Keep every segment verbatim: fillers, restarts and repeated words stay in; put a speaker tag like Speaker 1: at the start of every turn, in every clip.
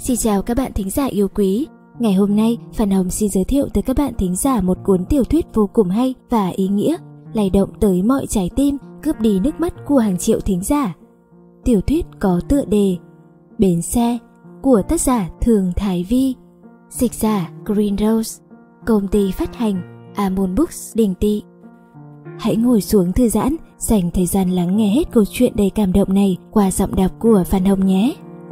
Speaker 1: Xin chào các bạn thính giả yêu quý. Ngày hôm nay, Phan Hồng xin giới thiệu tới các bạn thính giả một cuốn tiểu thuyết vô cùng hay và ý nghĩa, lay động tới mọi trái tim, cướp đi nước mắt của hàng triệu thính giả. Tiểu thuyết có tựa đề Bến Xe của tác giả Thường Thái Vi, dịch giả Green Rose, công ty phát hành Amon Books Đình Tị. Hãy ngồi xuống thư giãn, dành thời gian lắng nghe hết câu chuyện đầy cảm động này qua giọng đọc của Phan Hồng nhé.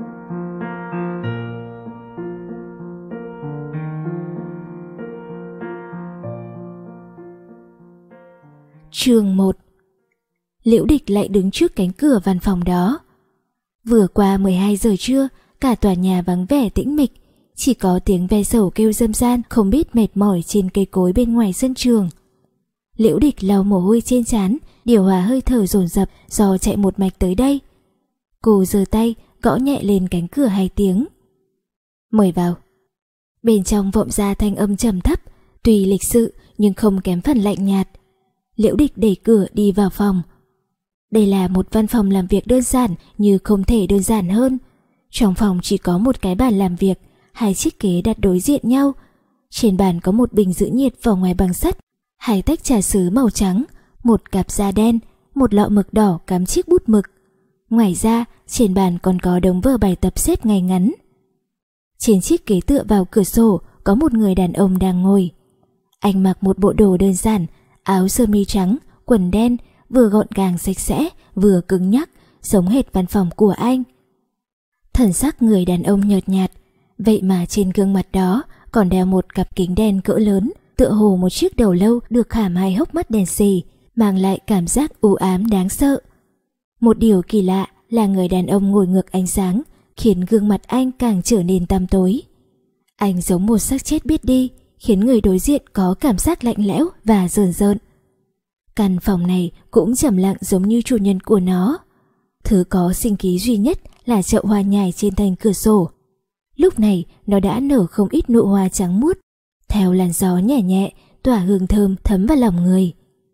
Speaker 1: Chương một. Liễu Địch lại đứng trước cánh cửa văn phòng đó. Vừa qua mười hai giờ trưa, cả tòa nhà vắng vẻ tĩnh mịch, chỉ có tiếng ve sầu kêu râm ran không biết mệt mỏi trên cây cối bên ngoài sân trường. Liễu Địch lau mồ hôi trên trán, điều hòa hơi thở dồn dập do chạy một mạch tới đây. Cô giơ tay gõ nhẹ lên cánh cửa hai tiếng. Mời vào. Bên trong vọng ra thanh âm trầm thấp, tuy lịch sự nhưng không kém phần lạnh nhạt. Liễu Địch đẩy cửa đi vào phòng. Đây là một văn phòng làm việc đơn giản như không thể đơn giản hơn. Trong phòng chỉ có một cái bàn làm việc, hai chiếc ghế đặt đối diện nhau. Trên bàn có một bình giữ nhiệt vỏ ngoài bằng sắt, hai tách trà sứ màu trắng, một cặp da đen, một lọ mực đỏ cắm chiếc bút mực. Ngoài ra, trên bàn còn có đống vở bài tập xếp ngay ngắn. Trên chiếc ghế tựa vào cửa sổ có một người đàn ông đang ngồi. Anh mặc một bộ đồ đơn giản, áo sơ mi trắng, quần đen, vừa gọn gàng sạch sẽ, vừa cứng nhắc, giống hệt văn phòng của anh. Thần sắc người đàn ông nhợt nhạt, vậy mà trên gương mặt đó còn đeo một cặp kính đen cỡ lớn, tựa hồ một chiếc đầu lâu được khảm hai hốc mắt đen xì, mang lại cảm giác u ám đáng sợ. Một điều kỳ lạ là người đàn ông ngồi ngược ánh sáng, khiến gương mặt anh càng trở nên tăm tối. Anh giống một xác chết biết đi, khiến người đối diện có cảm giác lạnh lẽo và rờn rợn. Căn phòng này cũng trầm lặng giống như chủ nhân của nó. Thứ có sinh khí duy nhất là chậu hoa nhài trên thành cửa sổ. Lúc này nó đã nở không ít nụ hoa trắng muốt, theo làn gió nhẹ nhẹ tỏa hương thơm thấm vào lòng người.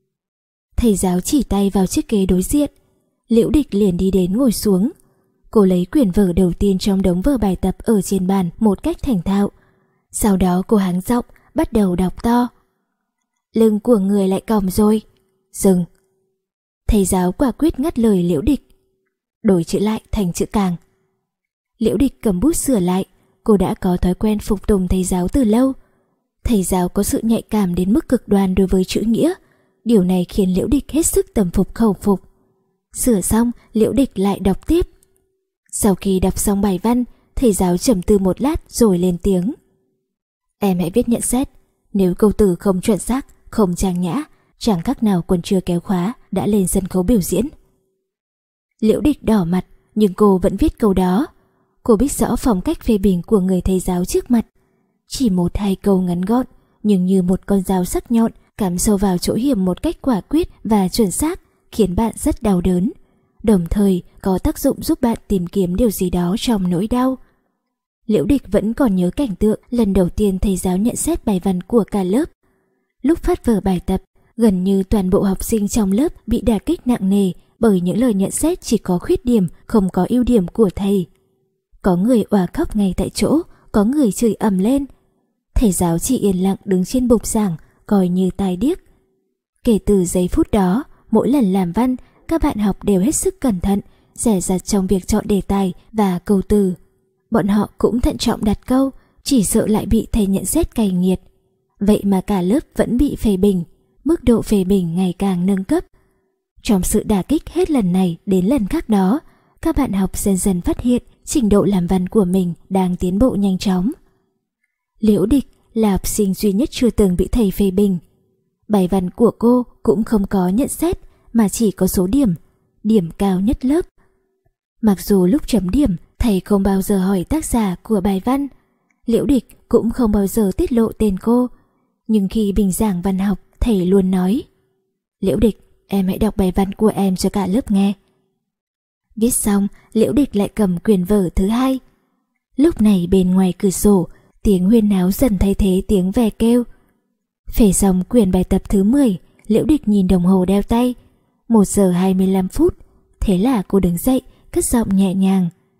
Speaker 1: Thầy giáo chỉ tay vào chiếc ghế đối diện. Liễu Địch liền đi đến ngồi xuống. Cô lấy quyển vở đầu tiên trong đống vở bài tập ở trên bàn một cách thành thạo. Sau đó cô hắng giọng bắt đầu đọc to. Lưng của người lại còng rồi. Dừng. Thầy giáo quả quyết ngắt lời Liễu Địch. Đổi chữ lại thành chữ càng. Liễu Địch cầm bút sửa lại. Cô đã có thói quen phục tùng thầy giáo từ lâu. Thầy giáo có sự nhạy cảm đến mức cực đoan đối với chữ nghĩa. Điều này khiến Liễu Địch hết sức tâm phục khẩu phục. Sửa xong, Liễu Địch lại đọc tiếp. Sau khi đọc xong bài văn, thầy giáo trầm tư một lát rồi lên tiếng. Em hãy viết nhận xét. Nếu câu từ không chuẩn xác, không trang nhã, chẳng khác nào còn chưa kéo khóa đã lên sân khấu biểu diễn. Liễu Địch đỏ mặt, nhưng cô vẫn viết câu đó. Cô biết rõ phong cách phê bình của người thầy giáo trước mặt. Chỉ một hai câu ngắn gọn, nhưng như một con dao sắc nhọn cắm sâu vào chỗ hiểm một cách quả quyết và chuẩn xác, khiến bạn rất đau đớn, đồng thời có tác dụng giúp bạn tìm kiếm điều gì đó trong nỗi đau. Liễu Địch vẫn còn nhớ cảnh tượng lần đầu tiên thầy giáo nhận xét bài văn của cả lớp. Lúc phát vở bài tập, gần như toàn bộ học sinh trong lớp bị đả kích nặng nề bởi những lời nhận xét chỉ có khuyết điểm, không có ưu điểm của thầy. Có người òa khóc ngay tại chỗ, có người chửi ầm lên. Thầy giáo chỉ yên lặng đứng trên bục giảng, coi như tai điếc. Kể từ giây phút đó, mỗi lần làm văn, các bạn học đều hết sức cẩn thận, dè dặt trong việc chọn đề tài và câu từ. Bọn họ cũng thận trọng đặt câu, chỉ sợ lại bị thầy nhận xét cay nghiệt. Vậy mà cả lớp vẫn bị phê bình, mức độ phê bình ngày càng nâng cấp. Trong sự đả kích hết lần này đến lần khác đó, các bạn học dần dần phát hiện trình độ làm văn của mình đang tiến bộ nhanh chóng. Liễu Địch là học sinh duy nhất chưa từng bị thầy phê bình. Bài văn của cô cũng không có nhận xét mà chỉ có số điểm, điểm cao nhất lớp. Mặc dù lúc chấm điểm thầy không bao giờ hỏi tác giả của bài văn, Liễu Địch cũng không bao giờ tiết lộ tên cô, nhưng khi bình giảng văn học thầy luôn nói: Liễu Địch, em hãy đọc bài văn của em cho cả lớp nghe. Viết xong, Liễu Địch lại cầm quyển vở thứ hai. Lúc này bên ngoài cửa sổ, tiếng huyên náo dần thay thế tiếng ve kêu. Phê xong quyển bài tập thứ mười, Liễu Địch nhìn đồng hồ đeo tay. Một giờ hai mươi lăm phút. Thế là cô đứng dậy, cất giọng nhẹ nhàng.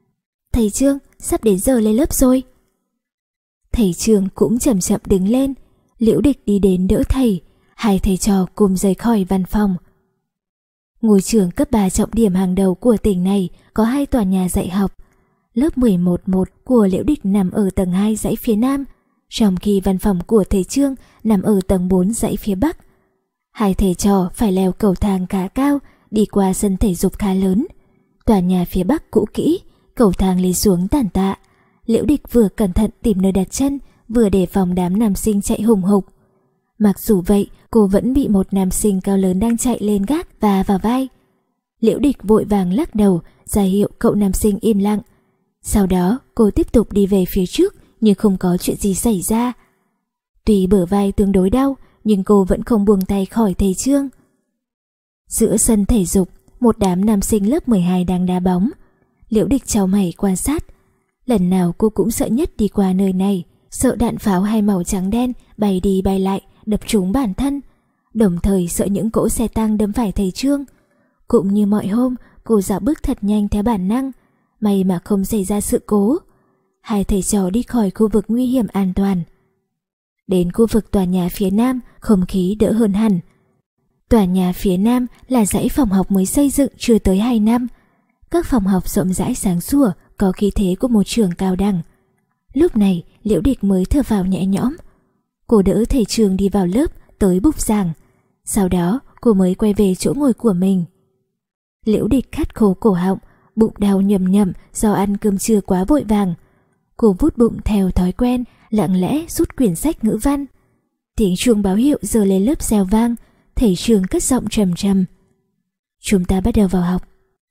Speaker 1: Thầy Trương, sắp đến giờ lên lớp rồi. Thầy Trương cũng chậm chậm đứng lên. Liễu Địch đi đến đỡ thầy. Hai thầy trò cùng rời khỏi văn phòng. Ngôi trường cấp ba trọng điểm hàng đầu của tỉnh này có hai tòa nhà dạy học. Lớp mười một một của Liễu Địch nằm ở tầng hai dãy phía nam, trong khi văn phòng của thầy Trương nằm ở tầng bốn dãy phía bắc. Hai thầy trò phải leo cầu thang khá cao, đi qua sân thể dục khá lớn. Tòa nhà phía bắc cũ kỹ, cầu thang lên xuống tàn tạ. Liễu Địch vừa cẩn thận tìm nơi đặt chân, vừa đề phòng đám nam sinh chạy hùng hục. Mặc dù vậy, cô vẫn bị một nam sinh cao lớn đang chạy lên gác và vào vai. Liễu Địch vội vàng lắc đầu, ra hiệu cậu nam sinh im lặng. Sau đó, cô tiếp tục đi về phía trước, nhưng không có chuyện gì xảy ra. Tuy bờ vai tương đối đau, nhưng cô vẫn không buông tay khỏi thầy Trương. Giữa sân thể dục, một đám nam sinh lớp mười hai đang đá bóng. Liễu Địch chau mày quan sát. Lần nào cô cũng sợ nhất đi qua nơi này, sợ đạn pháo hai màu trắng đen bay đi bay lại, đập trúng bản thân, đồng thời sợ những cỗ xe tăng đâm phải thầy Trương. Cũng như mọi hôm, cô dạo bước thật nhanh theo bản năng, may mà không xảy ra sự cố. Hai thầy trò đi khỏi khu vực nguy hiểm an toàn. Đến khu vực tòa nhà phía nam, không khí đỡ hơn hẳn. Tòa nhà phía nam là dãy phòng học mới xây dựng chưa tới hai năm. Các phòng học rộng rãi sáng sủa, có khí thế của một trường cao đẳng. Lúc này, Liễu Địch mới thở vào nhẹ nhõm. Cô đỡ thầy Trương đi vào lớp, tới bục giảng. Sau đó, cô mới quay về chỗ ngồi của mình. Liễu Địch khát khô cổ họng, bụng đau nhầm nhầm do ăn cơm trưa quá vội vàng. Cô vút bụng theo thói quen, lặng lẽ rút quyển sách ngữ văn. Tiếng chuông báo hiệu giờ lên lớp reo vang, thầy Trương cất giọng trầm trầm. Chúng ta bắt đầu vào học.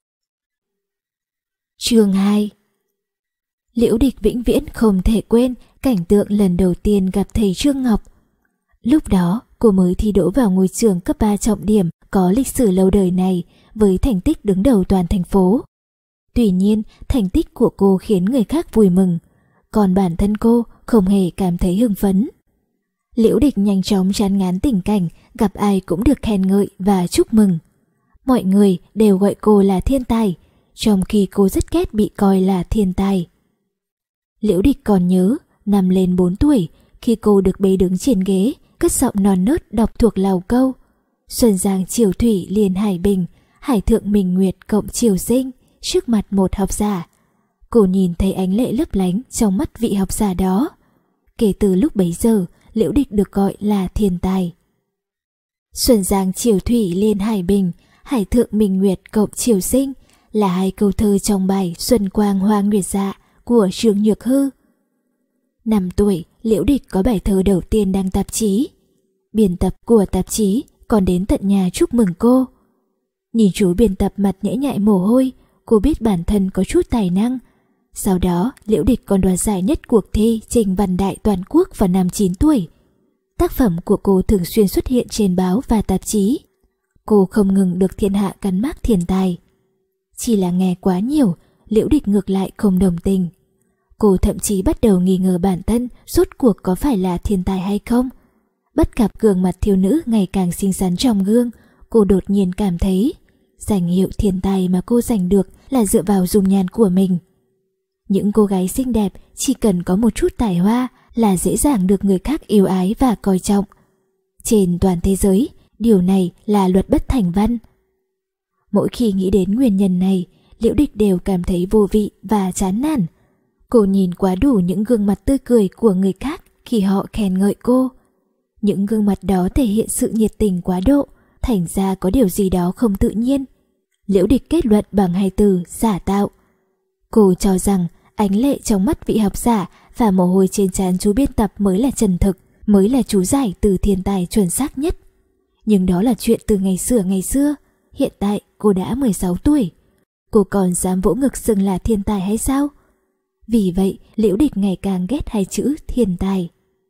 Speaker 1: Chương hai. Liễu Địch vĩnh viễn không thể quên cảnh tượng lần đầu tiên gặp thầy Trương Ngọc. Lúc đó, cô mới thi đỗ vào ngôi trường cấp ba trọng điểm có lịch sử lâu đời này với thành tích đứng đầu toàn thành phố. Tuy nhiên, thành tích của cô khiến người khác vui mừng, còn bản thân cô không hề cảm thấy hưng phấn. Liễu Địch nhanh chóng chán ngán tình cảnh gặp ai cũng được khen ngợi và chúc mừng. Mọi người đều gọi cô là thiên tài, trong khi cô rất ghét bị coi là thiên tài. Liễu Địch còn nhớ, năm lên bốn tuổi, khi cô được bế đứng trên ghế, cất giọng non nớt đọc thuộc lầu câu Xuân Giang Triều Thủy liền Hải Bình, Hải Thượng Minh Nguyệt cộng Triều Sinh, trước mặt một học giả. Cô nhìn thấy ánh lệ lấp lánh trong mắt vị học giả đó. Kể từ lúc bấy giờ, Liễu Địch được gọi là thiên tài. Xuân Giang Triều Thủy liên Hải Bình, Hải Thượng Minh Nguyệt cộng Triều Sinh là hai câu thơ trong bài Xuân Quang Hoa Nguyệt Dạ của Trương Nhược Hư. Năm tuổi, Liễu Địch có bài thơ đầu tiên đăng tạp chí. Biên tập của tạp chí còn đến tận nhà chúc mừng cô. Nhìn chú biên tập mặt nhễ nhại mồ hôi, cô biết bản thân có chút tài năng. Sau đó, Liễu Địch còn đoạt giải nhất cuộc thi trình văn đại toàn quốc vào năm chín tuổi. Tác phẩm của cô thường xuyên xuất hiện trên báo và tạp chí. Cô không ngừng được thiên hạ gắn mác thiên tài. Chỉ là nghe quá nhiều, Liễu Địch ngược lại không đồng tình. Cô thậm chí bắt đầu nghi ngờ bản thân rốt cuộc có phải là thiên tài hay không. Bắt gặp gương mặt thiếu nữ ngày càng xinh xắn trong gương, cô đột nhiên cảm thấy danh hiệu thiên tài mà cô giành được là dựa vào dung nhan của mình. Những cô gái xinh đẹp chỉ cần có một chút tài hoa là dễ dàng được người khác yêu ái và coi trọng. Trên toàn thế giới, điều này là luật bất thành văn. Mỗi khi nghĩ đến nguyên nhân này, Liễu Địch đều cảm thấy vô vị và chán nản. Cô nhìn quá đủ những gương mặt tươi cười của người khác khi họ khen ngợi cô. Những gương mặt đó thể hiện sự nhiệt tình quá độ, thành ra có điều gì đó không tự nhiên. Liễu Địch kết luận bằng hai từ giả tạo. Cô cho rằng ánh lệ trong mắt vị học giả và mồ hôi trên trán chú biên tập mới là chân thực, mới là chú giải từ thiên tài chuẩn xác nhất. Nhưng đó là chuyện từ ngày xưa ngày xưa. Hiện tại cô đã mười sáu tuổi. Cô còn dám vỗ ngực xưng là thiên tài hay sao? Vì vậy, Liễu Địch ngày càng ghét hai chữ thiên tài.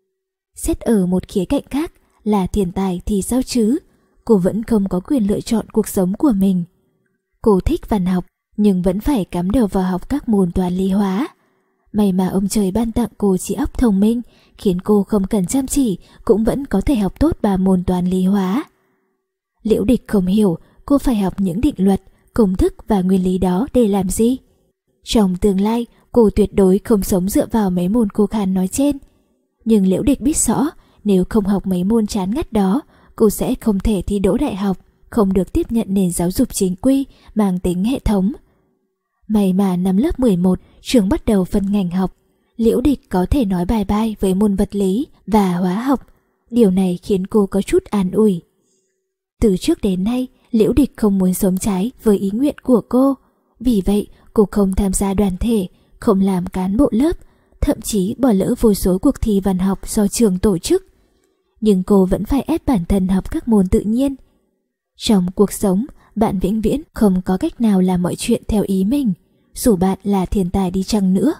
Speaker 1: Xét ở một khía cạnh khác, là thiên tài thì sao chứ? Cô vẫn không có quyền lựa chọn cuộc sống của mình. Cô thích văn học, nhưng vẫn phải cắm đầu vào học các môn toán lý hóa. May mà ông trời ban tặng cô trí óc thông minh, khiến cô không cần chăm chỉ cũng vẫn có thể học tốt ba môn toán lý hóa. Liễu Địch không hiểu cô phải học những định luật, công thức và nguyên lý đó để làm gì. Trong tương lai, cô tuyệt đối không sống dựa vào mấy môn khô khan nói trên. Nhưng Liễu Địch biết rõ, nếu không học mấy môn chán ngắt đó, cô sẽ không thể thi đỗ đại học, không được tiếp nhận nền giáo dục chính quy mang tính hệ thống. May mà năm lớp mười một, trường bắt đầu phân ngành học. Liễu Địch có thể nói bài bai với môn vật lý và hóa học. Điều này khiến cô có chút an ủi. Từ trước đến nay, Liễu Địch không muốn sống trái với ý nguyện của cô. Vì vậy, cô không tham gia đoàn thể, không làm cán bộ lớp, thậm chí bỏ lỡ vô số cuộc thi văn học do trường tổ chức. Nhưng cô vẫn phải ép bản thân học các môn tự nhiên. Trong cuộc sống, bạn vĩnh viễn không có cách nào làm mọi chuyện theo ý mình, dù bạn là thiên tài đi chăng nữa.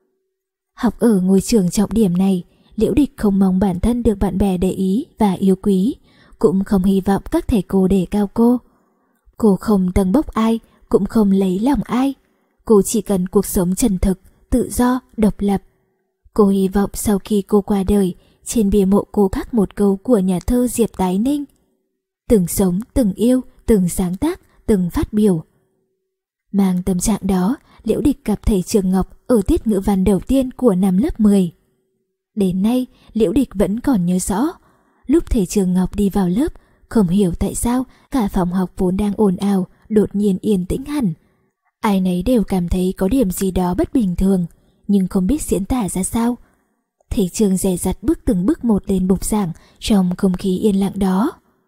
Speaker 1: Học ở ngôi trường trọng điểm này, Liễu Địch không mong bản thân được bạn bè để ý và yêu quý, cũng không hy vọng các thầy cô đề cao cô. Cô không tâng bốc ai, cũng không lấy lòng ai. Cô chỉ cần cuộc sống chân thực, tự do, độc lập. Cô hy vọng sau khi cô qua đời, trên bia mộ cô khắc một câu của nhà thơ Diệp Tái Ninh: từng sống, từng yêu, từng sáng tác, từng phát biểu. Mang tâm trạng đó, Liễu Địch gặp thầy Trường Ngọc ở tiết ngữ văn đầu tiên của năm lớp mười. Đến nay, Liễu Địch vẫn còn nhớ rõ. Lúc thầy Trường Ngọc đi vào lớp, không hiểu tại sao cả phòng học vốn đang ồn ào đột nhiên yên tĩnh hẳn. Ai nấy đều cảm thấy có điểm gì đó bất bình thường, nhưng không biết diễn tả ra sao. Thầy Trường dè dặt bước từng bước một lên bục giảng trong không khí yên lặng đó.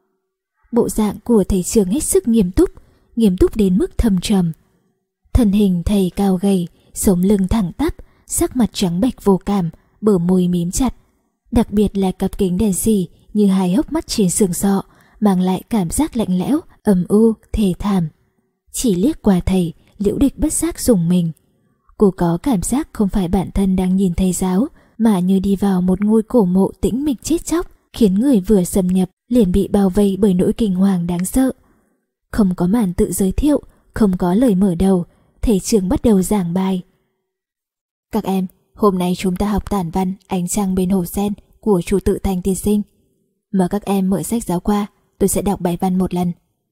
Speaker 1: Bộ dạng của thầy Trường hết sức nghiêm túc, nghiêm túc đến mức thâm trầm. Thân hình thầy cao gầy, sống lưng thẳng tắp, sắc mặt trắng bệch vô cảm, bờ môi mím chặt. Đặc biệt là cặp kính đèn xì như hai hốc mắt trên sừng sọ, mang lại cảm giác lạnh lẽo, âm u, thê thảm. Chỉ liếc qua thầy, Liễu Địch bất giác rùng mình. Cô có cảm giác không phải bản thân đang nhìn thầy giáo, mà như đi vào một ngôi cổ mộ tĩnh mịch chết chóc, khiến người vừa xâm nhập liền bị bao vây bởi nỗi kinh hoàng đáng sợ. Không có màn tự giới thiệu, không có lời mở đầu, thầy Trường bắt đầu giảng bài. Các em, hôm nay chúng ta học tản văn Ánh trăng bên hồ sen của Chu Tự Thành tiên sinh. Mời các em mở sách giáo khoa, tôi sẽ đọc bài văn một lần.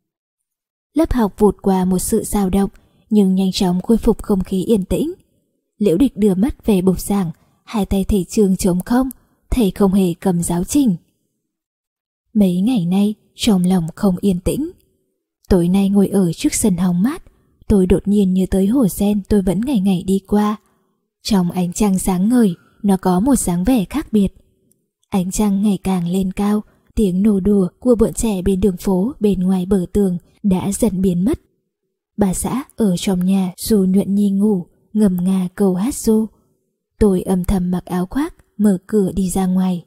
Speaker 1: Lớp học vụt qua một sự dao động, nhưng nhanh chóng khôi phục không khí yên tĩnh. Liễu Địch đưa mắt về bục giảng, hai tay thầy Trường trống không, thầy không hề cầm giáo trình. Mấy ngày nay, trong lòng không yên tĩnh. Tối nay ngồi ở trước sân hóng mát, tôi đột nhiên nhớ tới hồ sen tôi vẫn ngày ngày đi qua. Trong ánh trăng sáng ngời, nó có một dáng vẻ khác biệt. Ánh trăng ngày càng lên cao, tiếng nô đùa của bọn trẻ bên đường phố bên ngoài bờ tường đã dần biến mất. Bà xã ở trong nhà dù Nhuận Nhi ngủ, ngầm nga câu hát ru. Tôi âm thầm mặc áo khoác, mở cửa đi ra ngoài.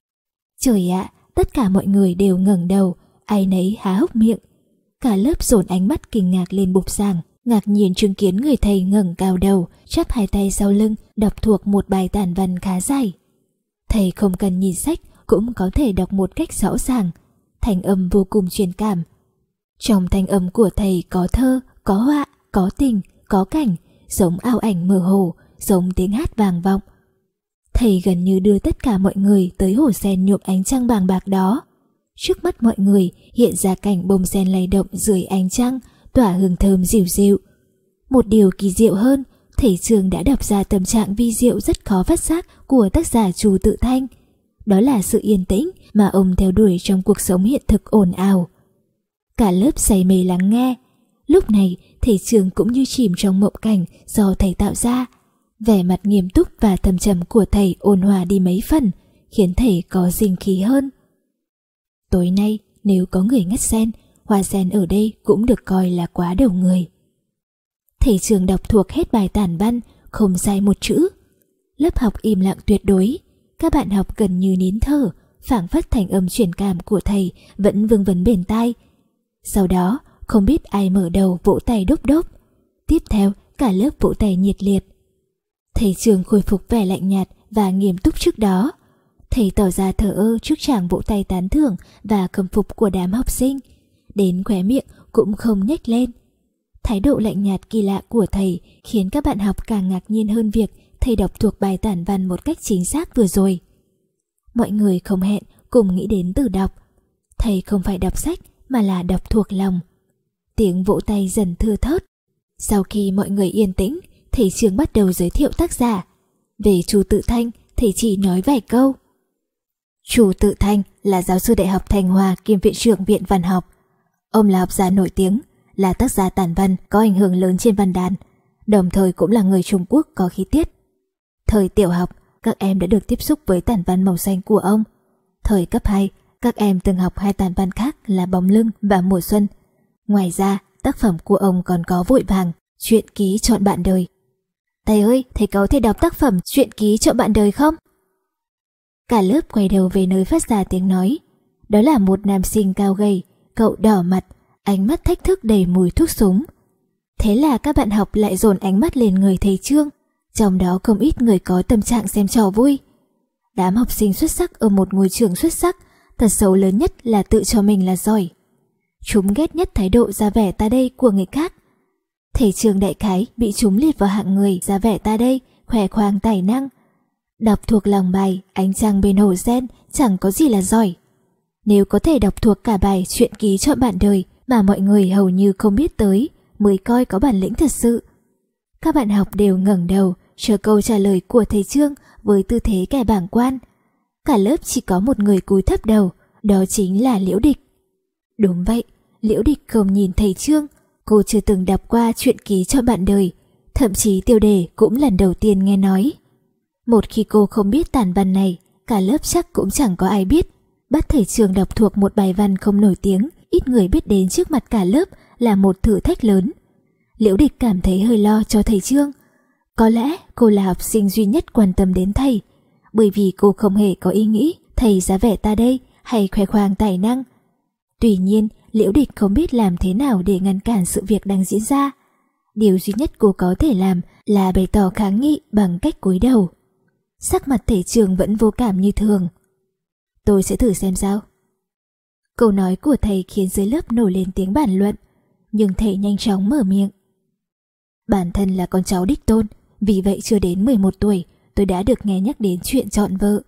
Speaker 1: Trời ạ, tất cả mọi người đều ngẩng đầu, ai nấy há hốc miệng. Cả lớp dồn ánh mắt kinh ngạc lên bục giảng, ngạc nhiên chứng kiến người thầy ngẩng cao đầu, chắp hai tay sau lưng, đọc thuộc một bài tản văn khá dài. Thầy không cần nhìn sách cũng có thể đọc một cách rõ ràng, thanh âm vô cùng truyền cảm. Trong thanh âm của thầy có thơ, có họa, có tình, có cảnh, giống ảo ảnh mơ hồ, giống tiếng hát vang vọng. Thầy gần như đưa tất cả mọi người tới hồ sen nhuộm ánh trăng bàng bạc đó. Trước mắt mọi người hiện ra cảnh bông sen lay động dưới ánh trăng, tỏa hương thơm dịu dịu. Một điều kỳ diệu hơn, thầy Trường đã đọc ra tâm trạng vi diệu rất khó phát giác của tác giả Chu Tự Thanh. Đó là sự yên tĩnh mà ông theo đuổi trong cuộc sống hiện thực ồn ào. Cả lớp say mê lắng nghe. Lúc này, thầy Trường cũng như chìm trong mộng cảnh do thầy tạo ra. Vẻ mặt nghiêm túc và thâm trầm của thầy ôn hòa đi mấy phần, khiến thầy có dinh khí hơn. Tối nay, nếu có người ngắt sen, hoa sen ở đây cũng được coi là quá đầu người. Thầy Trường đọc thuộc hết bài tản văn, không sai một chữ. Lớp học im lặng tuyệt đối, các bạn học gần như nín thở, phảng phất thành âm truyền cảm của thầy vẫn vương vấn bên tai. Sau đó, không biết ai mở đầu vỗ tay đốp đốp. Tiếp theo, cả lớp vỗ tay nhiệt liệt. Thầy Trường khôi phục vẻ lạnh nhạt và nghiêm túc trước đó. Thầy tỏ ra thờ ơ trước tràng vỗ tay tán thưởng và khâm phục của đám học sinh, đến khóe miệng cũng không nhếch lên. Thái độ lạnh nhạt kỳ lạ của thầy khiến các bạn học càng ngạc nhiên hơn việc thầy đọc thuộc bài tản văn một cách chính xác vừa rồi. Mọi người không hẹn cùng nghĩ đến từ đọc. Thầy không phải đọc sách mà là đọc thuộc lòng. Tiếng vỗ tay dần thưa thớt. Sau khi mọi người yên tĩnh thầy Trương bắt đầu giới thiệu tác giả. Về Chu Tự Thanh, thầy chỉ nói vài câu. Chu Tự Thanh là giáo sư Đại học Thanh Hoa kiêm viện trưởng Viện Văn học. Ông là học giả nổi tiếng, là tác giả tản văn có ảnh hưởng lớn trên văn đàn, đồng thời cũng là người Trung Quốc có khí tiết. Thời tiểu học, các em đã được tiếp xúc với tản văn màu xanh của ông. Thời cấp hai, các em từng học hai tản văn khác là Bóng lưng và Mùa xuân. Ngoài ra, tác phẩm của ông còn có Vội vàng, Truyện ký chọn bạn đời. Thầy ơi, thầy có thể đọc tác phẩm Truyện ký chọn bạn đời không? Cả lớp quay đầu về nơi phát ra tiếng nói. Đó là một nam sinh cao gầy, cậu đỏ mặt, ánh mắt thách thức đầy mùi thuốc súng. Thế là các bạn học lại dồn ánh mắt lên người thầy Trương, trong đó không ít người có tâm trạng xem trò vui. Đám học sinh xuất sắc ở một ngôi trường xuất sắc, tật xấu lớn nhất là tự cho mình là giỏi. Chúng ghét nhất thái độ ra vẻ ta đây của người khác. Thầy Trương đại khái bị chúng liệt vào hạng người ra vẻ ta đây, khoe khoang tài năng. Đọc thuộc lòng bài Ánh trăng bên hồ sen chẳng có gì là giỏi. Nếu có thể đọc thuộc cả bài Truyện ký chọn bạn đời mà mọi người hầu như không biết tới, mới coi có bản lĩnh thật sự. Các bạn học đều ngẩng đầu chờ câu trả lời của thầy Trương với tư thế kẻ bảng quan. Cả lớp chỉ có một người cúi thấp đầu, đó chính là Liễu Địch. Đúng vậy, Liễu Địch không nhìn thầy Trương. Cô chưa từng đọc qua Truyện ký chọn bạn đời, thậm chí tiêu đề cũng lần đầu tiên nghe nói. Một khi cô không biết tản văn này, cả lớp chắc cũng chẳng có ai biết. Bắt thầy Trương đọc thuộc một bài văn không nổi tiếng, ít người biết đến trước mặt cả lớp là một thử thách lớn. Liễu Địch cảm thấy hơi lo cho thầy Trương. Có lẽ cô là học sinh duy nhất quan tâm đến thầy, bởi vì cô không hề có ý nghĩ thầy ra vẻ ta đây hay khoe khoang tài năng. Tuy nhiên, Liễu Địch không biết làm thế nào để ngăn cản sự việc đang diễn ra. Điều duy nhất cô có thể làm là bày tỏ kháng nghị bằng cách cúi đầu. Sắc mặt thầy Trương vẫn vô cảm như thường. Tôi sẽ thử xem sao. Câu nói của thầy khiến dưới lớp nổi lên tiếng bàn luận, nhưng thầy nhanh chóng mở miệng. Bản thân là con cháu đích tôn, vì vậy chưa đến mười một tuổi tôi đã được nghe nhắc đến chuyện chọn vợ.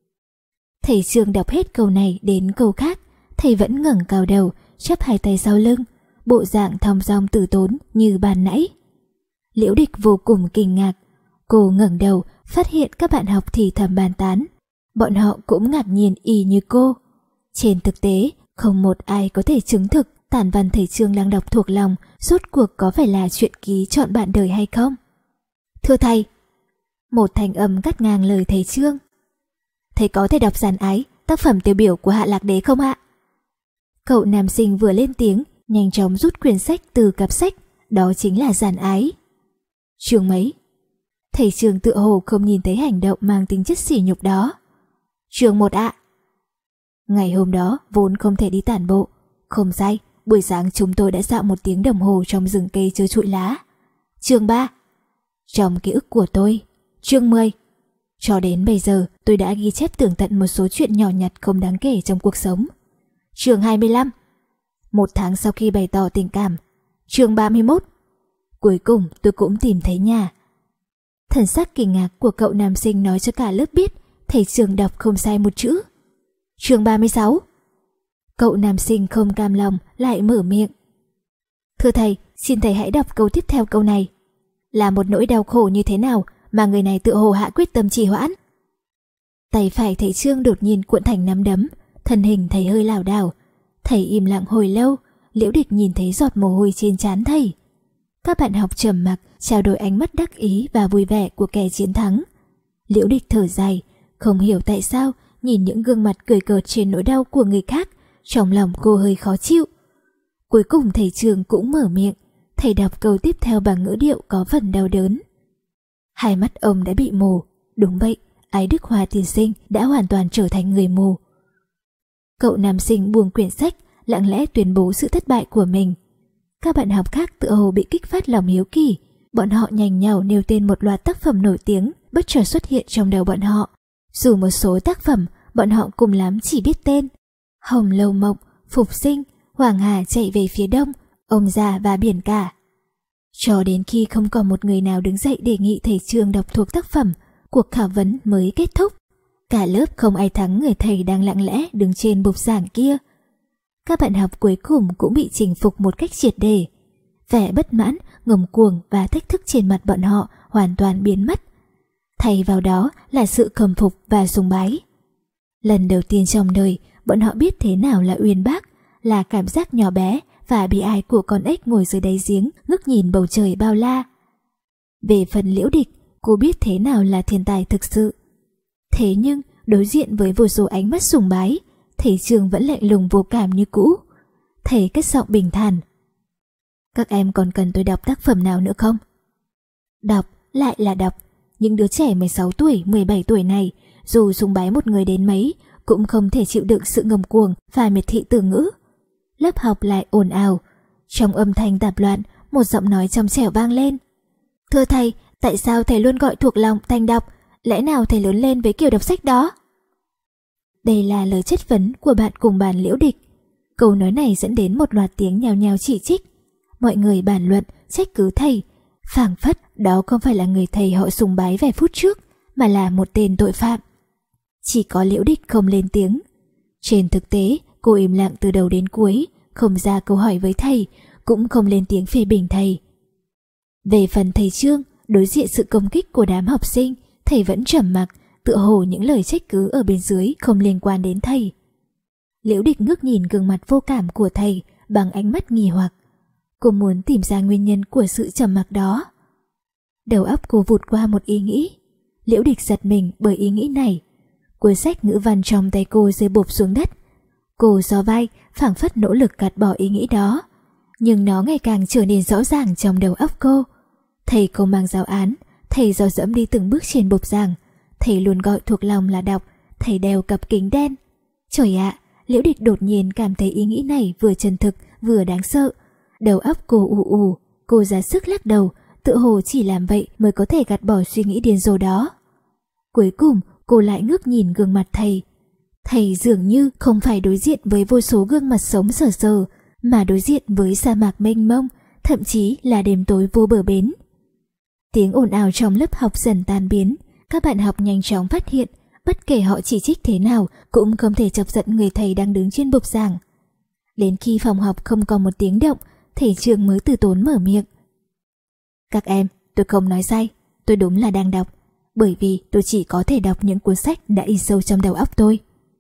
Speaker 1: Thầy Trương đọc hết câu này đến câu khác, thầy vẫn ngẩng cao đầu, chắp hai tay sau lưng, bộ dạng thong dong từ tốn như ban nãy. Liễu Địch vô cùng kinh ngạc. Cô ngẩng đầu, phát hiện các bạn học thì thầm bàn tán. Bọn họ cũng ngạc nhiên y như cô. Trên thực tế, không một ai có thể chứng thực tản văn thầy Trương đang đọc thuộc lòng rốt cuộc có phải là Truyện ký chọn bạn đời hay không. Thưa thầy, một thanh âm cắt ngang lời thầy Trương. Thầy có thể đọc Giàn ái, tác phẩm tiêu biểu của Hạ Lạc Đế không ạ? Cậu nam sinh vừa lên tiếng, nhanh chóng rút quyển sách từ cặp sách, đó chính là Giàn ái. Chương mấy? Thầy Trương tựa hồ không nhìn thấy hành động mang tính chất sỉ nhục đó. Chương một ạ. Ngày hôm đó vốn không thể đi tản bộ. Không sai, buổi sáng chúng tôi đã dạo một tiếng đồng hồ trong rừng cây trơ trụi lá. Chương ba. Trong ký ức của tôi. Chương mười. Cho đến bây giờ tôi đã ghi chép tường tận một số chuyện nhỏ nhặt không đáng kể trong cuộc sống. Chương hai mươi lăm. Một tháng sau khi bày tỏ tình cảm. Chương ba mươi mốt. Cuối cùng tôi cũng tìm thấy nhà. Thần sắc kinh ngạc của cậu nam sinh nói cho cả lớp biết thầy Trương đọc không sai một chữ. Chương ba mươi sáu. Cậu nam sinh không cam lòng lại mở miệng. Thưa thầy, xin thầy hãy đọc câu tiếp theo câu này. Là một nỗi đau khổ như thế nào mà người này tự hồ hạ quyết tâm trì hoãn. Tay phải thầy Trương đột nhiên cuộn thành nắm đấm, thân hình thầy hơi lảo đảo. Thầy im lặng hồi lâu. Liễu Địch nhìn thấy giọt mồ hôi trên trán thầy. Các bạn học trầm mặc trao đổi ánh mắt đắc ý và vui vẻ của kẻ chiến thắng. Liễu Địch thở dài, không hiểu tại sao nhìn những gương mặt cười cợt trên nỗi đau của người khác, trong lòng cô hơi khó chịu. Cuối cùng thầy Trương cũng mở miệng. Thầy đọc câu tiếp theo bằng ngữ điệu có phần đau đớn. Hai mắt ông đã bị mù. Đúng vậy, Ái Đức Hoa tiên sinh đã hoàn toàn trở thành người mù. Cậu nam sinh buông quyển sách, lặng lẽ tuyên bố sự thất bại của mình. Các bạn học khác tựa hồ bị kích phát lòng hiếu kỳ. Bọn họ nhanh nhảu nêu tên một loạt tác phẩm nổi tiếng bất chợt xuất hiện trong đầu bọn họ. Dù một số tác phẩm bọn họ cùng lắm chỉ biết tên: Hồng Lâu Mộng, Phục Sinh, Hoàng Hà chạy về phía đông, Ông già và biển cả. Cho đến khi không còn một người nào đứng dậy đề nghị thầy Trương đọc thuộc tác phẩm, cuộc khảo vấn mới kết thúc. Cả lớp không ai thắng người thầy đang lặng lẽ đứng trên bục giảng kia. Các bạn học cuối cùng cũng bị chinh phục một cách triệt để. Vẻ bất mãn ngông cuồng và thách thức trên mặt bọn họ hoàn toàn biến mất. Thay vào đó là sự khâm phục và sùng bái. Lần đầu tiên trong đời, bọn họ biết thế nào là uyên bác, là cảm giác nhỏ bé và bi ai của con ếch ngồi dưới đáy giếng ngước nhìn bầu trời bao la. Về phần Liễu Địch, cô biết thế nào là thiên tài thực sự. Thế nhưng đối diện với vô số ánh mắt sùng bái, thầy Trường vẫn lạnh lùng vô cảm như cũ. Thầy cất giọng bình thản: "Các em còn cần tôi đọc tác phẩm nào nữa không?" Đọc lại là đọc. Những đứa trẻ mười sáu tuổi, mười bảy tuổi này, dù sùng bái một người đến mấy, cũng không thể chịu đựng sự ngông cuồng và miệt thị từ ngữ. Lớp học lại ồn ào. Trong âm thanh tạp loạn, một giọng nói trong trẻo vang lên: "Thưa thầy, tại sao thầy luôn gọi thuộc lòng thành đọc? Lẽ nào thầy lớn lên với kiểu đọc sách đó?" Đây là lời chất vấn của bạn cùng bàn Liễu Địch. Câu nói này dẫn đến một loạt tiếng nhao nhao chỉ trích. Mọi người bàn luận, trách cứ thầy, phảng phất đó không phải là người thầy họ sùng bái vài phút trước, mà là một tên tội phạm. Chỉ có Liễu Địch không lên tiếng. Trên thực tế, cô im lặng từ đầu đến cuối, không ra câu hỏi với thầy, cũng không lên tiếng phê bình thầy. Về phần thầy Trương, đối diện sự công kích của đám học sinh, thầy vẫn trầm mặc, tựa hồ những lời trách cứ ở bên dưới không liên quan đến thầy. Liễu Địch ngước nhìn gương mặt vô cảm của thầy bằng ánh mắt nghi hoặc. Cô muốn tìm ra nguyên nhân của sự trầm mặc đó. Đầu óc cô vụt qua một ý nghĩ. Liễu Địch giật mình bởi ý nghĩ này. Cuốn sách ngữ văn trong tay cô rơi bộp xuống đất. Cô giơ vai, phảng phất nỗ lực gạt bỏ ý nghĩ đó, nhưng nó ngày càng trở nên rõ ràng trong đầu óc cô. Thầy không mang giáo án, thầy dò dẫm đi từng bước trên bục giảng, thầy luôn gọi thuộc lòng là đọc, thầy đeo cặp kính đen. Trời ạ, Liễu Địch đột nhiên cảm thấy ý nghĩ này vừa chân thực vừa đáng sợ. Đầu óc cô ù ù, cô ra sức lắc đầu, tự hồ chỉ làm vậy mới có thể gạt bỏ suy nghĩ điên rồ đó. Cuối cùng, cô lại ngước nhìn gương mặt thầy. Thầy dường như không phải đối diện với vô số gương mặt sống sờ sờ, mà đối diện với sa mạc mênh mông, thậm chí là đêm tối vô bờ bến. Tiếng ồn ào trong lớp học dần tan biến, các bạn học nhanh chóng phát hiện, bất kể họ chỉ trích thế nào cũng không thể chọc giận người thầy đang đứng trên bục giảng. Đến khi phòng học không còn một tiếng động, thầy Trường mới từ tốn mở miệng: "Các em, tôi không nói sai, tôi đúng là đang đọc, bởi vì tôi chỉ có thể đọc những cuốn sách đã in sâu trong đầu óc tôi."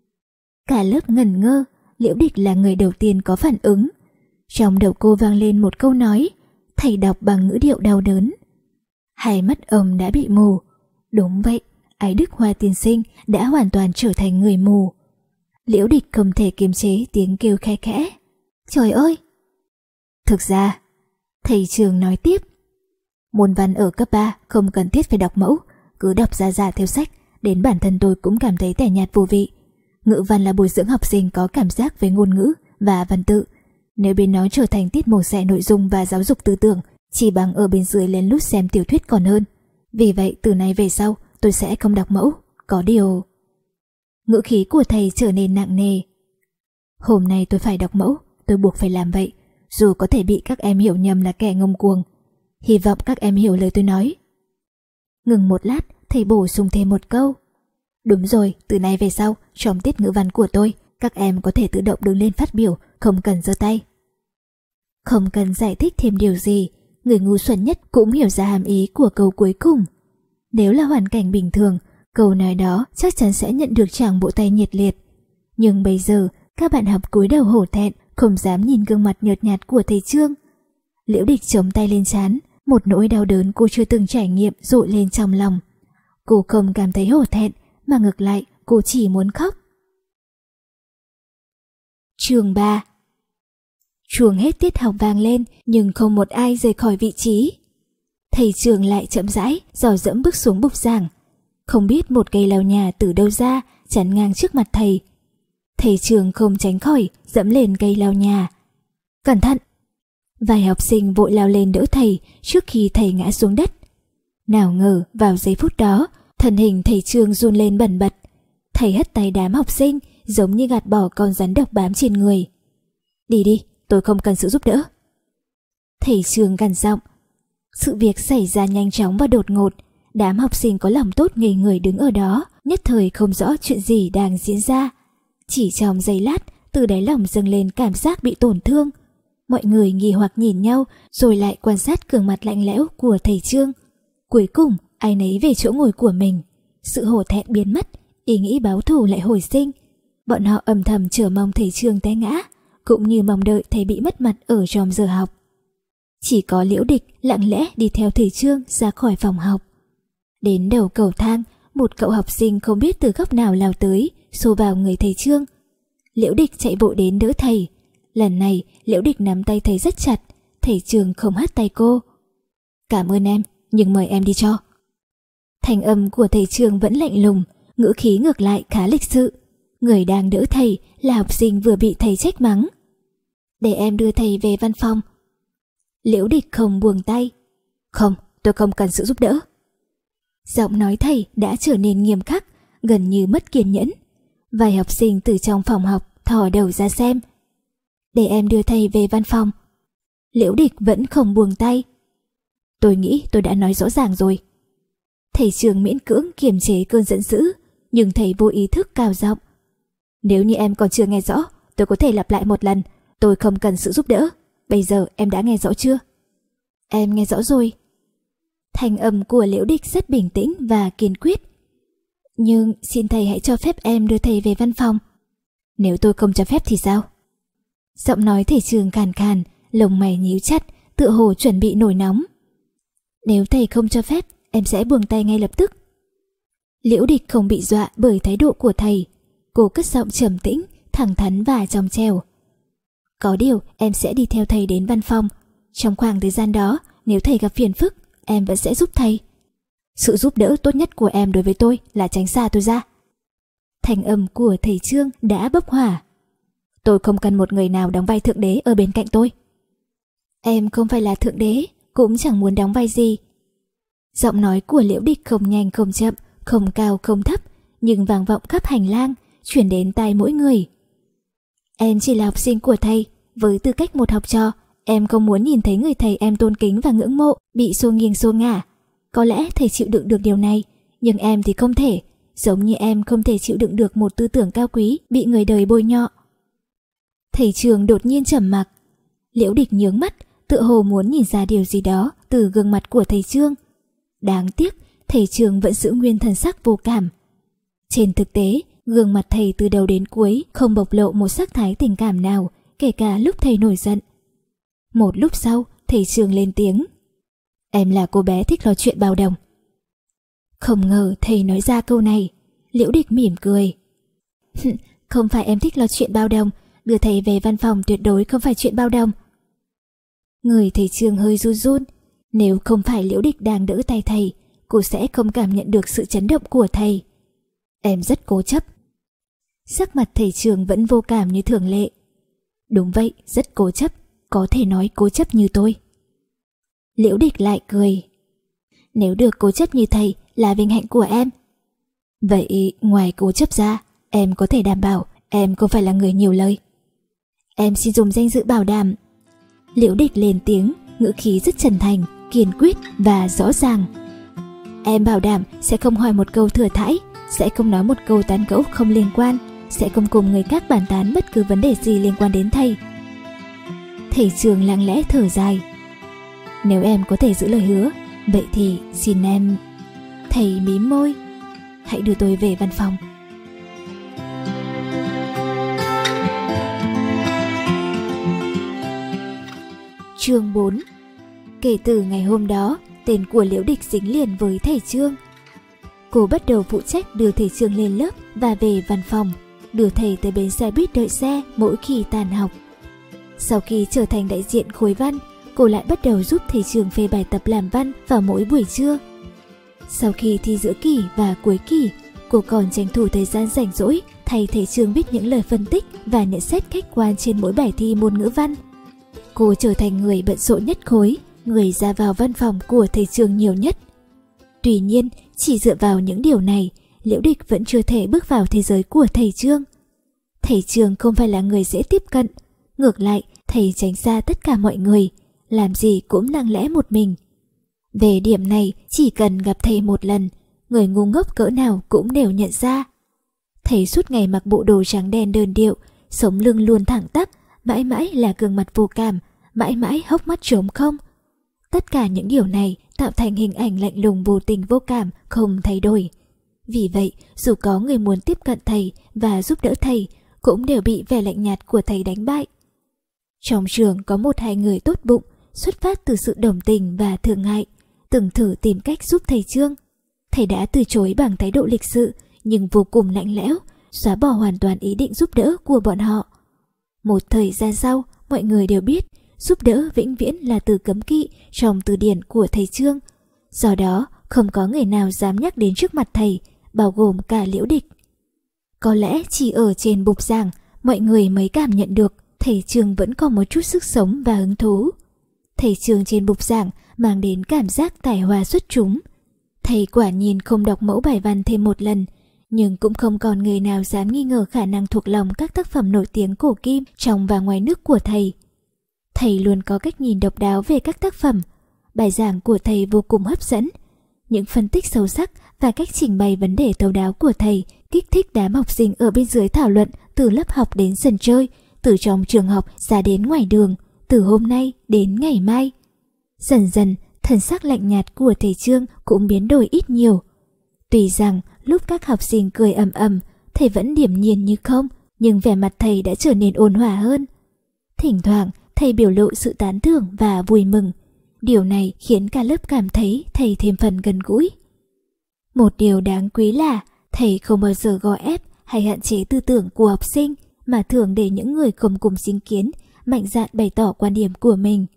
Speaker 1: Cả lớp ngẩn ngơ, Liễu Địch là người đầu tiên có phản ứng. Trong đầu cô vang lên một câu nói, thầy đọc bằng ngữ điệu đau đớn: "Hai mắt ông đã bị mù." Đúng vậy, Ái Đức Hoa tiên sinh đã hoàn toàn trở thành người mù. Liễu Địch không thể kiềm chế tiếng kêu khe khẽ: "Trời ơi!" Thực ra, thầy Trường nói tiếp, môn văn ở cấp ba không cần thiết phải đọc mẫu, cứ đọc ra ra theo sách, đến bản thân tôi cũng cảm thấy tẻ nhạt vô vị. Ngữ văn là bồi dưỡng học sinh có cảm giác với ngôn ngữ và văn tự. Nếu biến nó trở thành tiết mổ xẻ nội dung và giáo dục tư tưởng, chỉ bằng ở bên dưới lén lút xem tiểu thuyết còn hơn. Vì vậy từ nay về sau tôi sẽ không đọc mẫu. Có điều..." Ngữ khí của thầy trở nên nặng nề. "Hôm nay tôi phải đọc mẫu, tôi buộc phải làm vậy, dù có thể bị các em hiểu nhầm là kẻ ngông cuồng. Hy vọng các em hiểu lời tôi nói." Ngừng một lát, thầy bổ sung thêm một câu: "Đúng rồi, từ nay về sau, trong tiết ngữ văn của tôi, các em có thể tự động đứng lên phát biểu, không cần giơ tay." Không cần giải thích thêm điều gì, người ngu xuẩn nhất cũng hiểu ra hàm ý của câu cuối cùng. Nếu là hoàn cảnh bình thường, câu nói đó chắc chắn sẽ nhận được tràng vỗ tay nhiệt liệt. Nhưng bây giờ, các bạn học cúi đầu hổ thẹn, không dám nhìn gương mặt nhợt nhạt của thầy Trương. Liễu Địch chống tay lên trán, một nỗi đau đớn cô chưa từng trải nghiệm dội lên trong lòng. Cô không cảm thấy hổ thẹn, mà ngược lại cô chỉ muốn khóc. Chương ba. Chuông hết tiết học vang lên, nhưng không một ai rời khỏi vị trí. Thầy Trường lại chậm rãi dò dẫm bước xuống bục giảng. Không biết một cây lau nhà từ đâu ra chắn ngang trước mặt thầy. Thầy Trường không tránh khỏi dẫm lên cây lau nhà. "Cẩn thận!" Vài học sinh vội lao lên đỡ thầy trước khi thầy ngã xuống đất. Nào ngờ vào giây phút đó, thân hình thầy Trường run lên bần bật. Thầy hất tay đám học sinh giống như gạt bỏ con rắn độc bám trên người. "Đi đi, tôi không cần sự giúp đỡ." Thầy Trường gằn giọng. Sự việc xảy ra nhanh chóng và đột ngột. Đám học sinh có lòng tốt ngây người đứng ở đó, nhất thời không rõ chuyện gì đang diễn ra. Chỉ trong giây lát, từ đáy lòng dâng lên cảm giác bị tổn thương. Mọi người nghi hoặc nhìn nhau rồi lại quan sát gương mặt lạnh lẽo của thầy Trương. Cuối cùng ai nấy về chỗ ngồi của mình. Sự hổ thẹn biến mất, ý nghĩ báo thù lại hồi sinh. Bọn họ âm thầm chờ mong thầy Trương té ngã, cũng như mong đợi thầy bị mất mặt ở trong giờ học. Chỉ có Liễu Địch lặng lẽ đi theo thầy Trương ra khỏi phòng học. Đến đầu cầu thang, một cậu học sinh không biết từ góc nào lao tới, xô vào người thầy Trương. Liễu Địch chạy bộ đến đỡ thầy. Lần này Liễu Địch nắm tay thầy rất chặt, thầy Trương không hất tay cô. Cảm ơn em, nhưng mời em đi cho. Thanh âm của thầy Trương vẫn lạnh lùng, ngữ khí ngược lại khá lịch sự. Người đang đỡ thầy là học sinh vừa bị thầy trách mắng. Để em đưa thầy về văn phòng. Liễu Địch không buông tay. Không, tôi không cần sự giúp đỡ. Giọng nói thầy đã trở nên nghiêm khắc, gần như mất kiên nhẫn. Vài học sinh từ trong phòng học thò đầu ra xem. Để em đưa thầy về văn phòng. Liễu Địch vẫn không buông tay. Tôi nghĩ tôi đã nói rõ ràng rồi. Thầy Trương miễn cưỡng kiềm chế cơn giận dữ, nhưng thầy vô ý thức cao giọng. Nếu như em còn chưa nghe rõ, tôi có thể lặp lại một lần. Tôi không cần sự giúp đỡ. Bây giờ em đã nghe rõ chưa? Em nghe rõ rồi. Thanh âm của Liễu Địch rất bình tĩnh và kiên quyết. Nhưng xin thầy hãy cho phép em đưa thầy về văn phòng. Nếu tôi không cho phép thì sao? Giọng nói thầy Trương khàn khàn, lông mày nhíu chặt, tựa hồ chuẩn bị nổi nóng. Nếu thầy không cho phép, em sẽ buông tay ngay lập tức. Liễu Địch không bị dọa bởi thái độ của thầy. Cô cất giọng trầm tĩnh, thẳng thắn và trong trẻo. Có điều em sẽ đi theo thầy đến văn phòng. Trong khoảng thời gian đó, nếu thầy gặp phiền phức, em vẫn sẽ giúp thầy. Sự giúp đỡ tốt nhất của em đối với tôi là tránh xa tôi ra. Thanh âm của thầy Trương đã bốc hỏa. Tôi không cần một người nào đóng vai thượng đế ở bên cạnh tôi. Em không phải là thượng đế, cũng chẳng muốn đóng vai gì. Giọng nói của Liễu Địch không nhanh không chậm, không cao không thấp, nhưng vang vọng khắp hành lang, chuyển đến tai mỗi người. Em chỉ là học sinh của thầy, với tư cách một học trò, em không muốn nhìn thấy người thầy em tôn kính và ngưỡng mộ bị xô nghiêng xô ngả. Có lẽ thầy chịu đựng được điều này, nhưng em thì không thể, giống như em không thể chịu đựng được một tư tưởng cao quý bị người đời bôi nhọ. Thầy Trương đột nhiên trầm mặc. Liễu Địch nhướng mắt, tựa hồ muốn nhìn ra điều gì đó từ gương mặt của thầy Trương. Đáng tiếc, thầy Trương vẫn giữ nguyên thần sắc vô cảm. Trên thực tế, gương mặt thầy từ đầu đến cuối không bộc lộ một sắc thái tình cảm nào, kể cả lúc thầy nổi giận. Một lúc sau, thầy Trương lên tiếng. Em là cô bé thích nói chuyện bao đồng. Không ngờ thầy nói ra câu này. Liễu Địch mỉm cười. Không phải em thích nói chuyện bao đồng, đưa thầy về văn phòng tuyệt đối không phải chuyện bao đồng. Người thầy Trương hơi run run. Nếu không phải Liễu Địch đang đỡ tay thầy, cô sẽ không cảm nhận được sự chấn động của thầy. Em rất cố chấp. Sắc mặt thầy Trương vẫn vô cảm như thường lệ. Đúng vậy, rất cố chấp, có thể nói cố chấp như tôi. Liễu Địch lại cười. Nếu được cố chấp như thầy là vinh hạnh của em. Vậy ngoài cố chấp ra, em có thể đảm bảo em không phải là người nhiều lời. Em xin dùng danh dự bảo đảm. Liễu Địch lên tiếng, ngữ khí rất chân thành, kiên quyết và rõ ràng. Em bảo đảm sẽ không hỏi một câu thừa thãi, sẽ không nói một câu tán gẫu không liên quan, sẽ không cùng người khác bàn tán bất cứ vấn đề gì liên quan đến thầy. Thầy Trương lặng lẽ thở dài. Nếu em có thể giữ lời hứa, vậy thì xin em. Thầy mím môi. Hãy đưa tôi về văn phòng. Chương bốn. Kể từ ngày hôm đó, tên của Liễu Địch dính liền với thầy Trương. Cô bắt đầu phụ trách đưa thầy Trương lên lớp và về văn phòng, đưa thầy tới bến xe buýt đợi xe mỗi khi tan học. Sau khi trở thành đại diện khối văn, cô lại bắt đầu giúp thầy Trương phê bài tập làm văn vào mỗi buổi trưa. Sau khi thi giữa kỳ và cuối kỳ, cô còn tranh thủ thời gian rảnh rỗi thay thầy Trương viết những lời phân tích và nhận xét khách quan trên mỗi bài thi môn ngữ văn. Cô trở thành người bận rộn nhất khối, người ra vào văn phòng của thầy Trương nhiều nhất. Tuy nhiên, chỉ dựa vào những điều này, Liễu Địch vẫn chưa thể bước vào thế giới của thầy Trương. Thầy Trương không phải là người dễ tiếp cận, ngược lại, thầy tránh xa tất cả mọi người, làm gì cũng lặng lẽ một mình. Về điểm này, chỉ cần gặp thầy một lần, người ngu ngốc cỡ nào cũng đều nhận ra. Thầy suốt ngày mặc bộ đồ trắng đen đơn điệu, sống lưng luôn thẳng tắp, mãi mãi là gương mặt vô cảm, mãi mãi hốc mắt trống không. Tất cả những điều này tạo thành hình ảnh lạnh lùng vô tình vô cảm, không thay đổi. Vì vậy, dù có người muốn tiếp cận thầy và giúp đỡ thầy, cũng đều bị vẻ lạnh nhạt của thầy đánh bại. Trong trường có một hai người tốt bụng, xuất phát từ sự đồng tình và thương hại, từng thử tìm cách giúp thầy Trương. Thầy đã từ chối bằng thái độ lịch sự nhưng vô cùng lạnh lẽo, xóa bỏ hoàn toàn ý định giúp đỡ của bọn họ. Một thời gian sau, mọi người đều biết giúp đỡ vĩnh viễn là từ cấm kỵ trong từ điển của thầy Trương. Do đó, không có người nào dám nhắc đến trước mặt thầy, bao gồm cả Liễu Địch. Có lẽ chỉ ở trên bục giảng, mọi người mới cảm nhận được thầy Trương vẫn còn một chút sức sống và hứng thú. Thầy Trương trên bục giảng mang đến cảm giác tài hoa xuất chúng. Thầy quả nhiên không đọc mẫu bài văn thêm một lần, nhưng cũng không còn người nào dám nghi ngờ khả năng thuộc lòng các tác phẩm nổi tiếng cổ kim trong và ngoài nước của thầy. Thầy luôn có cách nhìn độc đáo về các tác phẩm. Bài giảng của thầy vô cùng hấp dẫn. Những phân tích sâu sắc và cách trình bày vấn đề thấu đáo của thầy kích thích đám học sinh ở bên dưới thảo luận, từ lớp học đến sân chơi, từ trong trường học ra đến ngoài đường, từ hôm nay đến ngày mai. Dần dần, thần sắc lạnh nhạt của thầy Trương cũng biến đổi ít nhiều. Tuy rằng lúc các học sinh cười ầm ầm, thầy vẫn điềm nhiên như không, nhưng vẻ mặt thầy đã trở nên ôn hòa hơn. Thỉnh thoảng, thầy biểu lộ sự tán thưởng và vui mừng. Điều này khiến cả lớp cảm thấy thầy thêm phần gần gũi. Một điều đáng quý là thầy không bao giờ gò ép hay hạn chế tư tưởng của học sinh, mà thường để những người không cùng chính kiến mạnh dạn bày tỏ quan điểm của mình.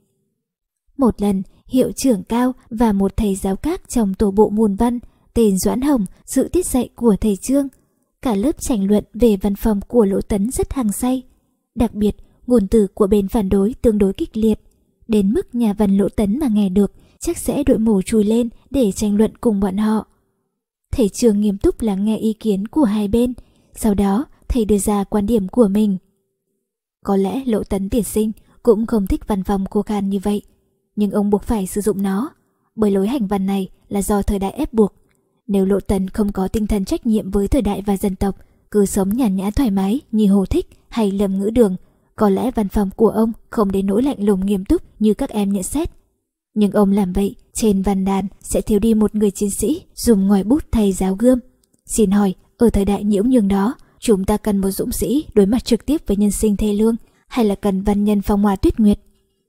Speaker 1: Một lần, hiệu trưởng Cao và một thầy giáo khác trong tổ bộ môn văn tên Doãn Hồng dự tiết dạy của thầy Trương. Cả lớp tranh luận về văn phòng của Lỗ Tấn rất hăng say. Đặc biệt, ngôn từ của bên phản đối tương đối kịch liệt, đến mức nhà văn Lỗ Tấn mà nghe được chắc sẽ đội mồ chui lên để tranh luận cùng bọn họ. Thầy Trương nghiêm túc lắng nghe ý kiến của hai bên, sau đó thầy đưa ra quan điểm của mình. Có lẽ Lỗ Tấn tiên sinh cũng không thích văn phòng khô khan như vậy, nhưng ông buộc phải sử dụng nó, bởi lối hành văn này là do thời đại ép buộc. Nếu Lỗ Tấn không có tinh thần trách nhiệm với thời đại và dân tộc, cứ sống nhàn nhã thoải mái như Hồ Thích hay Lâm Ngữ Đường, có lẽ văn phòng của ông không đến nỗi lạnh lùng nghiêm túc như các em nhận xét. Nhưng ông làm vậy, trên văn đàn sẽ thiếu đi một người chiến sĩ dùng ngòi bút thay giáo gươm. Xin hỏi, ở thời đại nhiễu nhường đó, chúng ta cần một dũng sĩ đối mặt trực tiếp với nhân sinh thê lương, hay là cần văn nhân phong hoa tuyết nguyệt?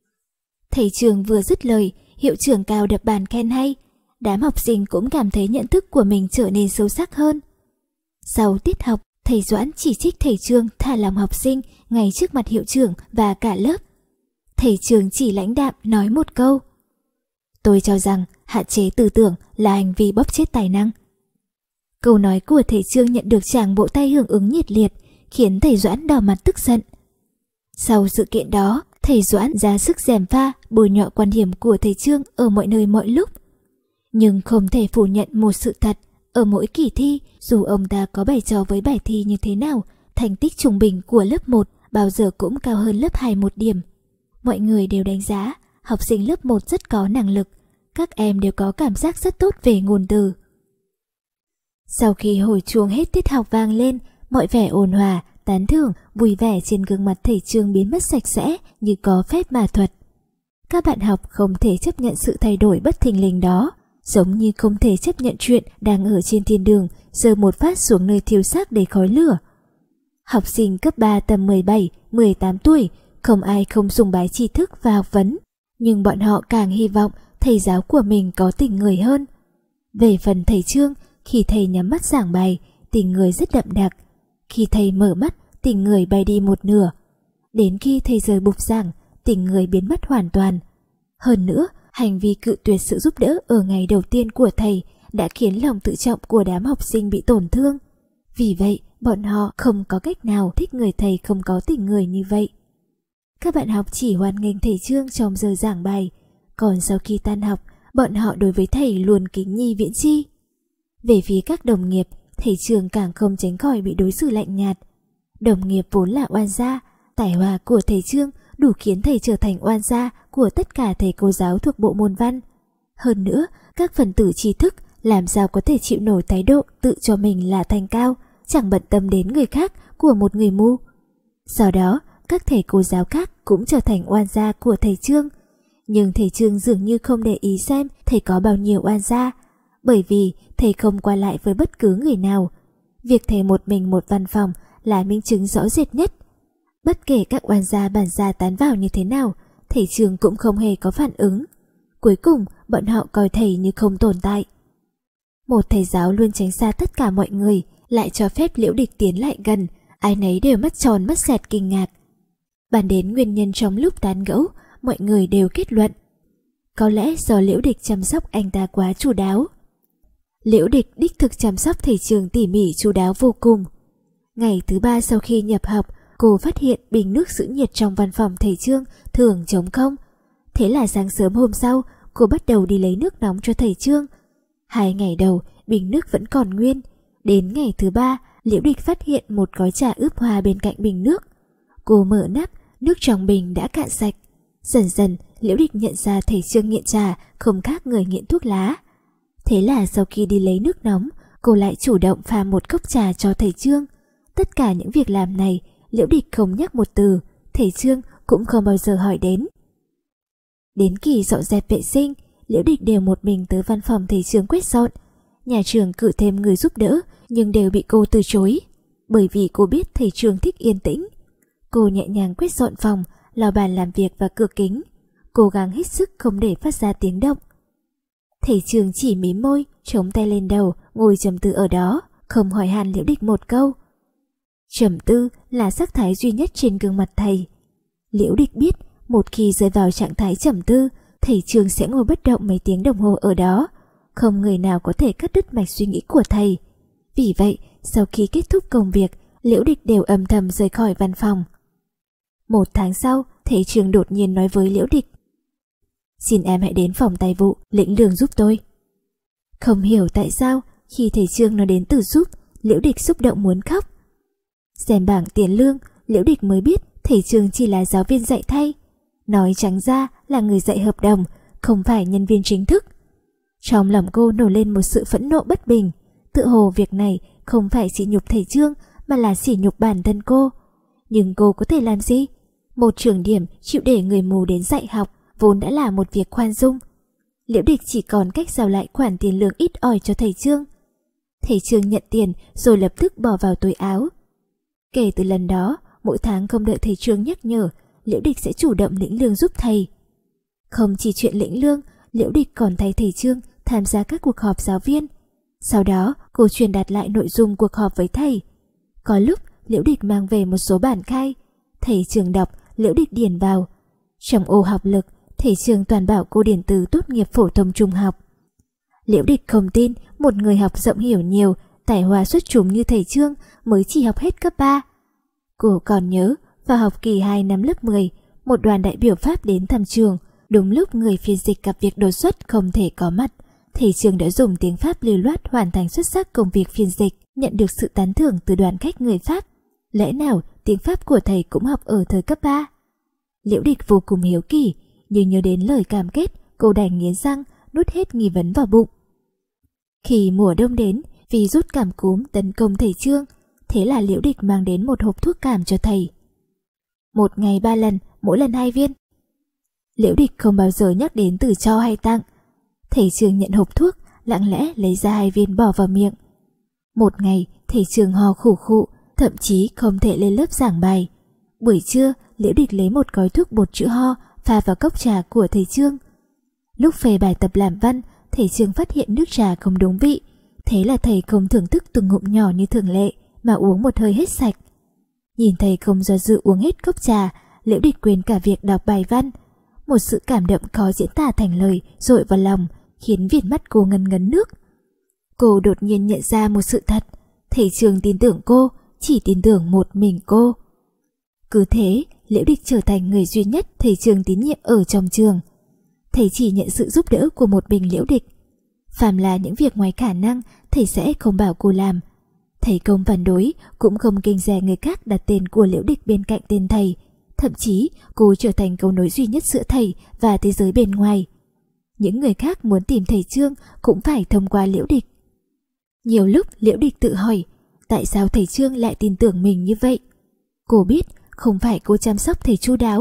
Speaker 1: Thầy Trường vừa dứt lời, hiệu trưởng Cao đập bàn khen hay. Đám học sinh cũng cảm thấy nhận thức của mình trở nên sâu sắc hơn. Sau tiết học, thầy Doãn chỉ trích thầy Trương thả lòng học sinh ngay trước mặt hiệu trưởng và cả lớp. Thầy Trường chỉ lãnh đạm nói một câu: tôi cho rằng hạn chế tư tưởng là hành vi bóp chết tài năng. Câu nói của thầy Trương nhận được tràng vỗ tay hưởng ứng nhiệt liệt, khiến thầy Doãn đỏ mặt tức giận. Sau sự kiện đó, thầy Doãn ra sức gièm pha bôi nhọ quan điểm của thầy Trương ở mọi nơi mọi lúc. Nhưng không thể phủ nhận một sự thật, ở mỗi kỳ thi, dù ông ta có bày trò với bài thi như thế nào, thành tích trung bình của lớp một bao giờ cũng cao hơn lớp hai một điểm. Mọi người đều đánh giá học sinh lớp một rất có năng lực, các em đều có cảm giác rất tốt về ngôn từ. Sau khi hồi chuông hết tiết học vang lên, mọi vẻ ôn hòa, tán thưởng, vui vẻ trên gương mặt thầy Trương biến mất sạch sẽ như có phép ma thuật. Các bạn học không thể chấp nhận sự thay đổi bất thình lình đó, giống như không thể chấp nhận chuyện đang ở trên thiên đường giơ một phát xuống nơi thiêu xác đầy khói lửa. Học sinh cấp ba tầm mười bảy, mười tám tuổi, không ai không sùng bái tri thức và học vấn, nhưng bọn họ càng hy vọng thầy giáo của mình có tình người hơn. Về phần thầy Trương, khi thầy nhắm mắt giảng bài, tình người rất đậm đặc. Khi thầy mở mắt, tình người bay đi một nửa. Đến khi thầy rời bục giảng, tình người biến mất hoàn toàn. Hơn nữa, hành vi cự tuyệt sự giúp đỡ ở ngày đầu tiên của thầy đã khiến lòng tự trọng của đám học sinh bị tổn thương. Vì vậy, bọn họ không có cách nào thích người thầy không có tình người như vậy. Các bạn học chỉ hoan nghênh thầy Trương trong giờ giảng bài, còn sau khi tan học, bọn họ đối với thầy luôn kính nhi viễn chi. Về phía các đồng nghiệp, thầy Trương càng không tránh khỏi bị đối xử lạnh nhạt. Đồng nghiệp vốn là oan gia, tài hoa của thầy Trương đủ khiến thầy trở thành oan gia của tất cả thầy cô giáo thuộc bộ môn văn. Hơn nữa, các phần tử trí thức làm sao có thể chịu nổi thái độ tự cho mình là thanh cao, chẳng bận tâm đến người khác của một người mù. Sau đó, các thầy cô giáo khác cũng trở thành oan gia của thầy Trương. Nhưng thầy Trương dường như không để ý xem thầy có bao nhiêu oan gia, bởi vì thầy không qua lại với bất cứ người nào. Việc thầy một mình một văn phòng là minh chứng rõ rệt nhất. Bất kể các oan gia bản gia tán vào như thế nào, thầy Trương cũng không hề có phản ứng. Cuối cùng bọn họ coi thầy như không tồn tại. Một thầy giáo luôn tránh xa tất cả mọi người, lại cho phép Liễu Địch tiến lại gần, ai nấy đều mắt tròn mắt dẹt kinh ngạc. Bàn đến nguyên nhân trong lúc tán gẫu, mọi người đều kết luận có lẽ do Liễu Địch chăm sóc anh ta quá chu đáo. Liễu Địch đích thực chăm sóc thầy Trương tỉ mỉ chu đáo vô cùng. Ngày thứ ba sau khi nhập học, cô phát hiện bình nước giữ nhiệt trong văn phòng thầy Trương thường trống không. Thế là sáng sớm hôm sau, cô bắt đầu đi lấy nước nóng cho thầy Trương. Hai ngày đầu, bình nước vẫn còn nguyên. Đến ngày thứ ba, Liễu Địch phát hiện một gói trà ướp hoa bên cạnh bình nước. Cô mở nắp, nước trong bình đã cạn sạch. Dần dần, Liễu Địch nhận ra thầy Trương nghiện trà không khác người nghiện thuốc lá. Thế là sau khi đi lấy nước nóng, cô lại chủ động pha một cốc trà cho thầy Trương. Tất cả những việc làm này, Liễu Địch không nhắc một từ, thầy Trương cũng không bao giờ hỏi đến. Đến kỳ dọn dẹp vệ sinh, Liễu Địch đều một mình tới văn phòng thầy Trương quét dọn. Nhà trường cử thêm người giúp đỡ, nhưng đều bị cô từ chối, bởi vì cô biết thầy Trương thích yên tĩnh. Cô nhẹ nhàng quét dọn phòng, lau bàn làm việc và cửa kính, cố gắng hết sức không để phát ra tiếng động. Thầy Trương chỉ mím môi, chống tay lên đầu, ngồi trầm tư ở đó, không hỏi han Liễu Địch một câu. Trầm tư là sắc thái duy nhất trên gương mặt thầy. Liễu Địch biết, một khi rơi vào trạng thái trầm tư, thầy Trương sẽ ngồi bất động mấy tiếng đồng hồ ở đó, không người nào có thể cắt đứt mạch suy nghĩ của thầy. Vì vậy, sau khi kết thúc công việc, Liễu Địch đều âm thầm rời khỏi văn phòng. Một tháng sau, thầy Trương đột nhiên nói với Liễu Địch: "Xin em hãy đến phòng tài vụ lĩnh lương giúp tôi." Không hiểu tại sao, khi thầy Trương nói đến từ giúp, Liễu Địch xúc động muốn khóc. Xem bảng tiền lương, Liễu Địch mới biết thầy Trương chỉ là giáo viên dạy thay. Nói trắng ra là người dạy hợp đồng, không phải nhân viên chính thức. Trong lòng cô nổi lên một sự phẫn nộ bất bình. Tự hồ việc này không phải sỉ nhục thầy Trương, mà là sỉ nhục bản thân cô. Nhưng cô có thể làm gì? Một trường điểm chịu để người mù đến dạy học vốn đã là một việc khoan dung. Liễu Địch chỉ còn cách giao lại khoản tiền lương ít ỏi cho thầy Trương. Thầy Trương nhận tiền rồi lập tức bỏ vào túi áo. Kể từ lần đó, mỗi tháng không đợi thầy Trương nhắc nhở, Liễu Địch sẽ chủ động lĩnh lương giúp thầy. Không chỉ chuyện lĩnh lương, Liễu Địch còn thay thầy Trương tham gia các cuộc họp giáo viên. Sau đó, cô truyền đạt lại nội dung cuộc họp với thầy. Có lúc, Liễu Địch mang về một số bản khai. Thầy Trương đọc, Liễu Địch điền vào. Trong ô học lực, thầy Trương toàn bảo cô điền từ tốt nghiệp phổ thông trung học. Liễu Địch không tin một người học rộng hiểu nhiều, tài hoa xuất chúng như thầy Trương mới chỉ học hết cấp ba. Cô còn nhớ, vào học kỳ hai năm lớp mười, một đoàn đại biểu Pháp đến thăm trường. Đúng lúc người phiên dịch gặp việc đột xuất không thể có mặt, thầy Trương đã dùng tiếng Pháp lưu loát hoàn thành xuất sắc công việc phiên dịch, nhận được sự tán thưởng từ đoàn khách người Pháp. Lẽ nào tiếng Pháp của thầy cũng học ở thời cấp ba? Liễu Địch vô cùng hiếu kỳ, nhưng nhớ đến lời cam kết, cô đành nghiến răng, nuốt hết nghi vấn vào bụng. Khi mùa đông đến, vì rút cảm cúm tấn công thầy Trương, thế là Liễu Địch mang đến một hộp thuốc cảm cho thầy. Một ngày ba lần, mỗi lần hai viên. Liễu Địch không bao giờ nhắc đến từ cho hay tặng. Thầy Trương nhận hộp thuốc, lặng lẽ lấy ra hai viên bỏ vào miệng. Một ngày, thầy Trương ho khủ khụ, thậm chí không thể lên lớp giảng bài. Buổi trưa, Liễu Địch lấy một gói thuốc bột chữa ho pha vào cốc trà của thầy Trương. Lúc phê bài tập làm văn, thầy Trương phát hiện nước trà không đúng vị. Thế là thầy không thưởng thức từng ngụm nhỏ như thường lệ, mà uống một hơi hết sạch. Nhìn thầy không do dự uống hết cốc trà, Liễu Địch quên cả việc đọc bài văn. Một sự cảm động khó diễn tả thành lời dội vào lòng, khiến viền mắt cô ngấn ngấn nước. Cô đột nhiên nhận ra một sự thật, thầy Trương tin tưởng cô, chỉ tin tưởng một mình cô. Cứ thế, Liễu Địch trở thành người duy nhất thầy Trương tín nhiệm ở trong trường. Thầy chỉ nhận sự giúp đỡ của một mình Liễu Địch. Phàm là những việc ngoài khả năng, thầy sẽ không bảo cô làm. Thầy không phản đối, cũng không kiêng dè người khác đặt tên của Liễu Địch bên cạnh tên thầy. Thậm chí, cô trở thành cầu nối duy nhất giữa thầy và thế giới bên ngoài. Những người khác muốn tìm thầy Trương cũng phải thông qua Liễu Địch. Nhiều lúc Liễu Địch tự hỏi, tại sao thầy Trương lại tin tưởng mình như vậy? Cô biết không phải cô chăm sóc thầy chu đáo,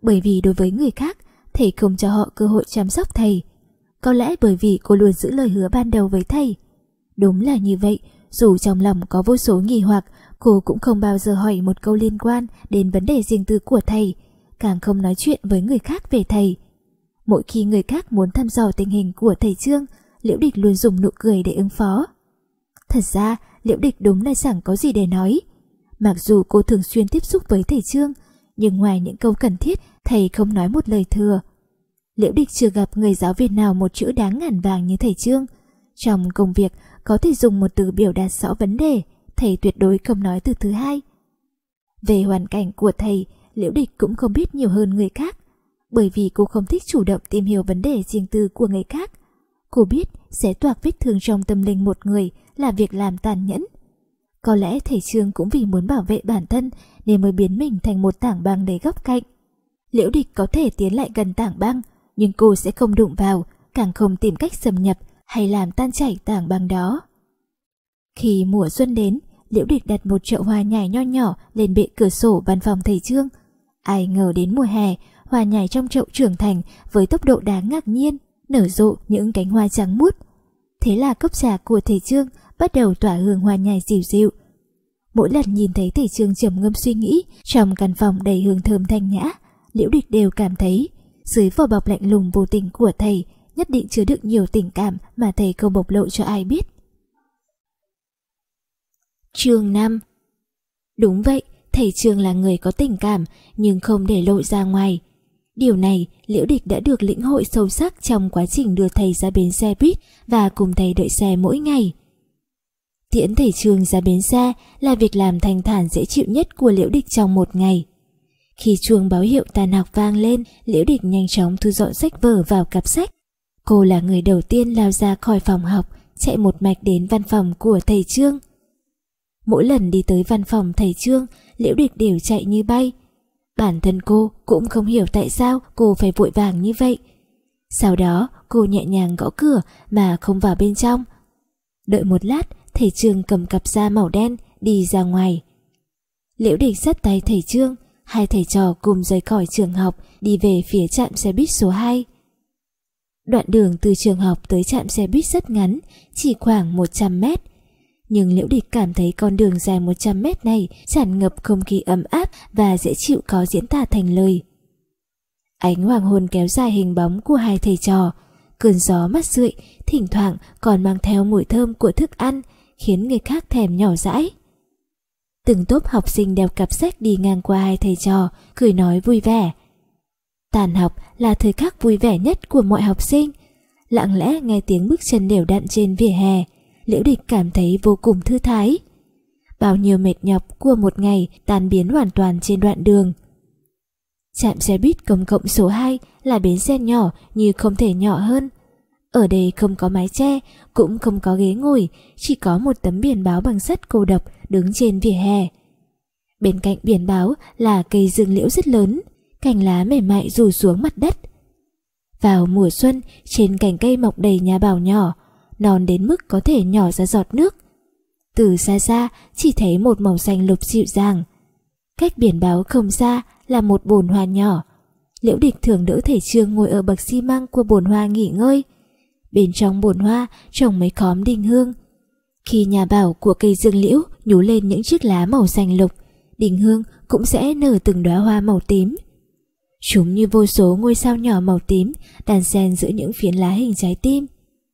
Speaker 1: Bởi vì đối với người khác, thầy không cho họ cơ hội chăm sóc thầy. Có lẽ bởi vì cô luôn giữ lời hứa ban đầu với thầy. Đúng là như vậy, dù trong lòng có vô số nghi hoặc, cô cũng không bao giờ hỏi một câu liên quan đến vấn đề riêng tư của thầy, càng không nói chuyện với người khác về thầy. Mỗi khi người khác muốn thăm dò tình hình của thầy Trương, Liễu Địch luôn dùng nụ cười để ứng phó. Thật ra, Liễu Địch đúng là chẳng có gì để nói. Mặc dù cô thường xuyên tiếp xúc với thầy Trương, nhưng ngoài những câu cần thiết, thầy không nói một lời thừa. Liễu Địch chưa gặp người giáo viên nào một chữ đáng ngàn vàng như thầy Trương. Trong công việc, có thể dùng một từ biểu đạt rõ vấn đề, thầy tuyệt đối không nói từ thứ hai. Về hoàn cảnh của thầy, Liễu Địch cũng không biết nhiều hơn người khác, bởi vì cô không thích chủ động tìm hiểu vấn đề riêng tư của người khác. Cô biết xé toạc vết thương trong tâm linh một người là việc làm tàn nhẫn. Có lẽ thầy Trương cũng vì muốn bảo vệ bản thân nên mới biến mình thành một tảng băng đầy góc cạnh. Liễu Địch có thể tiến lại gần tảng băng, nhưng cô sẽ không đụng vào, càng không tìm cách xâm nhập hay làm tan chảy tảng băng đó. Khi mùa xuân đến, Liễu Địch đặt một chậu hoa nhài nho nhỏ lên bệ cửa sổ văn phòng thầy Trương. Ai ngờ đến mùa hè, hoa nhài trong chậu trưởng thành với tốc độ đáng ngạc nhiên, nở rộ những cánh hoa trắng muốt. Thế là cốc trà của thầy Trương bắt đầu tỏa hương hoa nhài dịu dịu. Mỗi lần nhìn thấy thầy Trương trầm ngâm suy nghĩ trong căn phòng đầy hương thơm thanh nhã, Liễu Địch đều cảm thấy dưới vỏ bọc lạnh lùng vô tình của thầy nhất định chứa đựng nhiều tình cảm mà thầy không bộc lộ cho ai biết. Chương năm. Đúng vậy, thầy Trương là người có tình cảm nhưng không để lộ ra ngoài. Điều này Liễu Địch đã được lĩnh hội sâu sắc trong quá trình đưa thầy ra bến xe buýt và cùng thầy đợi xe mỗi ngày. Tiễn thầy Trương ra bến xe là việc làm thanh thản dễ chịu nhất của Liễu Địch trong một ngày. Khi chuông báo hiệu tan học vang lên, Liễu Địch nhanh chóng thu dọn sách vở vào cặp sách. Cô là người đầu tiên lao ra khỏi phòng học, chạy một mạch đến văn phòng của thầy Trương. Mỗi lần đi tới văn phòng thầy Trương, Liễu Địch đều chạy như bay. Bản thân cô cũng không hiểu tại sao cô phải vội vàng như vậy. Sau đó cô nhẹ nhàng gõ cửa mà không vào bên trong. Đợi một lát, thầy Trương cầm cặp da màu đen đi ra ngoài. Liễu Địch dắt tay thầy Trương, hai thầy trò cùng rời khỏi trường học đi về phía trạm xe buýt số hai. Đoạn đường từ trường học tới trạm xe buýt rất ngắn, chỉ khoảng một trăm mét. Nhưng Liễu Địch cảm thấy con đường dài một trăm mét này tràn ngập không khí ấm áp và dễ chịu khó diễn tả thành lời. Ánh hoàng hôn kéo dài hình bóng của hai thầy trò, cơn gió mát rượi thỉnh thoảng còn mang theo mùi thơm của thức ăn, khiến người khác thèm nhỏ dãi. Từng tốp học sinh đeo cặp sách đi ngang qua hai thầy trò, cười nói vui vẻ. Tàn học là thời khắc vui vẻ nhất của mọi học sinh. Lặng lẽ nghe tiếng bước chân đều đặn trên vỉa hè, Liễu Địch cảm thấy vô cùng thư thái. Bao nhiêu mệt nhọc của một ngày tan biến hoàn toàn trên đoạn đường. Trạm xe buýt công cộng số hai là bến xe nhỏ như không thể nhỏ hơn. Ở đây không có mái che, cũng không có ghế ngồi, chỉ có một tấm biển báo bằng sắt cô độc đứng trên vỉa hè. Bên cạnh biển báo là cây dương liễu rất lớn, cành lá mềm mại rủ xuống mặt đất. Vào mùa xuân, trên cành cây mọc đầy nhà bảo nhỏ, non đến mức có thể nhỏ ra giọt nước. Từ xa xa chỉ thấy một màu xanh lục dịu dàng. Cách biển báo không xa là một bồn hoa nhỏ. Liễu Địch thường đỡ thầy Trương ngồi ở bậc xi măng của bồn hoa nghỉ ngơi. Bên trong bồn hoa trồng mấy khóm đinh hương. Khi nhà bảo của cây dương liễu nhú lên những chiếc lá màu xanh lục, đinh hương cũng sẽ nở từng đóa hoa màu tím. Chúng như vô số ngôi sao nhỏ màu tím đan xen giữa những phiến lá hình trái tim.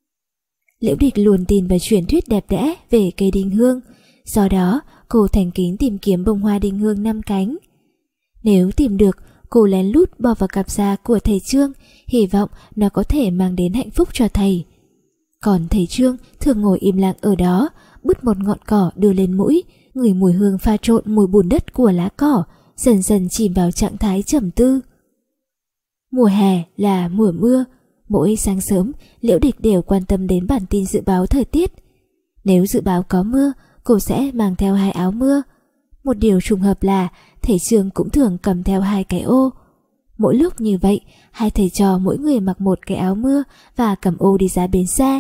Speaker 1: Liễu Địch luôn tin vào truyền thuyết đẹp đẽ về cây đinh hương, do đó cô thành kính tìm kiếm bông hoa đinh hương năm cánh. Nếu tìm được, cô lén lút bỏ vào cặp da của thầy Trương, hy vọng nó có thể mang đến hạnh phúc cho thầy. Còn thầy Trương thường ngồi im lặng ở đó, bứt một ngọn cỏ đưa lên mũi, ngửi mùi hương pha trộn mùi bùn đất của lá cỏ, dần dần chìm vào trạng thái trầm tư. Mùa hè là mùa mưa. Mỗi sáng sớm, Liễu Địch đều quan tâm đến bản tin dự báo thời tiết. Nếu dự báo có mưa, cô sẽ mang theo hai áo mưa. Một điều trùng hợp là thầy Trương cũng thường cầm theo hai cái ô. Mỗi lúc như vậy, hai thầy trò mỗi người mặc một cái áo mưa và cầm ô đi ra bến xe.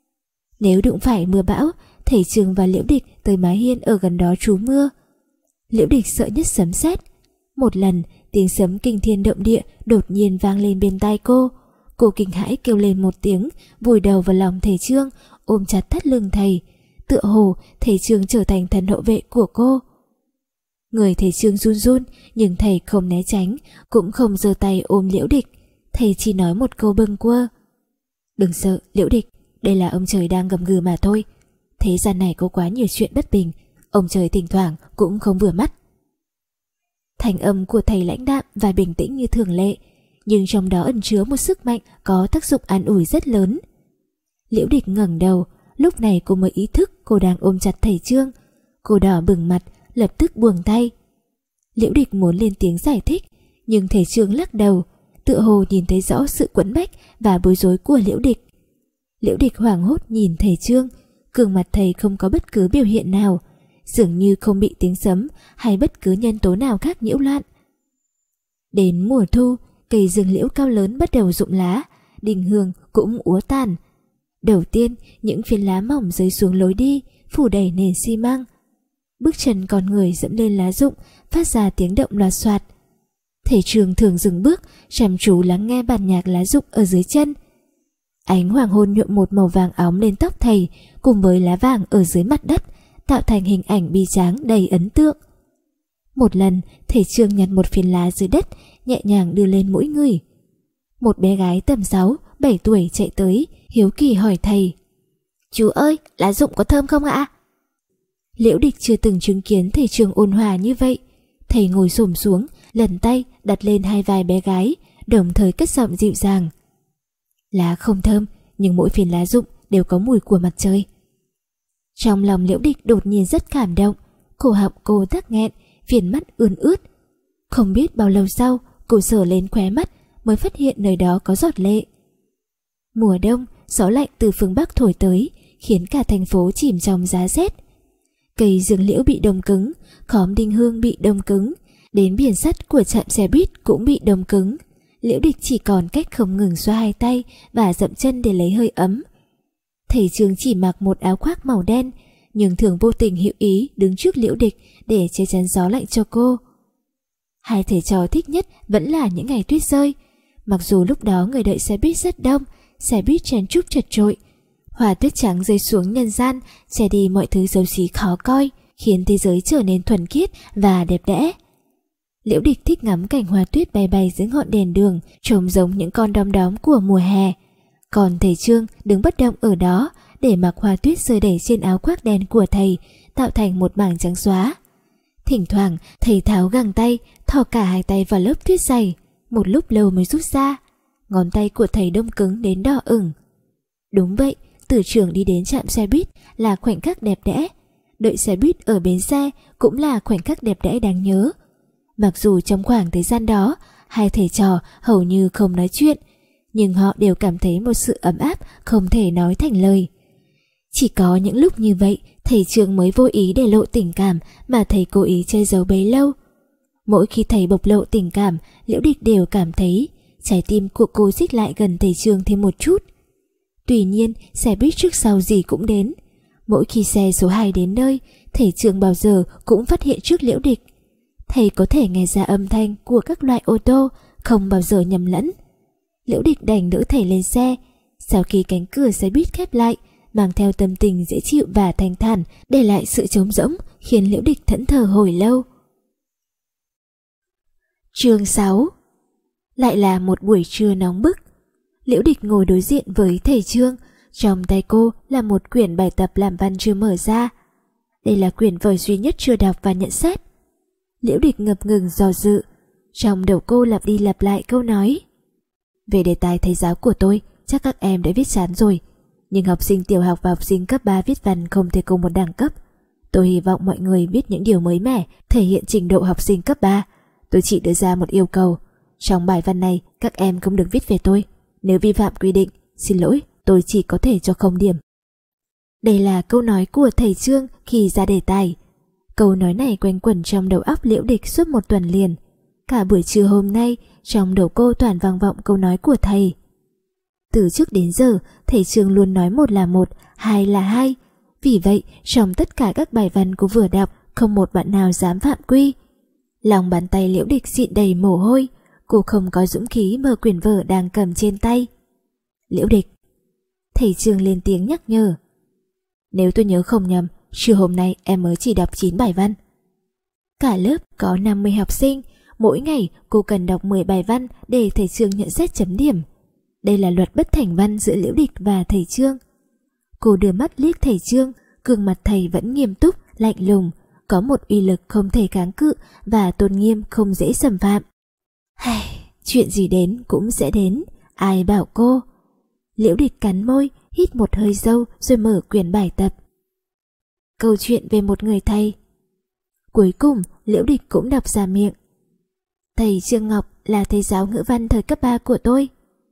Speaker 1: Nếu đụng phải mưa bão, thầy Trương và Liễu Địch tới mái hiên ở gần đó trú mưa. Liễu Địch sợ nhất sấm sét. Một lần, tiếng sấm kinh thiên động địa đột nhiên vang lên bên tai cô. Cô kinh hãi kêu lên một tiếng, vùi đầu vào lòng thầy Trương, ôm chặt thắt lưng thầy. Tựa hồ thầy Trương trở thành thần hộ vệ của cô. Người thầy Trương run run, nhưng thầy không né tránh, cũng không giơ tay ôm Liễu Địch. Thầy chỉ nói một câu bâng quơ: "Đừng sợ Liễu Địch, đây là ông trời đang gầm gừ mà thôi. Thế gian này có quá nhiều chuyện bất bình, ông trời thỉnh thoảng cũng không vừa mắt." Thành âm của thầy lãnh đạm và bình tĩnh như thường lệ, nhưng trong đó ẩn chứa một sức mạnh có tác dụng an ủi rất lớn. Liễu Địch ngẩng đầu, lúc này cô mới ý thức cô đang ôm chặt thầy Trương. Cô đỏ bừng mặt, lập tức buông tay. Liễu Địch muốn lên tiếng giải thích, nhưng thầy Trương lắc đầu, tựa hồ nhìn thấy rõ sự quẫn bách và bối rối của Liễu Địch. Liễu Địch hoảng hốt nhìn thầy Trương, gương mặt thầy không có bất cứ biểu hiện nào, dường như không bị tiếng sấm hay bất cứ nhân tố nào khác nhiễu loạn. Đến mùa thu, cây dương liễu cao lớn bắt đầu rụng lá, đình hương cũng úa tàn. Đầu tiên, những phiến lá mỏng rơi xuống lối đi, phủ đầy nền xi măng. Bước chân con người dẫm lên lá rụng, phát ra tiếng động loạt soạt. Thầy Trương thường dừng bước, chăm chú lắng nghe bản nhạc lá rụng ở dưới chân. Ánh hoàng hôn nhuộm một màu vàng óng lên tóc thầy, cùng với lá vàng ở dưới mặt đất, tạo thành hình ảnh bi tráng đầy ấn tượng. Một lần, thầy Trương nhặt một phiến lá dưới đất, nhẹ nhàng đưa lên mũi người. Một bé gái tầm sáu, bảy tuổi chạy tới, hiếu kỳ hỏi thầy: "Chú ơi, lá rụng có thơm không ạ?" Liễu Địch chưa từng chứng kiến thầy Trương ôn hòa như vậy. Thầy ngồi xổm xuống, lần tay đặt lên hai vai bé gái, đồng thời cất giọng dịu dàng: "Lá không thơm, nhưng mỗi phiến lá rụng đều có mùi của mặt trời." Trong lòng Liễu Địch đột nhiên rất cảm động, cổ họng cô tắc nghẹn, viền mắt ươn ướt. Không biết bao lâu sau, cô sờ lên khóe mắt mới phát hiện nơi đó có giọt lệ. Mùa đông, gió lạnh từ phương Bắc thổi tới, khiến cả thành phố chìm trong giá rét. Cây dương liễu bị đông cứng, khóm đinh hương bị đông cứng, đến biển sắt của trạm xe buýt cũng bị đông cứng. Liễu Địch chỉ còn cách không ngừng xoa hai tay và dậm chân để lấy hơi ấm. Thầy Trương chỉ mặc một áo khoác màu đen, nhưng thường vô tình hữu ý đứng trước Liễu Địch để che chắn gió lạnh cho cô. Hai thầy trò thích nhất vẫn là những ngày tuyết rơi. Mặc dù lúc đó người đợi xe buýt rất đông, xe buýt chen chúc chật chội, hoa tuyết trắng rơi xuống nhân gian, che đi mọi thứ xấu xí khó coi, khiến thế giới trở nên thuần khiết và đẹp đẽ. Liễu Địch thích ngắm cảnh hoa tuyết bay bay dưới ngọn đèn đường, trông giống những con đom đóm của mùa hè. Còn thầy Trương đứng bất động ở đó, để mặc hoa tuyết rơi đầy trên áo khoác đen của thầy, tạo thành một mảng trắng xóa. Thỉnh thoảng thầy tháo găng tay, thò cả hai tay vào lớp tuyết dày, một lúc lâu mới rút ra. Ngón tay của thầy đông cứng đến đỏ ửng. Đúng vậy, từ trường đi đến trạm xe buýt là khoảnh khắc đẹp đẽ, đợi xe buýt ở bến xe cũng là khoảnh khắc đẹp đẽ đáng nhớ. Mặc dù trong khoảng thời gian đó, hai thầy trò hầu như không nói chuyện, nhưng họ đều cảm thấy một sự ấm áp không thể nói thành lời. Chỉ có những lúc như vậy, thầy Trương mới vô ý để lộ tình cảm mà thầy cố ý che giấu bấy lâu. Mỗi khi thầy bộc lộ tình cảm, Liễu Địch đều cảm thấy trái tim của cô xích lại gần thầy Trương thêm một chút. Tuy nhiên, xe buýt trước sau gì cũng đến. Mỗi khi xe số hai đến nơi, thầy Trương bao giờ cũng phát hiện trước Liễu Địch. Thầy có thể nghe ra âm thanh của các loại ô tô, không bao giờ nhầm lẫn. Liễu Địch đành đỡ thầy lên xe. Sau khi cánh cửa xe buýt khép lại, mang theo tâm tình dễ chịu và thanh thản, để lại sự trống rỗng, khiến Liễu Địch thẫn thờ hồi lâu. Chương sáu. Lại là một buổi trưa nóng bức. Liễu Địch ngồi đối diện với thầy Trương, trong tay cô là một quyển bài tập làm văn chưa mở ra. Đây là quyển vở duy nhất chưa đọc và nhận xét. Liễu Địch ngập ngừng dò dự, trong đầu cô lặp đi lặp lại câu nói: "Về đề tài thầy giáo của tôi, chắc các em đã viết chán rồi, nhưng học sinh tiểu học và học sinh cấp ba viết văn không thể cùng một đẳng cấp. Tôi hy vọng mọi người biết những điều mới mẻ, thể hiện trình độ học sinh cấp ba. Tôi chỉ đưa ra một yêu cầu, trong bài văn này các em không được viết về tôi. Nếu vi phạm quy định, xin lỗi, tôi chỉ có thể cho không điểm." Đây là câu nói của thầy Trương khi ra đề tài. Câu nói này quanh quẩn trong đầu óc Liễu Địch suốt một tuần liền. Cả buổi trưa hôm nay, trong đầu cô toàn vang vọng câu nói của thầy. Từ trước đến giờ, thầy Trương luôn nói một là một, hai là hai. Vì vậy, trong tất cả các bài văn cô vừa đọc, không một bạn nào dám phạm quy. Lòng bàn tay Liễu Địch xịn đầy mồ hôi, cô không có dũng khí mở quyển vở đang cầm trên tay. Liễu Địch, thầy Trương lên tiếng nhắc nhở. Nếu tôi nhớ không nhầm, trưa hôm nay em mới chỉ đọc chín bài văn. Cả lớp có năm mươi học sinh, mỗi ngày cô cần đọc mười bài văn để thầy Trương nhận xét chấm điểm. Đây là luật bất thành văn giữa Liễu Địch và thầy Trương. Cô đưa mắt liếc thầy Trương, gương mặt thầy vẫn nghiêm túc, lạnh lùng, có một uy lực không thể kháng cự và tôn nghiêm không dễ xâm phạm. Hay, chuyện gì đến cũng sẽ đến, ai bảo cô. Liễu Địch cắn môi, hít một hơi sâu rồi mở quyển bài tập. Câu chuyện về một người thầy. Cuối cùng Liễu Địch cũng đọc ra miệng. Thầy Trương Ngọc là thầy giáo ngữ văn thời cấp ba của tôi.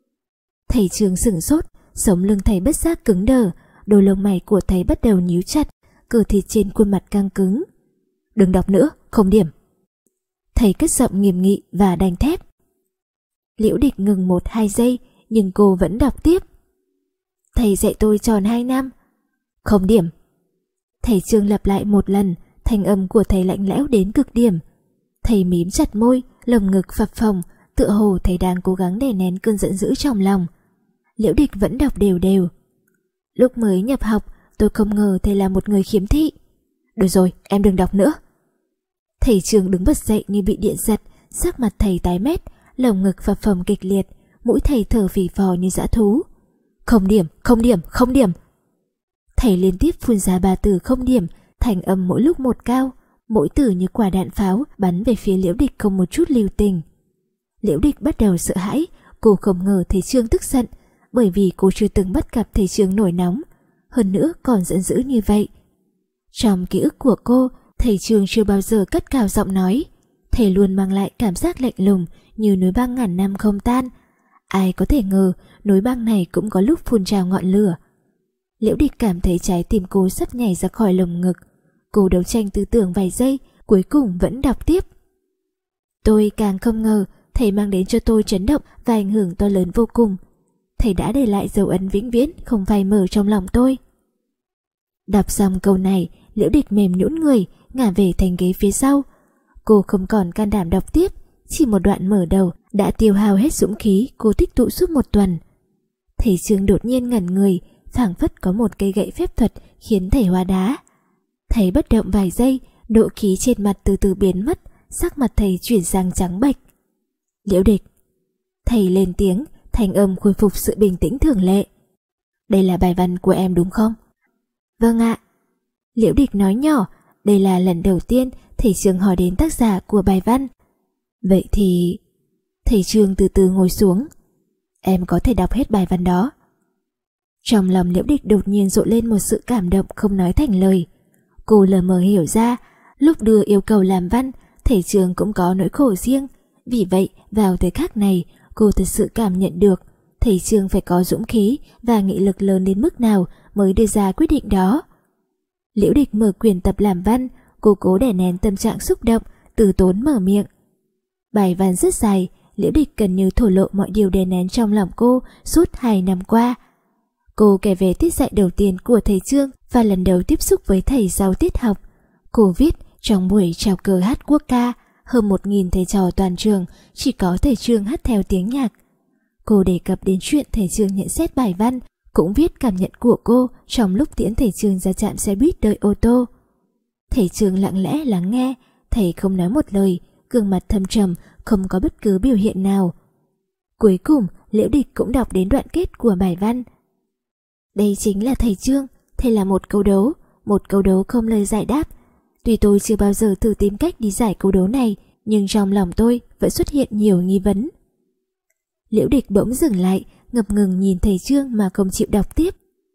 Speaker 1: Thầy Trương sửng sốt, sống lưng thầy bất giác cứng đờ, đôi lông mày của thầy bắt đầu nhíu chặt, cơ thịt trên khuôn mặt căng cứng. Đừng đọc nữa, không điểm. Thầy cất giọng nghiêm nghị và đanh thép. Liễu Địch ngừng một hai giây, nhưng cô vẫn đọc tiếp. Thầy dạy tôi tròn hai năm. Không điểm. Thầy Trương lặp lại một lần, thanh âm của thầy lạnh lẽo đến cực điểm. Thầy mím chặt môi, lồng ngực phập phồng, tựa hồ thầy đang cố gắng đè nén cơn giận dữ trong lòng. Liễu Địch vẫn đọc đều đều. Lúc mới nhập học, tôi không ngờ thầy là một người khiếm thị. Được rồi, em đừng đọc nữa. Thầy Trương đứng bật dậy như bị điện giật, sắc mặt thầy tái mét, lồng ngực phập phồng kịch liệt, mũi thầy thở phì phò như dã thú. Không điểm, không điểm, không điểm. Thầy liên tiếp phun ra ba từ không điểm, thành âm mỗi lúc một cao, mỗi từ như quả đạn pháo bắn về phía Liễu Địch không một chút lưu tình. Liễu Địch bắt đầu sợ hãi, cô không ngờ thầy Trương tức giận, bởi vì cô chưa từng bắt gặp thầy Trương nổi nóng, hơn nữa còn giận dữ như vậy. Trong ký ức của cô, thầy Trương chưa bao giờ cất cao giọng nói, thầy luôn mang lại cảm giác lạnh lùng như núi băng ngàn năm không tan. Ai có thể ngờ núi băng này cũng có lúc phun trào ngọn lửa. Liễu Địch cảm thấy trái tim cô sắp nhảy ra khỏi lồng ngực. Cô đấu tranh tư tưởng vài giây, cuối cùng vẫn đọc tiếp. Tôi càng không ngờ thầy mang đến cho tôi chấn động và ảnh hưởng to lớn vô cùng. Thầy đã để lại dấu ấn vĩnh viễn không phai mờ trong lòng tôi. Đọc xong câu này, Liễu Địch mềm nhũn người, ngả về thành ghế phía sau. Cô không còn can đảm đọc tiếp, chỉ một đoạn mở đầu đã tiêu hao hết dũng khí cô tích tụ suốt một tuần. Thầy Trương đột nhiên ngẩn người, phảng phất có một cây gậy phép thuật khiến thầy hóa đá. Thầy bất động vài giây, độ khí trên mặt từ từ biến mất, sắc mặt thầy chuyển sang trắng bệch. Liễu Địch. Thầy lên tiếng, thanh âm khôi phục sự bình tĩnh thường lệ. Đây là bài văn của em đúng không? Vâng ạ. Liễu Địch nói nhỏ, đây là lần đầu tiên thầy Trương hỏi đến tác giả của bài văn. Vậy thì... Thầy Trương từ từ ngồi xuống. Em có thể đọc hết bài văn đó. Trong lòng Liễu Địch đột nhiên rộ lên một sự cảm động không nói thành lời. Cô lờ mờ hiểu ra, lúc đưa yêu cầu làm văn, thầy Trương cũng có nỗi khổ riêng. Vì vậy, vào thời khắc này, cô thật sự cảm nhận được thầy Trương phải có dũng khí và nghị lực lớn đến mức nào mới đưa ra quyết định đó. Liễu Địch mở quyển tập làm văn, cô cố đè nén tâm trạng xúc động, từ tốn mở miệng. Bài văn rất dài, Liễu Địch gần như thổ lộ mọi điều đè nén trong lòng cô suốt hai năm qua. Cô kể về tiết dạy đầu tiên của thầy Trương và lần đầu tiếp xúc với thầy sau tiết học. Cô viết trong buổi chào cờ hát quốc ca, hơn một nghìn thầy trò toàn trường, chỉ có thầy Trương hát theo tiếng nhạc. Cô đề cập đến chuyện thầy Trương nhận xét bài văn, cũng viết cảm nhận của cô trong lúc tiễn thầy Trương ra trạm xe buýt đợi ô tô. Thầy Trương lặng lẽ lắng nghe, thầy không nói một lời, gương mặt thâm trầm, không có bất cứ biểu hiện nào. Cuối cùng, Liễu Địch cũng đọc đến đoạn kết của bài văn. Đây chính là thầy Trương, thầy là một câu đố, một câu đố không lời giải đáp. Tuy tôi chưa bao giờ thử tìm cách đi giải câu đố này, nhưng trong lòng tôi vẫn xuất hiện nhiều nghi vấn. Liễu Địch bỗng dừng lại, ngập ngừng nhìn thầy Trương mà không chịu đọc tiếp.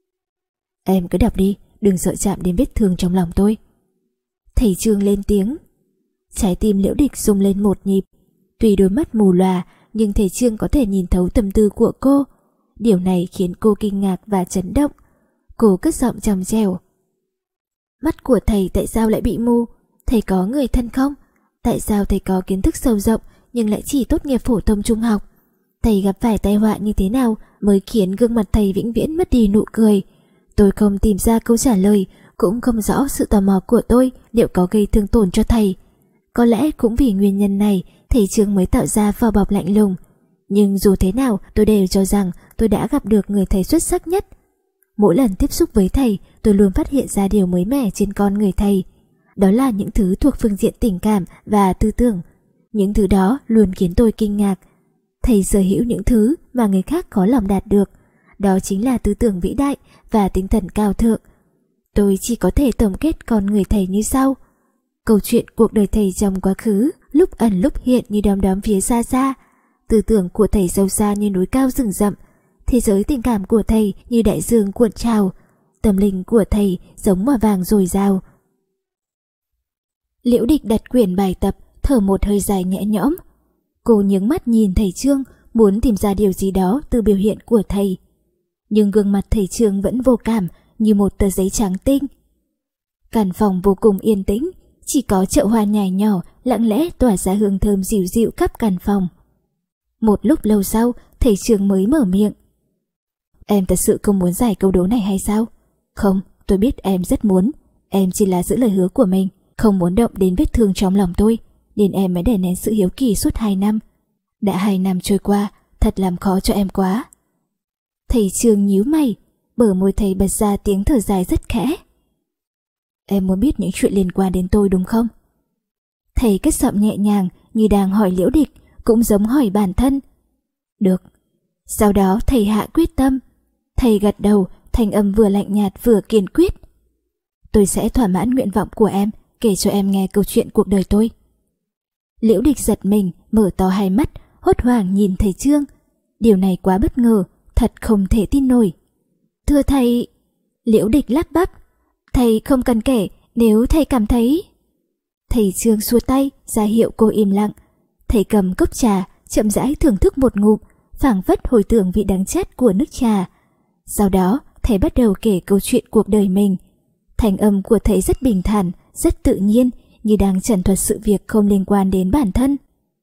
Speaker 1: Em cứ đọc đi, đừng sợ chạm đến vết thương trong lòng tôi. Thầy Trương lên tiếng. Trái tim Liễu Địch rung lên một nhịp. Tuy đôi mắt mù lòa, nhưng thầy Trương có thể nhìn thấu tâm tư của cô. Điều này khiến cô kinh ngạc và chấn động. Cô cất giọng trong trẻo. Mắt của thầy tại sao lại bị mù? Thầy có người thân không? Tại sao thầy có kiến thức sâu rộng nhưng lại chỉ tốt nghiệp phổ thông trung học? Thầy gặp phải tai họa như thế nào mới khiến gương mặt thầy vĩnh viễn mất đi nụ cười? Tôi không tìm ra câu trả lời, cũng không rõ sự tò mò của tôi liệu có gây thương tổn cho thầy. Có lẽ cũng vì nguyên nhân này, thầy Trương mới tạo ra vỏ bọc lạnh lùng. Nhưng dù thế nào, tôi đều cho rằng tôi đã gặp được người thầy xuất sắc nhất. Mỗi lần tiếp xúc với thầy, tôi luôn phát hiện ra điều mới mẻ trên con người thầy. Đó là những thứ thuộc phương diện tình cảm và tư tưởng. Những thứ đó luôn khiến tôi kinh ngạc. Thầy sở hữu những thứ mà người khác khó lòng đạt được. Đó chính là tư tưởng vĩ đại và tinh thần cao thượng. Tôi chỉ có thể tổng kết con người thầy như sau. Câu chuyện cuộc đời thầy trong quá khứ lúc ẩn lúc hiện như đom đóm phía xa xa. Tư tưởng của thầy sâu xa như núi cao rừng rậm. Thế giới tình cảm của thầy như đại dương cuộn trào. Tâm linh của thầy giống mỏ vàng dồi dào. Liễu Địch đặt quyển bài tập, thở một hơi dài nhẹ nhõm. Cô nhướng mắt nhìn thầy Trương, muốn tìm ra điều gì đó từ biểu hiện của thầy. Nhưng gương mặt thầy Trương vẫn vô cảm, như một tờ giấy trắng tinh. Căn phòng vô cùng yên tĩnh, chỉ có chậu hoa nhài nhỏ lặng lẽ tỏa ra hương thơm dịu dịu khắp căn phòng. Một lúc lâu sau, thầy Trương mới mở miệng. Em thật sự không muốn giải câu đố này hay sao? Không, tôi biết em rất muốn. Em chỉ là giữ lời hứa của mình, không muốn động đến vết thương trong lòng tôi, nên em mới đè nén sự hiếu kỳ suốt hai năm. Đã hai năm trôi qua, thật làm khó cho em quá. Thầy Trương nhíu mày, bờ môi thầy bật ra tiếng thở dài rất khẽ. Em muốn biết những chuyện liên quan đến tôi đúng không? Thầy cất giọng nhẹ nhàng như đang hỏi Liễu Địch, cũng giống hỏi bản thân. Được. Sau đó thầy hạ quyết tâm. Thầy gật đầu, thanh âm vừa lạnh nhạt vừa kiên quyết. Tôi sẽ thỏa mãn nguyện vọng của em, kể cho em nghe câu chuyện cuộc đời tôi. Liễu Địch giật mình, mở to hai mắt, hốt hoảng nhìn thầy Trương. Điều này quá bất ngờ, thật không thể tin nổi. Thưa thầy... Liễu Địch lắp bắp. Thầy không cần kể, nếu thầy cảm thấy... Thầy Trương xua tay, ra hiệu cô im lặng. Thầy cầm cốc trà, chậm rãi thưởng thức một ngụm, phảng phất hồi tưởng vị đắng chát của nước trà. Sau đó, thầy bắt đầu kể câu chuyện cuộc đời mình. Thanh âm của thầy rất bình thản, rất tự nhiên, như đang trần thuật sự việc không liên quan đến bản thân.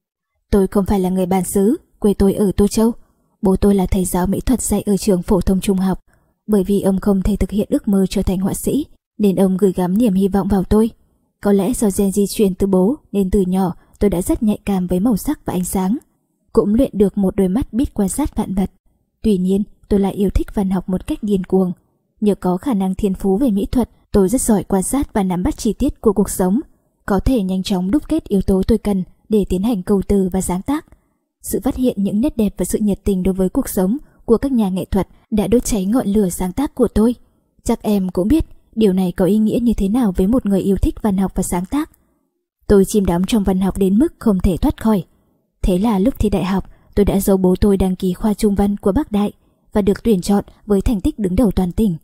Speaker 1: Tôi không phải là người bản xứ, quê tôi ở Tô Châu. Bố tôi là thầy giáo mỹ thuật dạy ở trường phổ thông trung học. Bởi vì ông không thể thực hiện ước mơ trở thành họa sĩ, nên ông gửi gắm niềm hy vọng vào tôi. Có lẽ do gen di truyền từ bố, nên từ nhỏ tôi đã rất nhạy cảm với màu sắc và ánh sáng. Cũng luyện được một đôi mắt biết quan sát vạn vật. Tuy nhiên, tôi lại yêu thích văn học một cách điên cuồng. Nhờ có khả năng thiên phú về mỹ thuật, tôi rất giỏi quan sát và nắm bắt chi tiết của cuộc sống, có thể nhanh chóng đúc kết yếu tố tôi cần để tiến hành câu từ và sáng tác. Sự phát hiện những nét đẹp và sự nhiệt tình đối với cuộc sống của các nhà nghệ thuật đã đốt cháy ngọn lửa sáng tác của tôi. Chắc em cũng biết điều này có ý nghĩa như thế nào với một người yêu thích văn học và sáng tác. Tôi chìm đắm trong văn học đến mức không thể thoát khỏi. Thế là lúc thi đại học, tôi đã giấu bố tôi đăng ký khoa Trung văn của Bắc Đại và được tuyển chọn với thành tích đứng đầu toàn tỉnh.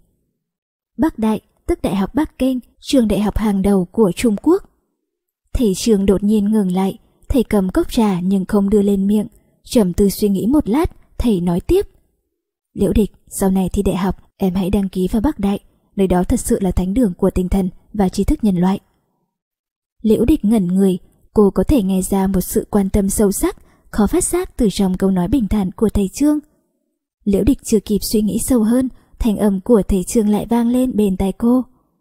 Speaker 1: Bắc Đại, tức Đại học Bắc Kinh, trường đại học hàng đầu của Trung Quốc. Thầy Trương đột nhiên ngừng lại, thầy cầm cốc trà nhưng không đưa lên miệng, trầm tư suy nghĩ một lát, thầy nói tiếp. Liễu Địch, sau này thi đại học, em hãy đăng ký vào Bắc Đại, nơi đó thật sự là thánh đường của tinh thần và trí thức nhân loại. Liễu Địch ngẩn người, cô có thể nghe ra một sự quan tâm sâu sắc, khó phát giác từ trong câu nói bình thản của thầy Trương. Liễu Địch chưa kịp suy nghĩ sâu hơn, thanh âm của thầy Trương lại vang lên bên tai cô.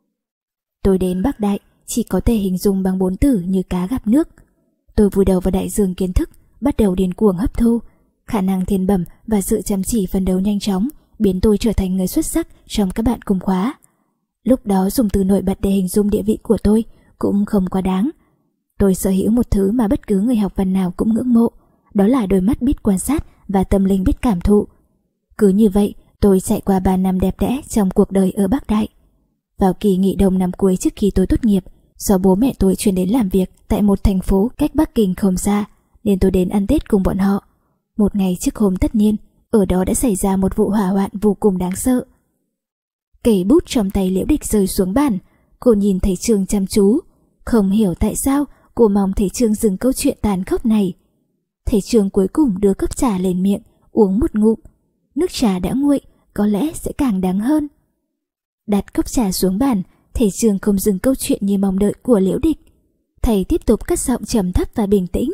Speaker 1: Tôi đến Bắc Đại chỉ có thể hình dung bằng bốn từ như cá gặp nước. Tôi vùi đầu vào đại dương kiến thức, bắt đầu điên cuồng hấp thu. Khả năng thiên bẩm và sự chăm chỉ phấn đấu nhanh chóng biến tôi trở thành người xuất sắc trong các bạn cùng khóa. Lúc đó dùng từ nổi bật để hình dung địa vị của tôi cũng không quá đáng. Tôi sở hữu một thứ mà bất cứ người học văn nào cũng ngưỡng mộ, đó là đôi mắt biết quan sát và tâm linh biết cảm thụ. Cứ như vậy, tôi chạy qua ba năm đẹp đẽ trong cuộc đời ở Bắc Đại. Vào kỳ nghỉ đông năm cuối trước khi tôi tốt nghiệp, do bố mẹ tôi chuyển đến làm việc tại một thành phố cách Bắc Kinh không xa, nên tôi đến ăn Tết cùng bọn họ. Một ngày trước hôm tất niên, ở đó đã xảy ra một vụ hỏa hoạn vô cùng đáng sợ. Cây bút trong tay Liễu Địch rơi xuống bàn, cô nhìn thầy Trương chăm chú. Không hiểu tại sao cô mong thầy Trương dừng câu chuyện tàn khốc này. Thầy Trương cuối cùng đưa cốc trà lên miệng, uống một ngụm. Nước trà đã nguội, có lẽ sẽ càng đáng hơn. Đặt cốc trà xuống bàn, thầy Trương không dừng câu chuyện như mong đợi của Liễu Địch. Thầy tiếp tục cất giọng trầm thấp và bình tĩnh.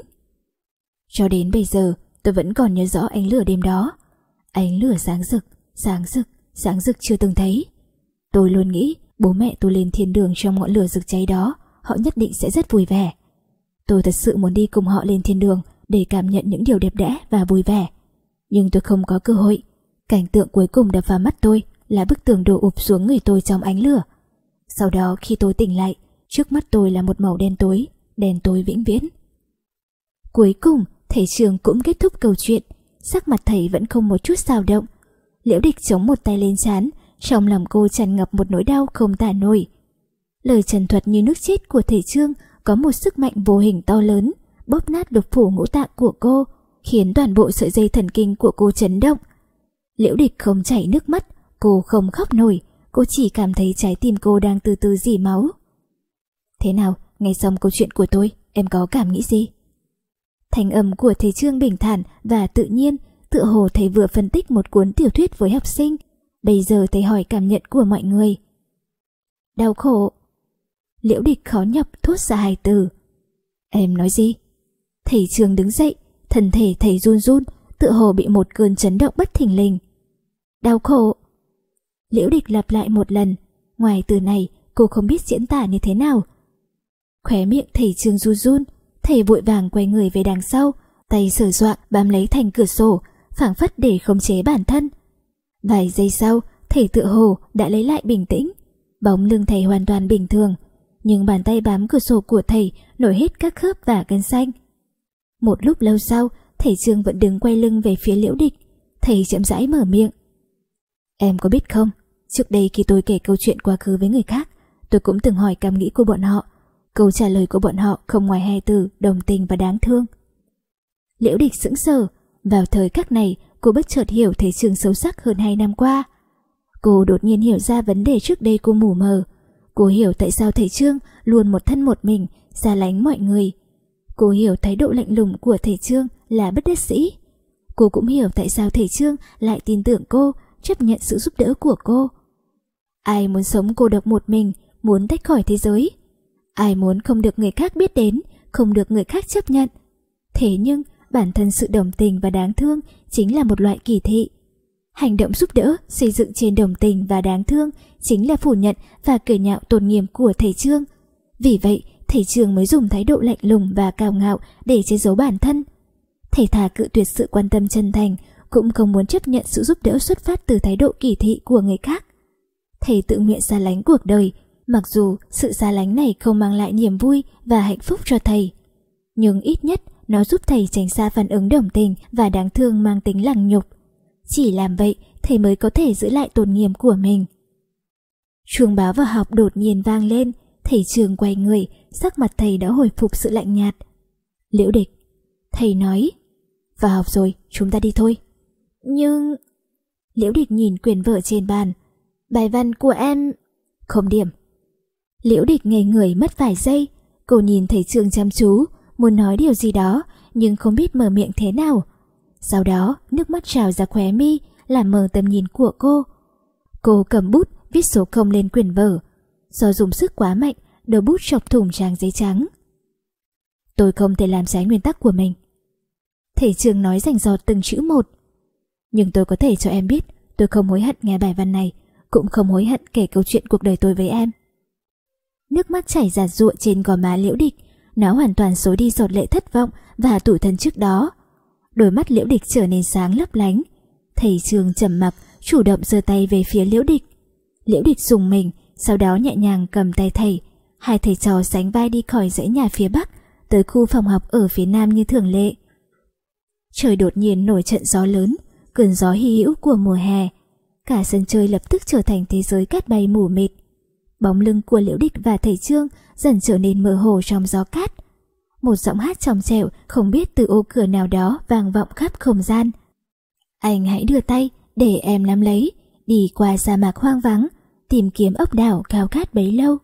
Speaker 1: Cho đến bây giờ, tôi vẫn còn nhớ rõ ánh lửa đêm đó. Ánh lửa sáng rực, sáng rực, sáng rực chưa từng thấy. Tôi luôn nghĩ bố mẹ tôi lên thiên đường trong ngọn lửa rực cháy đó, họ nhất định sẽ rất vui vẻ. Tôi thật sự muốn đi cùng họ lên thiên đường để cảm nhận những điều đẹp đẽ và vui vẻ. Nhưng tôi không có cơ hội. Cảnh tượng cuối cùng đập vào mắt tôi là bức tường đổ ụp xuống người tôi trong ánh lửa. Sau đó khi tôi tỉnh lại, trước mắt tôi là một màu đen tối, đen tối vĩnh viễn. Cuối cùng, thầy Trường cũng kết thúc câu chuyện. Sắc mặt thầy vẫn không một chút dao động. Liễu Địch chống một tay lên trán, trong lòng cô tràn ngập một nỗi đau không tả nổi. Lời trần thuật như nước chết của thầy Trương có một sức mạnh vô hình to lớn, bóp nát lục phủ ngũ tạng của cô, khiến toàn bộ sợi dây thần kinh của cô chấn động. Liễu Địch không chảy nước mắt, cô không khóc nổi, cô chỉ cảm thấy trái tim cô đang từ từ rỉ máu. Thế nào, nghe xong câu chuyện của tôi, em có cảm nghĩ gì? Thanh âm của thầy Trương bình thản và tự nhiên, tựa hồ thầy vừa phân tích một cuốn tiểu thuyết với học sinh. Bây giờ thầy hỏi cảm nhận của mọi người. Đau khổ. Liễu Địch khó nhọc thốt ra hai từ. Em nói gì? Thầy Trương đứng dậy, thân thể thầy run run, tựa hồ bị một cơn chấn động bất thình lình. Đau khổ. Liễu Địch lặp lại một lần, ngoài từ này cô không biết diễn tả như thế nào. Khóe miệng thầy Trương run run, thầy vội vàng quay người về đằng sau, tay sờ soạng bám lấy thành cửa sổ, phảng phất để khống chế bản thân. Vài giây sau, thầy tựa hồ đã lấy lại bình tĩnh. Bóng lưng thầy hoàn toàn bình thường, nhưng bàn tay bám cửa sổ của thầy nổi hết các khớp và gân xanh. Một lúc lâu sau, thầy Trương vẫn đứng quay lưng về phía Liễu Địch. Thầy chậm rãi mở miệng. Em có biết không, trước đây khi tôi kể câu chuyện quá khứ với người khác, tôi cũng từng hỏi cảm nghĩ của bọn họ. Câu trả lời của bọn họ không ngoài hai từ đồng tình và đáng thương. Liễu Địch sững sờ. Vào thời khắc này, cô bất chợt hiểu thầy Trương sâu sắc hơn hai năm qua. Cô đột nhiên hiểu ra vấn đề trước đây cô mù mờ. Cô hiểu tại sao thầy Trương luôn một thân một mình, xa lánh mọi người. Cô hiểu thái độ lạnh lùng của thầy Trương là bất đắc dĩ. Cô cũng hiểu tại sao thầy Trương lại tin tưởng cô, chấp nhận sự giúp đỡ của cô. Ai muốn sống cô độc một mình, muốn tách khỏi thế giới? Ai muốn không được người khác biết đến, không được người khác chấp nhận? Thế nhưng bản thân sự đồng tình và đáng thương chính là một loại kỳ thị. Hành động giúp đỡ xây dựng trên đồng tình và đáng thương chính là phủ nhận và cười nhạo tôn nghiêm của thầy Trương. Vì vậy, thầy Trương mới dùng thái độ lạnh lùng và cao ngạo để che giấu bản thân. Thầy thà cự tuyệt sự quan tâm chân thành, cũng không muốn chấp nhận sự giúp đỡ xuất phát từ thái độ kỳ thị của người khác. Thầy tự nguyện xa lánh cuộc đời, mặc dù sự xa lánh này không mang lại niềm vui và hạnh phúc cho thầy. Nhưng ít nhất nó giúp thầy tránh xa phản ứng đồng tình và đáng thương mang tính lằng nhục. Chỉ làm vậy, thầy mới có thể giữ lại tôn nghiêm của mình. Chuông báo vào học đột nhiên vang lên, thầy Trường quay người, sắc mặt thầy đã hồi phục sự lạnh nhạt. Liễu Địch, thầy nói, vào học rồi, chúng ta đi thôi. Nhưng... Liễu Địch nhìn quyển vở trên bàn. Bài văn của em... Không điểm. Liễu Địch ngây người mất vài giây. Cô nhìn thầy Trường chăm chú, muốn nói điều gì đó, nhưng không biết mở miệng thế nào. Sau đó, nước mắt trào ra khóe mi, làm mờ tầm nhìn của cô. Cô cầm bút, viết số không lên quyển vở. Do dùng sức quá mạnh, đầu bút chọc thủng trang giấy trắng. Tôi không thể làm trái nguyên tắc của mình. Thầy Trường nói rành rọt từng chữ một. Nhưng tôi có thể cho em biết, tôi không hối hận nghe bài văn này, cũng không hối hận kể câu chuyện cuộc đời tôi với em. Nước mắt chảy giạt giụa trên gò má Liễu Địch, nó hoàn toàn xóa đi giọt lệ thất vọng và tủi thân trước đó. Đôi mắt Liễu Địch trở nên sáng lấp lánh. Thầy Trường trầm mặc, chủ động giơ tay về phía Liễu Địch. Liễu Địch rùng mình, sau đó nhẹ nhàng cầm tay thầy. Hai thầy trò sánh vai đi khỏi dãy nhà phía bắc, tới khu phòng học ở phía nam như thường lệ. Trời đột nhiên nổi trận gió lớn, cơn gió hy hữu của mùa hè. Cả sân chơi lập tức trở thành thế giới cát bay mù mịt. Bóng lưng của Liễu Địch và thầy Trương dần trở nên mơ hồ trong gió cát. Một giọng hát trong trẻo không biết từ ô cửa nào đó vang vọng khắp không gian. Anh hãy đưa tay để em nắm lấy, đi qua sa mạc hoang vắng, tìm kiếm ốc đảo cao cát bấy lâu.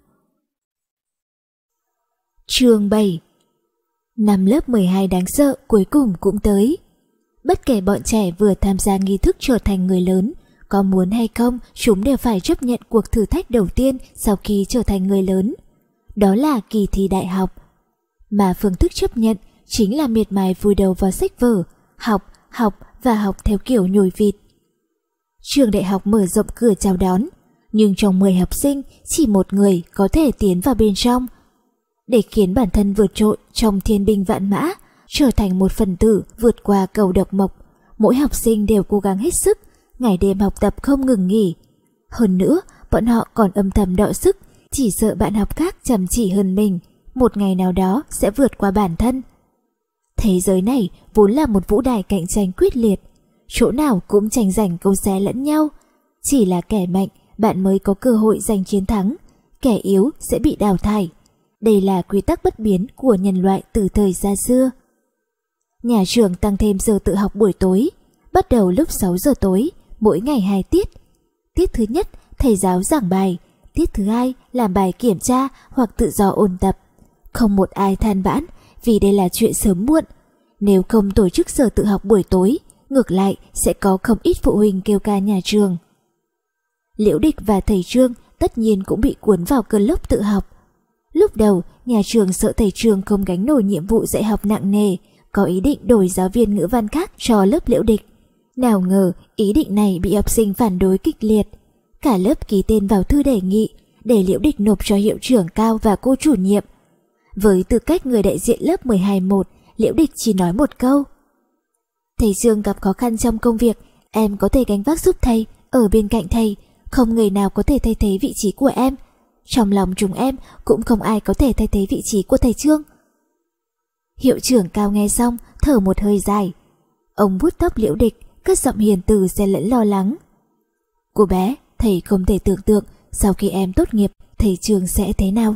Speaker 1: Chương bảy. Năm lớp mười hai đáng sợ cuối cùng cũng tới. Bất kể bọn trẻ vừa tham gia nghi thức trở thành người lớn, có muốn hay không, chúng đều phải chấp nhận cuộc thử thách đầu tiên sau khi trở thành người lớn. Đó là kỳ thi đại học. Mà phương thức chấp nhận chính là miệt mài vùi đầu vào sách vở, học, học và học theo kiểu nhồi vịt. Trường đại học mở rộng cửa chào đón, nhưng trong mười học sinh chỉ một người có thể tiến vào bên trong. để khiến bản thân vượt trội trong thiên binh vạn mã, trở thành một phần tử vượt qua cầu độc mộc. Mỗi học sinh đều cố gắng hết sức, ngày đêm học tập không ngừng nghỉ. Hơn nữa, bọn họ còn âm thầm đọ sức, chỉ sợ bạn học khác chăm chỉ hơn mình, một ngày nào đó sẽ vượt qua bản thân. Thế giới này vốn là một vũ đài cạnh tranh quyết liệt, chỗ nào cũng tranh giành câu xé lẫn nhau. Chỉ là kẻ mạnh bạn mới có cơ hội giành chiến thắng, kẻ yếu sẽ bị đào thải. Đây là quy tắc bất biến của nhân loại từ thời xa xưa. Nhà trường tăng thêm giờ tự học buổi tối, bắt đầu lúc sáu giờ tối, mỗi ngày hai tiết. Tiết thứ nhất, thầy giáo giảng bài, tiết thứ hai, làm bài kiểm tra hoặc tự do ôn tập. Không một ai than vãn vì đây là chuyện sớm muộn. Nếu không tổ chức giờ tự học buổi tối, ngược lại sẽ có không ít phụ huynh kêu ca nhà trường. Liễu Địch và thầy Trương tất nhiên cũng bị cuốn vào cơn lốc tự học. Lúc đầu, nhà trường sợ thầy Trương không gánh nổi nhiệm vụ dạy học nặng nề, có ý định đổi giáo viên ngữ văn khác cho lớp Liễu Địch. Nào ngờ ý định này bị học sinh phản đối kịch liệt. Cả lớp ký tên vào thư đề nghị để Liễu Địch nộp cho hiệu trưởng Cao và cô chủ nhiệm. Với tư cách người đại diện lớp mười hai một, Liễu Địch chỉ nói một câu: thầy Trương gặp khó khăn trong công việc, em có thể gánh vác giúp thầy, ở bên cạnh thầy, không người nào có thể thay thế vị trí của em. Trong lòng chúng em cũng không ai có thể thay thế vị trí của thầy Trương. Hiệu trưởng Cao nghe xong thở một hơi dài. Ông vuốt tóc Liễu Địch, cất giọng hiền từ xen lẫn lo lắng: cô bé, thầy không thể tưởng tượng sau khi em tốt nghiệp thầy Trương sẽ thế nào.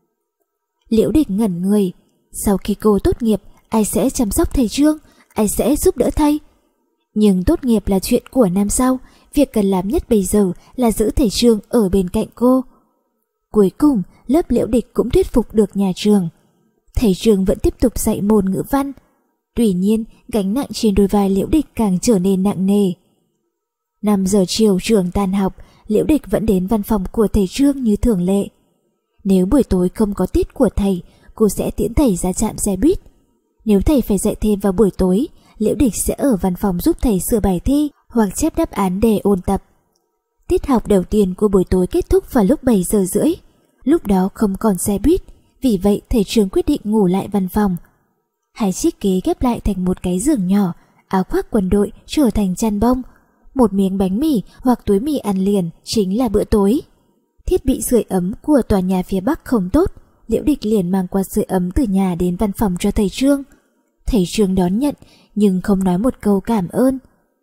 Speaker 1: Liễu Địch ngẩn người. Sau khi cô tốt nghiệp, ai sẽ chăm sóc thầy Trương, ai sẽ giúp đỡ thầy? Nhưng tốt nghiệp là chuyện của năm sau, việc cần làm nhất bây giờ là giữ thầy Trương ở bên cạnh cô. Cuối cùng, lớp Liễu Địch cũng thuyết phục được nhà trường. Thầy Trương vẫn tiếp tục dạy môn ngữ văn. Tuy nhiên, gánh nặng trên đôi vai Liễu Địch càng trở nên nặng nề. năm giờ chiều trường tan học, Liễu Địch vẫn đến văn phòng của thầy Trương như thường lệ. Nếu buổi tối không có tiết của thầy, cô sẽ tiễn thầy ra trạm xe buýt. Nếu thầy phải dạy thêm vào buổi tối, Liễu Địch sẽ ở văn phòng giúp thầy sửa bài thi hoặc chép đáp án để ôn tập. Tiết học đầu tiên của buổi tối kết thúc vào lúc bảy giờ rưỡi. Lúc đó không còn xe buýt, vì vậy thầy Trương quyết định ngủ lại văn phòng. Hai chiếc ghế ghép lại thành một cái giường nhỏ, áo khoác quần đội trở thành chăn bông. Một miếng bánh mì hoặc túi mì ăn liền chính là bữa tối. Thiết bị sưởi ấm của tòa nhà phía Bắc không tốt, Liễu Địch liền mang quạt sưởi ấm từ nhà đến văn phòng cho thầy Trương. Thầy Trương đón nhận nhưng không nói một câu cảm ơn.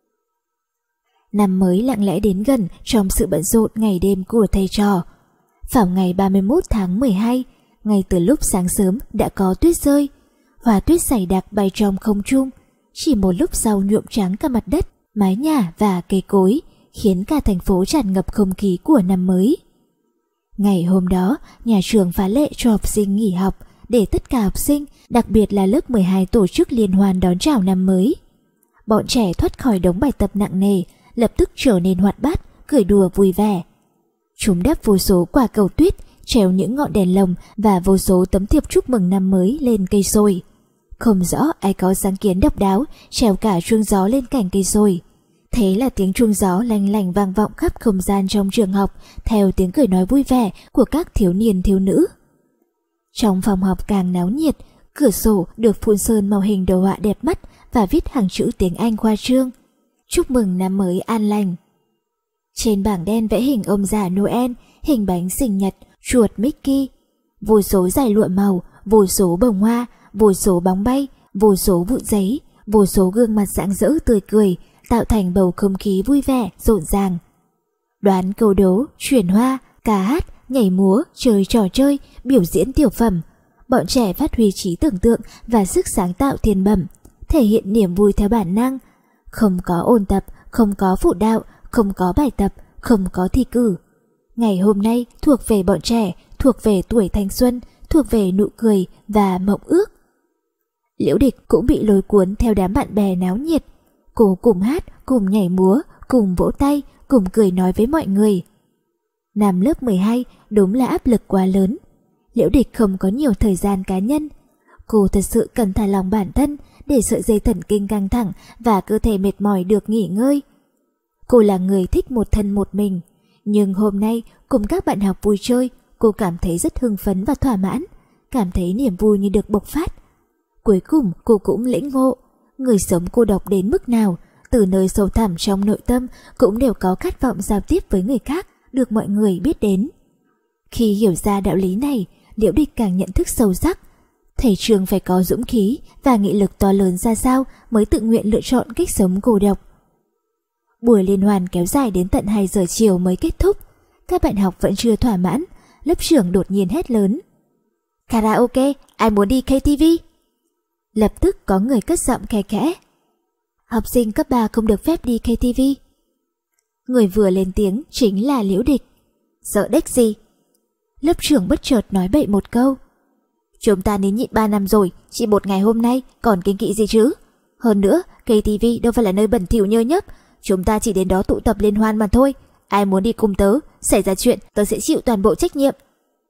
Speaker 1: Năm mới lặng lẽ đến gần trong sự bận rộn ngày đêm của thầy trò. Vào ngày ba mươi mốt tháng mười hai, ngay từ lúc sáng sớm đã có tuyết rơi. Hoa tuyết dày đặc bay trong không trung, chỉ một lúc sau nhuộm trắng cả mặt đất, mái nhà và cây cối, khiến cả thành phố tràn ngập không khí của năm mới. Ngày hôm đó, nhà trường phá lệ cho học sinh nghỉ học để tất cả học sinh, đặc biệt là lớp mười hai tổ chức liên hoan đón chào năm mới. Bọn trẻ thoát khỏi đống bài tập nặng nề, lập tức trở nên hoạt bát, cười đùa vui vẻ. Chúng đắp vô số quả cầu tuyết, treo những ngọn đèn lồng và vô số tấm thiệp chúc mừng năm mới lên cây xôi. Không rõ ai có sáng kiến độc đáo treo cả chuông gió lên cành cây xôi. Thế là tiếng chuông gió lanh lành vang vọng khắp không gian trong trường học theo tiếng cười nói vui vẻ của các thiếu niên thiếu nữ. Trong phòng học càng náo nhiệt, cửa sổ được phun sơn màu hình đồ họa đẹp mắt và viết hàng chữ tiếng Anh khoa trương: chúc mừng năm mới an lành. Trên bảng đen vẽ hình ông già Noel, hình bánh sinh nhật, chuột Mickey, vô số dải lụa màu, vô số bông hoa, vô số bóng bay, vô số vụn giấy, vô số gương mặt rạng rỡ tươi cười, tạo thành bầu không khí vui vẻ, rộn ràng. Đoán câu đố, chuyển hoa, ca hát, nhảy múa, chơi trò chơi, biểu diễn tiểu phẩm. Bọn trẻ phát huy trí tưởng tượng và sức sáng tạo thiên bẩm, thể hiện niềm vui theo bản năng. Không có ôn tập, không có phụ đạo, không có bài tập, không có thi cử. Ngày hôm nay thuộc về bọn trẻ, thuộc về tuổi thanh xuân, thuộc về nụ cười và mộng ước. Liễu Địch cũng bị lôi cuốn theo đám bạn bè náo nhiệt. Cô cùng hát, cùng nhảy múa, cùng vỗ tay, cùng cười nói với mọi người. Năm lớp mười hai đúng là áp lực quá lớn. Liễu Địch không có nhiều thời gian cá nhân. Cô thật sự cần thả lòng bản thân để sợi dây thần kinh căng thẳng và cơ thể mệt mỏi được nghỉ ngơi. Cô là người thích một thân một mình, nhưng hôm nay cùng các bạn học vui chơi, cô cảm thấy rất hưng phấn và thỏa mãn. cảm thấy niềm vui như được bộc phát. Cuối cùng cô cũng lĩnh ngộ, người sống cô độc đến mức nào, từ nơi sâu thẳm trong nội tâm cũng đều có khát vọng giao tiếp với người khác, được mọi người biết đến. Khi hiểu ra đạo lý này, Liễu Địch càng nhận thức sâu sắc, thầy Trương phải có dũng khí và nghị lực to lớn ra sao mới tự nguyện lựa chọn cách sống cô độc. Buổi liên hoan kéo dài đến tận hai giờ chiều mới kết thúc. Các bạn học vẫn chưa thỏa mãn, lớp trưởng đột nhiên hét lớn: "Karaoke, ai muốn đi ca tê vê?" Lập tức có người cất giọng khe khẽ: "Học sinh cấp ba không được phép đi ca tê vê." Người vừa lên tiếng chính là Liễu Địch. "Sợ đếch gì?" Lớp trưởng bất chợt nói bậy một câu. "Chúng ta nín nhịn ba năm rồi, chỉ một ngày hôm nay còn kiêng kỵ gì chứ? Hơn nữa, ca tê vê đâu phải là nơi bẩn thỉu nhơ nhớp, chúng ta chỉ đến đó tụ tập liên hoan mà thôi. Ai muốn đi cùng tớ, xảy ra chuyện tớ sẽ chịu toàn bộ trách nhiệm."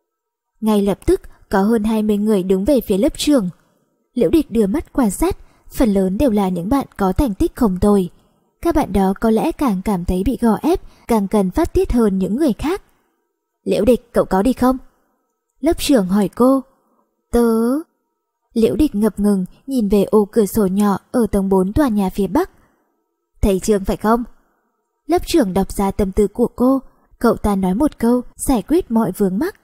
Speaker 1: Ngay lập tức có hơn hai mươi người đứng về phía lớp trưởng. Liễu Địch đưa mắt quan sát, phần lớn đều là những bạn có thành tích không tồi. Các bạn đó có lẽ càng cảm thấy bị gò ép, càng cần phát tiết hơn những người khác. "Liễu Địch, cậu có đi không?" Lớp trưởng hỏi cô. "Tớ..." Liễu Địch ngập ngừng nhìn về ô cửa sổ nhỏ ở tầng bốn tòa nhà phía bắc. "Thầy Trương phải không?" Lớp trưởng đọc ra tâm tư của cô, cậu ta nói một câu giải quyết mọi vướng mắc.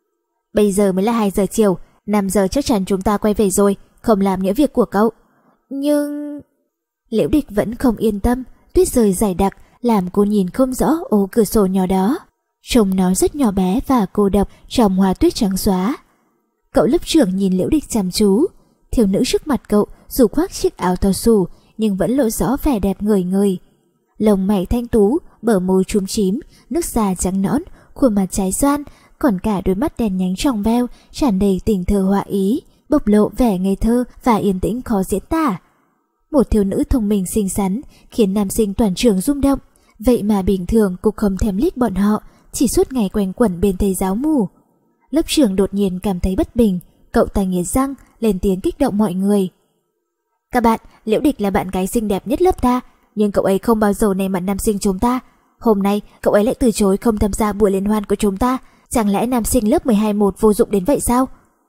Speaker 1: "Bây giờ mới là hai giờ chiều, năm giờ chắc chắn chúng ta quay về rồi, không làm những việc của cậu." "Nhưng..." Liễu Địch vẫn không yên tâm, tuyết rơi dày đặc làm cô nhìn không rõ ô cửa sổ nhỏ đó. Trông nó rất nhỏ bé và cô độc trong hoa tuyết trắng xóa. Cậu lớp trưởng nhìn Liễu Địch chăm chú. Thiếu nữ trước mặt cậu dù khoác chiếc áo to xù nhưng vẫn lộ rõ vẻ đẹp ngời ngời. Lông mày thanh tú, bờ môi chúm chím, nước da trắng nõn, khuôn mặt trái xoan, còn cả đôi mắt đen nhánh trong veo tràn đầy tình thơ họa ý, bộc lộ vẻ ngây thơ và yên tĩnh khó diễn tả. Một thiếu nữ thông minh xinh xắn khiến nam sinh toàn trường rung động. Vậy mà bình thường cô không thèm liếc bọn họ, chỉ suốt ngày quanh quẩn bên thầy giáo mù. Lớp trưởng đột nhiên cảm thấy bất bình, cậu ta nghiến răng lên tiếng kích động mọi người. "Các bạn, Liễu Địch là bạn gái xinh đẹp nhất lớp ta, nhưng cậu ấy không bao giờ nể mặt nam sinh chúng ta. Hôm nay cậu ấy lại từ chối không tham gia buổi liên hoan của chúng ta. Chẳng lẽ nam sinh lớp mười hai một vô dụng đến vậy sao?"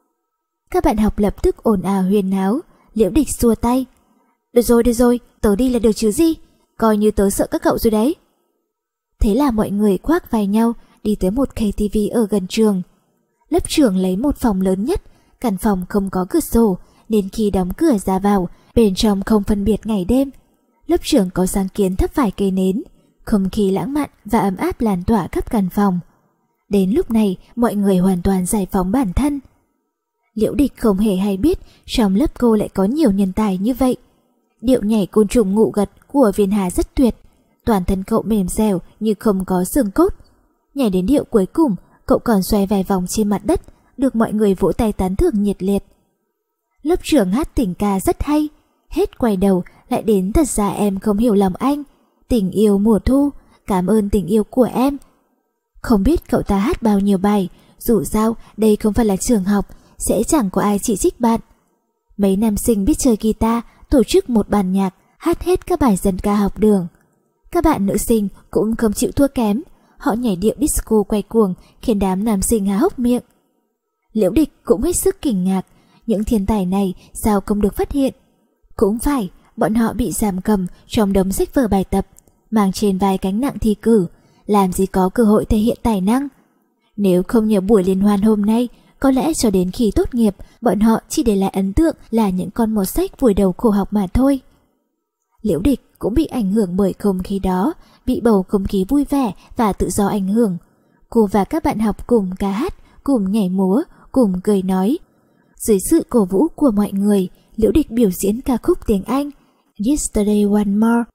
Speaker 1: Các bạn học lập tức ồn ào huyên náo. Liễu Địch xua tay. "Được rồi, được rồi, tớ đi là được chứ gì, coi như tớ sợ các cậu rồi đấy." Thế là mọi người khoác vai nhau đi tới một ca tê vê ở gần trường. Lớp trưởng lấy một phòng lớn nhất, căn phòng không có cửa sổ nên khi đóng cửa ra vào, bên trong không phân biệt ngày đêm. Lớp trưởng có sáng kiến thắp vài cây nến, không khí lãng mạn và ấm áp lan tỏa khắp căn phòng. Đến lúc này mọi người hoàn toàn giải phóng bản thân. Liễu Địch không hề hay biết trong lớp cô lại có nhiều nhân tài như vậy. Điệu nhảy côn trùng ngụ gật của Viên Hà rất tuyệt, toàn thân cậu mềm dẻo như không có xương cốt. Nhảy đến điệu cuối cùng, cậu còn xoay vài vòng trên mặt đất, được mọi người vỗ tay tán thưởng nhiệt liệt. Lớp trưởng hát tình ca rất hay, hết quay đầu lại đến "Thật ra em không hiểu lòng anh", "Tình yêu mùa thu", "Cảm ơn tình yêu của em". Không biết cậu ta hát bao nhiêu bài, dù sao đây không phải là trường học, sẽ chẳng có ai chỉ trích bạn. Mấy nam sinh biết chơi guitar tổ chức một ban nhạc, hát hết các bài dân ca học đường. Các bạn nữ sinh cũng không chịu thua kém, họ nhảy điệu disco quay cuồng khiến đám nam sinh há hốc miệng. Liễu Địch cũng hết sức kinh ngạc, những thiên tài này sao không được phát hiện. Cũng phải, bọn họ bị giam cầm trong đống sách vở bài tập, mang trên vai gánh nặng thi cử, làm gì có cơ hội thể hiện tài năng. Nếu không nhờ buổi liên hoan hôm nay, có lẽ cho đến khi tốt nghiệp, bọn họ chỉ để lại ấn tượng là những con mọt sách vùi đầu khổ học mà thôi. Liễu Địch cũng bị ảnh hưởng bởi không khí đó, bị bầu không khí vui vẻ và tự do ảnh hưởng. Cô và các bạn học cùng ca hát, cùng nhảy múa, cùng cười nói. Dưới sự cổ vũ của mọi người, Liễu Địch biểu diễn ca khúc tiếng Anh Yesterday One More.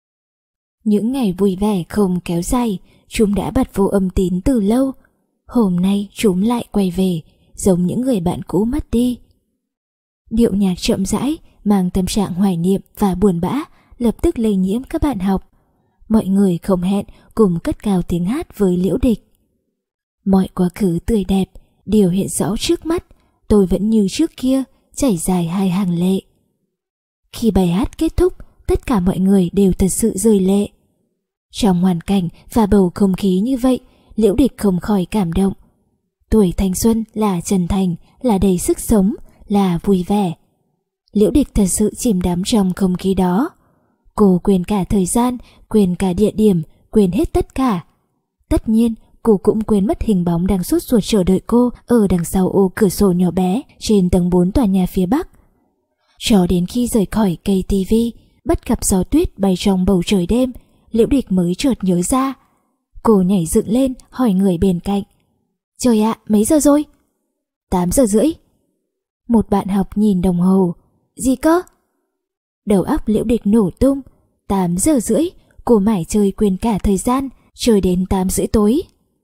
Speaker 1: Những ngày vui vẻ không kéo dài, chúng đã bật vô âm tín từ lâu. Hôm nay chúng lại quay về, giống những người bạn cũ mất đi. Điệu nhạc chậm rãi, mang tâm trạng hoài niệm và buồn bã, lập tức lây nhiễm các bạn học. Mọi người không hẹn cùng cất cao tiếng hát với Liễu Địch. Mọi quá khứ tươi đẹp, điều hiện rõ trước mắt, tôi vẫn như trước kia, chảy dài hai hàng lệ. Khi bài hát kết thúc, tất cả mọi người đều thật sự rơi lệ. Trong hoàn cảnh và bầu không khí như vậy, Liễu Địch không khỏi cảm động. Tuổi thanh xuân là chân thành là đầy sức sống, là vui vẻ. Liễu Địch thật sự chìm đắm trong không khí đó. Cô quên cả thời gian, quên cả địa điểm, quên hết tất cả. Tất nhiên, cô cũng quên mất hình bóng đang sốt ruột chờ đợi cô ở đằng sau ô cửa sổ nhỏ bé trên tầng bốn tòa nhà phía Bắc. Cho đến khi rời khỏi cây tivi, bắt gặp gió tuyết bay trong bầu trời đêm, Liễu Địch mới chợt nhớ ra. Cô nhảy dựng lên hỏi người bên cạnh. Trời ạ, mấy giờ rồi? Tám giờ rưỡi. Một bạn học nhìn đồng hồ. Gì cơ? Đầu óc Liễu Địch nổ tung. Tám giờ rưỡi, cô mải chơi quên cả thời gian, chơi đến tám rưỡi tối.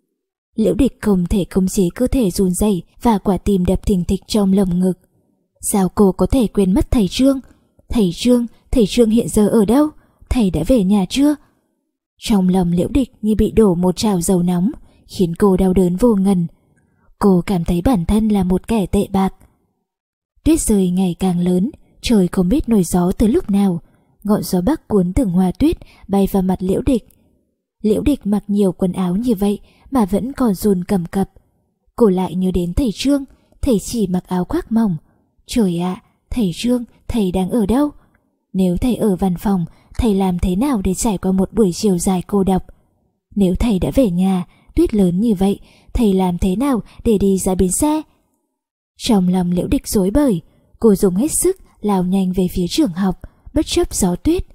Speaker 1: Liễu Địch không thể khống chế cơ thể run rẩy và quả tim đập thình thịch trong lồng ngực. Sao cô có thể quên mất thầy Trương? Thầy Trương, thầy Trương hiện giờ ở đâu? Thầy đã về nhà chưa? Trong lòng Liễu Địch như bị đổ một chảo dầu nóng, khiến cô đau đớn vô ngần. Cô cảm thấy bản thân là một kẻ tệ bạc. Tuyết rơi ngày càng lớn, trời không biết nổi gió từ lúc nào. Ngọn gió bắc cuốn từng hoa tuyết bay vào mặt Liễu Địch. Liễu Địch mặc nhiều quần áo như vậy mà vẫn còn run cầm cập. Cô lại nhớ đến thầy Trương, thầy chỉ mặc áo khoác mỏng. Trời ạ, thầy Trương, thầy đang ở đâu? Nếu thầy ở văn phòng, thầy làm thế nào để trải qua một buổi chiều dài cô độc? Nếu thầy đã về nhà, tuyết lớn như vậy, thầy làm thế nào để đi ra bến xe? Trong lòng Liễu Địch rối bời, cô dùng hết sức lao nhanh về phía trường học, bất chấp gió tuyết.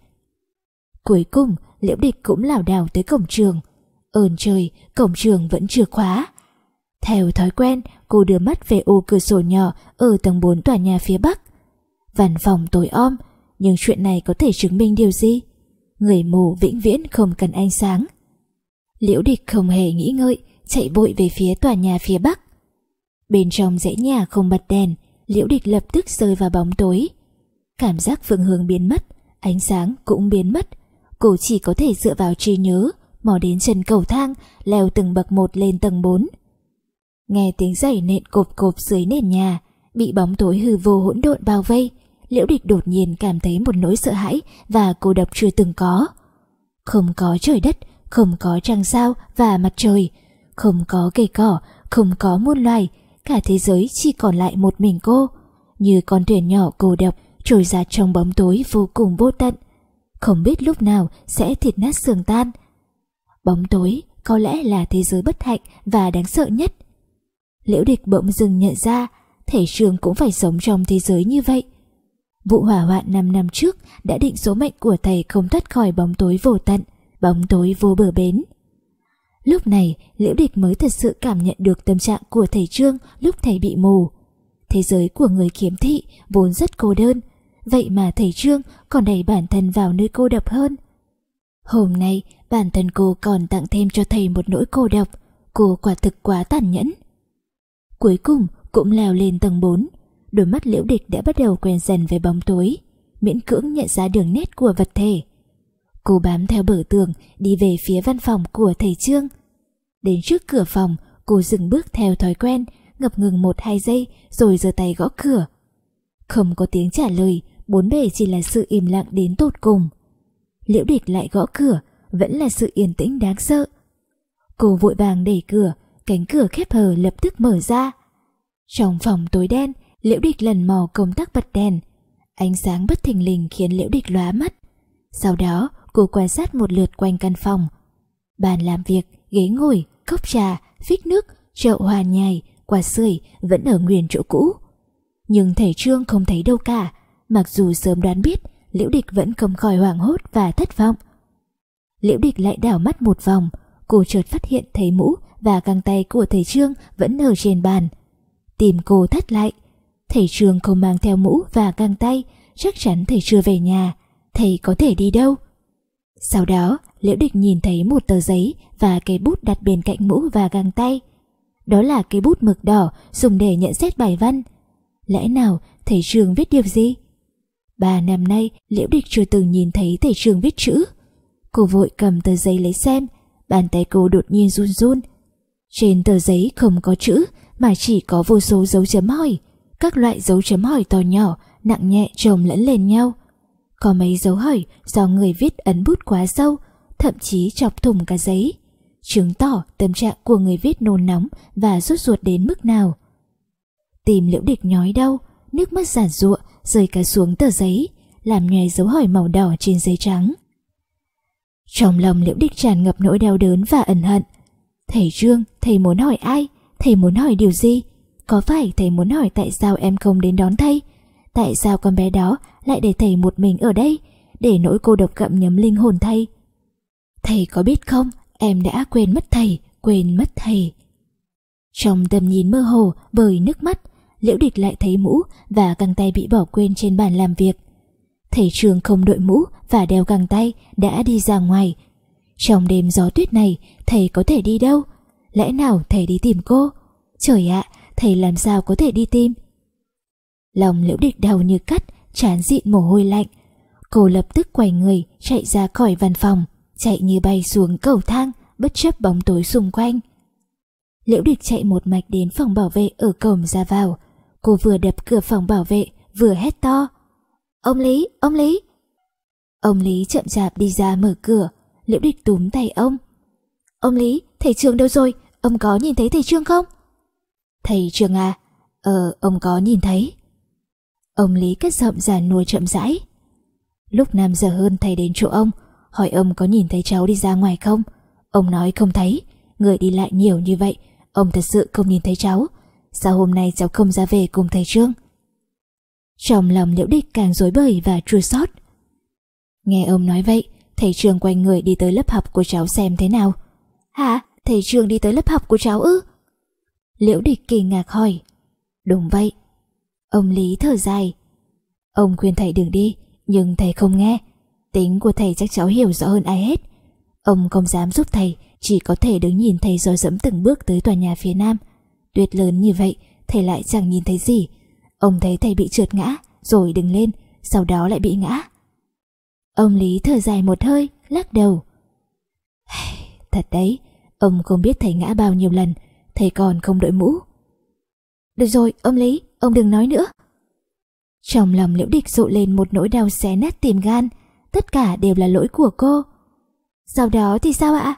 Speaker 1: Cuối cùng, Liễu Địch cũng lảo đảo tới cổng trường. Ơn trời, cổng trường vẫn chưa khóa. Theo thói quen, cô đưa mắt về ô cửa sổ nhỏ ở tầng bốn tòa nhà phía Bắc. Văn phòng tối om, nhưng chuyện này có thể chứng minh điều gì? Người mù vĩnh viễn không cần ánh sáng. Liễu Địch không hề nghĩ ngợi, chạy vội về phía tòa nhà phía Bắc. Bên trong dãy nhà không bật đèn, Liễu Địch lập tức rơi vào bóng tối. Cảm giác phương hướng biến mất, ánh sáng cũng biến mất. Cô chỉ có thể dựa vào trí nhớ, mò đến chân cầu thang, leo từng bậc một lên tầng bốn. Nghe tiếng giày nện cộp cộp dưới nền nhà, bị bóng tối hư vô hỗn độn bao vây, Liễu Địch đột nhiên cảm thấy một nỗi sợ hãi và cô độc chưa từng có. Không có trời đất, không có trăng sao và mặt trời, không có cây cỏ, không có muôn loài, cả thế giới chỉ còn lại một mình cô, như con thuyền nhỏ cô độc trôi ra trong bóng tối vô cùng vô tận, không biết lúc nào sẽ thịt nát xương tan. Bóng tối có lẽ là thế giới bất hạnh và đáng sợ nhất. Liễu Địch bỗng dưng nhận ra, thầy Trương cũng phải sống trong thế giới như vậy. Vụ hỏa hoạn năm năm trước đã định số mệnh của thầy không thoát khỏi bóng tối vô tận, bóng tối vô bờ bến. Lúc này, Liễu Địch mới thật sự cảm nhận được tâm trạng của thầy Trương lúc thầy bị mù. Thế giới của người khiếm thị vốn rất cô đơn, vậy mà thầy Trương còn đẩy bản thân vào nơi cô độc hơn. Hôm nay, bản thân cô còn tặng thêm cho thầy một nỗi cô độc, cô quả thực quá tàn nhẫn. Cuối cùng cũng leo lên tầng bốn, đôi mắt Liễu Địch đã bắt đầu quen dần với bóng tối, miễn cưỡng nhận ra đường nét của vật thể. Cô bám theo bờ tường đi về phía văn phòng của thầy Trương. Đến trước cửa phòng, cô dừng bước theo thói quen, ngập ngừng một hai giây rồi giơ tay gõ cửa. Không có tiếng trả lời, bốn bề chỉ là sự im lặng đến tột cùng. Liễu Địch lại gõ cửa, vẫn là sự yên tĩnh đáng sợ. Cô vội vàng đẩy cửa, cánh cửa khép hờ lập tức mở ra. Trong phòng tối đen, Liễu Địch lần mò công tắc bật đèn. Ánh sáng bất thình lình khiến Liễu Địch lóa mắt. Sau đó, cô quan sát một lượt quanh căn phòng. Bàn làm việc, ghế ngồi, cốc trà, phích nước, chậu hoa nhài, quạt sưởi vẫn ở nguyên chỗ cũ. Nhưng thầy Trương không thấy đâu cả. Mặc dù sớm đoán biết, Liễu Địch vẫn không khỏi hoảng hốt và thất vọng. Liễu Địch lại đảo mắt một vòng, cô chợt phát hiện thấy mũ và găng tay của thầy Trương vẫn ở trên bàn. Tim cô thắt lại. Thầy Trương không mang theo mũ và găng tay, chắc chắn thầy chưa về nhà. Thầy có thể đi đâu? Sau đó, Liễu Địch nhìn thấy một tờ giấy và cây bút đặt bên cạnh mũ và găng tay. Đó là cây bút mực đỏ dùng để nhận xét bài văn. Lẽ nào thầy Trương viết điều gì? Ba năm nay, Liễu Địch chưa từng nhìn thấy thầy Trương viết chữ. Cô vội cầm tờ giấy lấy xem, bàn tay cô đột nhiên run run. Trên tờ giấy không có chữ, mà chỉ có vô số dấu chấm hỏi. Các loại dấu chấm hỏi to nhỏ, nặng nhẹ chồng lẫn lên nhau. Có mấy dấu hỏi do người viết ấn bút quá sâu, thậm chí chọc thủng cả giấy, chứng tỏ tâm trạng của người viết nôn nóng và sốt ruột đến mức nào. Tìm Liễu Địch nhói đau, nước mắt giản giụa rơi cả xuống tờ giấy, làm nhòe dấu hỏi màu đỏ trên giấy trắng. Trong lòng Liễu Địch tràn ngập nỗi đau đớn và ân hận. Thầy Trương, thầy muốn hỏi ai? Thầy muốn hỏi điều gì? Có phải thầy muốn hỏi tại sao em không đến đón thầy? Tại sao con bé đó lại để thầy một mình ở đây, để nỗi cô độc gặm nhấm linh hồn thầy? Thầy có biết không, em đã quên mất thầy, quên mất thầy. Trong tầm nhìn mơ hồ bởi nước mắt, Liễu Địch lại thấy mũ và găng tay bị bỏ quên trên bàn làm việc. Thầy Trương không đội mũ và đeo găng tay đã đi ra ngoài. Trong đêm gió tuyết này, thầy có thể đi đâu? Lẽ nào thầy đi tìm cô? Trời ạ, thầy làm sao có thể đi tìm? Lòng Liễu Địch đau như cắt, trán dịn mồ hôi lạnh. Cô lập tức quay người chạy ra khỏi văn phòng, chạy như bay xuống cầu thang, bất chấp bóng tối xung quanh. Liễu Địch chạy một mạch đến phòng bảo vệ ở cổng ra vào. Cô vừa đập cửa phòng bảo vệ, vừa hét to: Ông Lý, ông Lý! Ông Lý chậm chạp đi ra mở cửa. Liễu Địch túm tay ông. Ông Lý, thầy Trương đâu rồi? Ông có nhìn thấy thầy Trương không? Thầy Trương à? Ờ, ông có nhìn thấy. Ông Lý cất giọng giàn nua chậm rãi. Lúc năm giờ hơn thầy đến chỗ ông, hỏi ông có nhìn thấy cháu đi ra ngoài không. Ông nói không thấy. Người đi lại nhiều như vậy, ông thật sự không nhìn thấy cháu. Sao hôm nay cháu không ra về cùng thầy Trương? Trong lòng Liễu Địch càng rối bời và chua xót. Nghe ông nói vậy, thầy Trương quay người đi tới lớp học của cháu xem thế nào. Hả? Thầy Trương đi tới lớp học của cháu ư? Liễu Địch kinh ngạc hỏi. Đúng vậy. Ông Lý thở dài. Ông khuyên thầy đừng đi, nhưng thầy không nghe. Tính của thầy chắc cháu hiểu rõ hơn ai hết. Ông không dám giúp thầy, chỉ có thể đứng nhìn thầy dò dẫm từng bước tới tòa nhà phía nam. Tuyết lớn như vậy, thầy lại chẳng nhìn thấy gì. Ông thấy thầy bị trượt ngã, rồi đứng lên, sau đó lại bị ngã. Ông Lý thở dài một hơi, lắc đầu. Thật đấy, ông không biết thầy ngã bao nhiêu lần, thầy còn không đội mũ. Được rồi, ông Lý, ông đừng nói nữa. Trong lòng Liễu Địch rộ lên một nỗi đau xé nát tim gan. Tất cả đều là lỗi của cô. Sau đó thì sao ạ?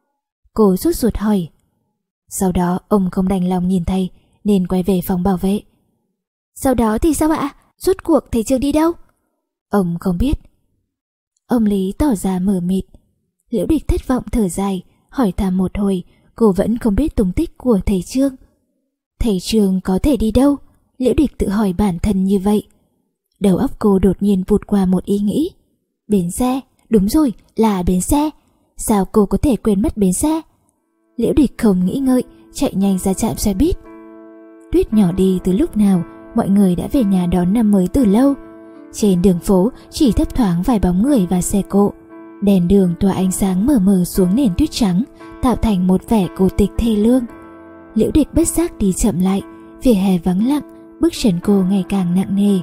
Speaker 1: Cô sốt ruột hỏi. Sau đó ông không đành lòng nhìn thầy nên quay về phòng bảo vệ. Sau đó thì sao ạ? Rốt cuộc thầy Trương đi đâu? Ông không biết. Ông Lý tỏ ra mờ mịt. Liễu Địch thất vọng thở dài, hỏi thăm một hồi, cô vẫn không biết tung tích của thầy Trương. Thầy Trương có thể đi đâu? Liễu Địch tự hỏi bản thân như vậy. Đầu óc cô đột nhiên vụt qua một ý nghĩ. Bến xe, đúng rồi, là bến xe. Sao cô có thể quên mất bến xe? Liễu Địch không nghĩ ngợi, chạy nhanh ra trạm xe buýt. Tuyết nhỏ đi từ lúc nào, mọi người đã về nhà đón năm mới từ lâu. Trên đường phố chỉ thấp thoáng vài bóng người và xe cộ. Đèn đường tỏa ánh sáng mờ mờ xuống nền tuyết trắng, tạo thành một vẻ cô tịch thê lương. Liễu Địch bất giác đi chậm lại, vỉa hè vắng lặng, bước chân cô ngày càng nặng nề.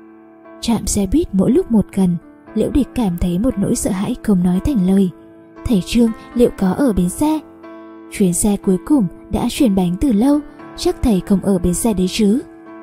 Speaker 1: Trạm xe buýt mỗi lúc một gần, Liễu Địch cảm thấy một nỗi sợ hãi không nói thành lời. Thầy Trương liệu có ở bến xe? Chuyến xe cuối cùng đã chuyển bánh từ lâu, chắc thầy không ở bến xe đấy chứ.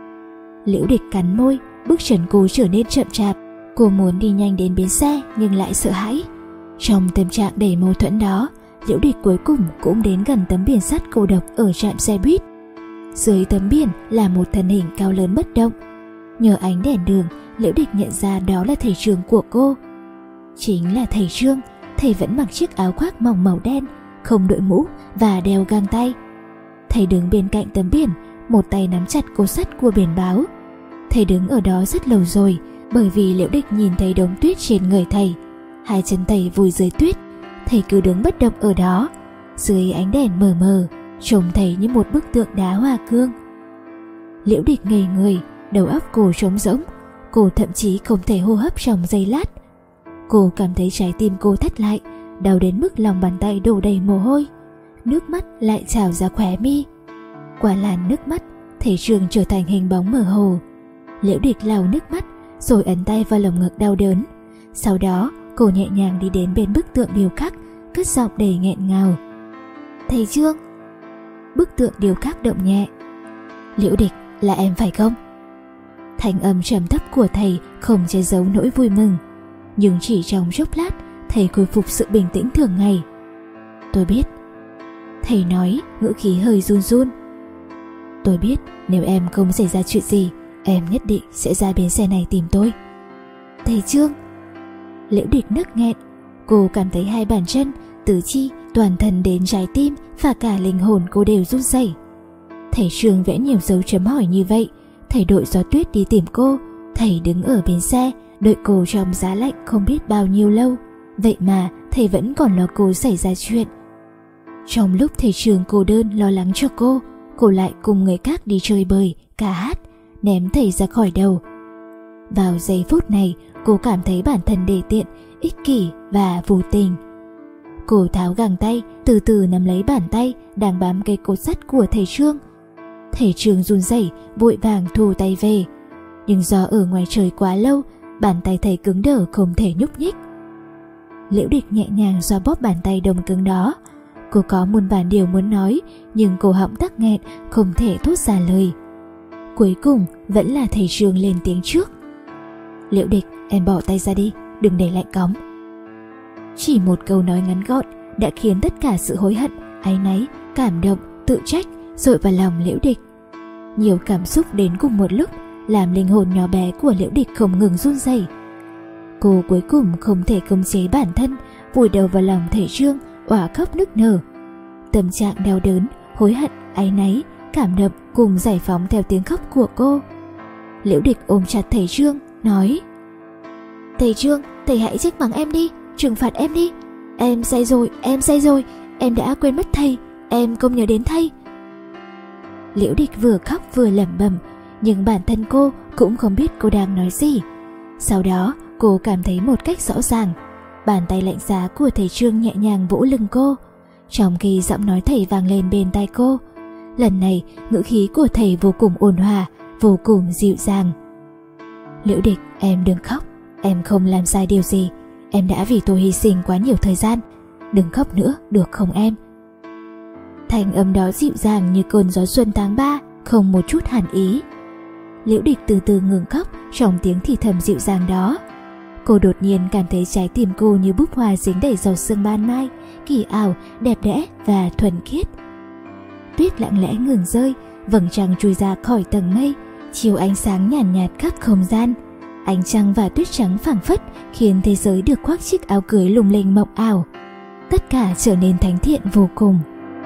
Speaker 1: Liễu Địch cắn môi, bước chân cô trở nên chậm chạp. Cô muốn đi nhanh đến bến xe nhưng lại sợ hãi. Trong tâm trạng đầy mâu thuẫn đó, Liễu Địch cuối cùng cũng đến gần tấm biển sắt cô độc ở trạm xe buýt. Dưới tấm biển là một thân hình cao lớn bất động. Nhờ ánh đèn đường, Liễu Địch nhận ra đó là thầy Trương của cô. Chính là thầy Trương. Thầy vẫn mặc chiếc áo khoác mỏng màu đen, không đội mũ và đeo găng tay. Thầy đứng bên cạnh tấm biển, một tay nắm chặt cột sắt của biển báo. Thầy đứng ở đó rất lâu rồi, bởi vì Liễu Địch nhìn thấy đống tuyết trên người thầy. Hai chân thầy vùi dưới tuyết, thầy cứ đứng bất động ở đó. Dưới ánh đèn mờ mờ, trông thầy như một bức tượng đá hoa cương. Liễu Địch ngây người, đầu óc cô trống rỗng. Cô thậm chí không thể hô hấp trong giây lát. Cô cảm thấy trái tim cô thắt lại, đau đến mức lòng bàn tay đổ đầy mồ hôi. Nước mắt lại trào ra khóe mi. Qua làn nước mắt, thầy Trương trở thành hình bóng mơ hồ. Liễu Địch lau nước mắt rồi ấn tay vào lồng ngực đau đớn. Sau đó cô nhẹ nhàng đi đến bên bức tượng điêu khắc, cất giọng đầy nghẹn ngào. Thầy Trương. Bức tượng điêu khắc động nhẹ. Liễu Địch, là em phải không? Thanh âm trầm thấp của thầy không che giấu nỗi vui mừng. Nhưng chỉ trong chốc lát, thầy khôi phục sự bình tĩnh thường ngày. Tôi biết. Thầy nói, ngữ khí hơi run run. Tôi biết nếu em không xảy ra chuyện gì, em nhất định sẽ ra bến xe này tìm tôi. Thầy Trương. Liễu Địch nức nghẹn. Cô cảm thấy hai bàn chân, tứ chi, toàn thân đến trái tim và cả linh hồn cô đều run rẩy. Thầy Trương vẽ nhiều dấu chấm hỏi như vậy. Thầy đội gió tuyết đi tìm cô. Thầy đứng ở bến xe đợi cô trong giá lạnh không biết bao nhiêu lâu. Vậy mà thầy vẫn còn lo cô xảy ra chuyện. Trong lúc thầy Trương cô đơn lo lắng cho cô, cô lại cùng người khác đi chơi bời, ca hát, ném thầy ra khỏi đầu. Vào giây phút này, cô cảm thấy bản thân đề tiện, ích kỷ và vô tình. Cô tháo găng tay, từ từ nắm lấy bàn tay đang bám cây cột sắt của thầy Trương. Thầy Trương run rẩy, vội vàng thu tay về. Nhưng do ở ngoài trời quá lâu, bàn tay thầy cứng đờ không thể nhúc nhích. Liễu Địch nhẹ nhàng xoa bóp bàn tay đông cứng đó. Cô có muôn vàn điều muốn nói, nhưng cổ họng tắc nghẹn, không thể thốt ra lời. Cuối cùng vẫn là thầy Trương lên tiếng trước. Liễu Địch, em bỏ tay ra đi, đừng để lạnh cóng. Chỉ một câu nói ngắn gọn đã khiến tất cả sự hối hận, áy náy, cảm động, tự trách dội vào lòng Liễu Địch. Nhiều cảm xúc đến cùng một lúc làm linh hồn nhỏ bé của Liễu Địch không ngừng run rẩy. Cô cuối cùng không thể khống chế bản thân, vùi đầu vào lòng thầy Trương, òa khóc nức nở. Tâm trạng đau đớn, hối hận, áy náy, cảm động cùng giải phóng theo tiếng khóc của cô. Liễu Địch ôm chặt thầy Trương, nói: Thầy Trương, thầy hãy trách mắng em đi, trừng phạt em đi. Em sai rồi, em sai rồi, em đã quên mất thầy, em không nhớ đến thầy. Liễu Địch vừa khóc vừa lẩm bẩm, nhưng bản thân cô cũng không biết cô đang nói gì. Sau đó cô cảm thấy một cách rõ ràng, bàn tay lạnh giá của thầy Trương nhẹ nhàng vỗ lưng cô, trong khi giọng nói thầy vang lên bên tai cô. Lần này ngữ khí của thầy vô cùng ôn hòa, vô cùng dịu dàng. Liễu Địch, em đừng khóc, em không làm sai điều gì, em đã vì tôi hy sinh quá nhiều thời gian, đừng khóc nữa được không em? Thanh âm đó dịu dàng như cơn gió xuân tháng ba, không một chút hàn ý. Liễu Địch từ từ ngừng khóc trong tiếng thì thầm dịu dàng đó. Cô đột nhiên cảm thấy trái tim cô như búp hoa dính đầy giọt sương ban mai, kỳ ảo, đẹp đẽ và thuần khiết. Tuyết lặng lẽ ngừng rơi, vầng trăng chui ra khỏi tầng mây, chiếu ánh sáng nhàn nhạt, nhạt khắp không gian. Ánh trăng và tuyết trắng phảng phất khiến thế giới được khoác chiếc áo cưới lung linh mộng ảo. Tất cả trở nên thánh thiện vô cùng.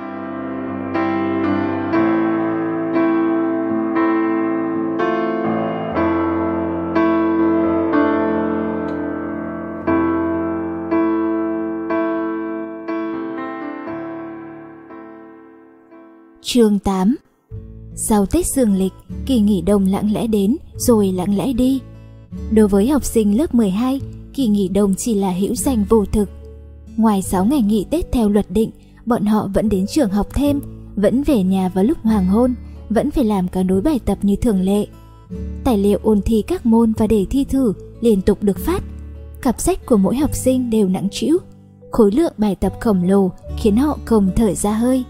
Speaker 1: Chương tám. Sau Tết dương lịch, kỳ nghỉ đông lặng lẽ đến rồi lặng lẽ đi. Đối với học sinh lớp mười hai, kỳ nghỉ đông chỉ là hữu danh vô thực. Ngoài sáu ngày nghỉ Tết theo luật định, bọn họ vẫn đến trường học thêm, vẫn về nhà vào lúc hoàng hôn, vẫn phải làm cả nối bài tập như thường lệ. Tài liệu ôn thi các môn và đề thi thử liên tục được phát. Cặp sách của mỗi học sinh đều nặng trĩu, khối lượng bài tập khổng lồ khiến họ không thở ra hơi.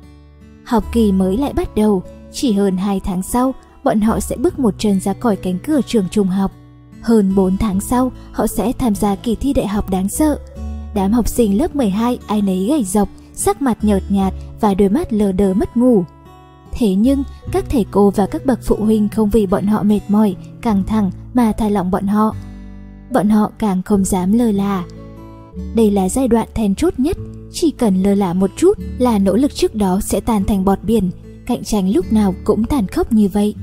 Speaker 1: Học kỳ mới lại bắt đầu, chỉ hơn hai tháng sau, bọn họ sẽ bước một chân ra khỏi cánh cửa trường trung học. Hơn bốn tháng sau, họ sẽ tham gia kỳ thi đại học đáng sợ. Đám học sinh lớp mười hai ai nấy gầy rộc, sắc mặt nhợt nhạt và đôi mắt lờ đờ mất ngủ. Thế nhưng, các thầy cô và các bậc phụ huynh không vì bọn họ mệt mỏi, căng thẳng mà thả lỏng bọn họ. Bọn họ càng không dám lơ là. Đây là giai đoạn then chốt nhất, chỉ cần lơ là một chút là nỗ lực trước đó sẽ tan thành bọt biển, cạnh tranh lúc nào cũng tàn khốc như vậy.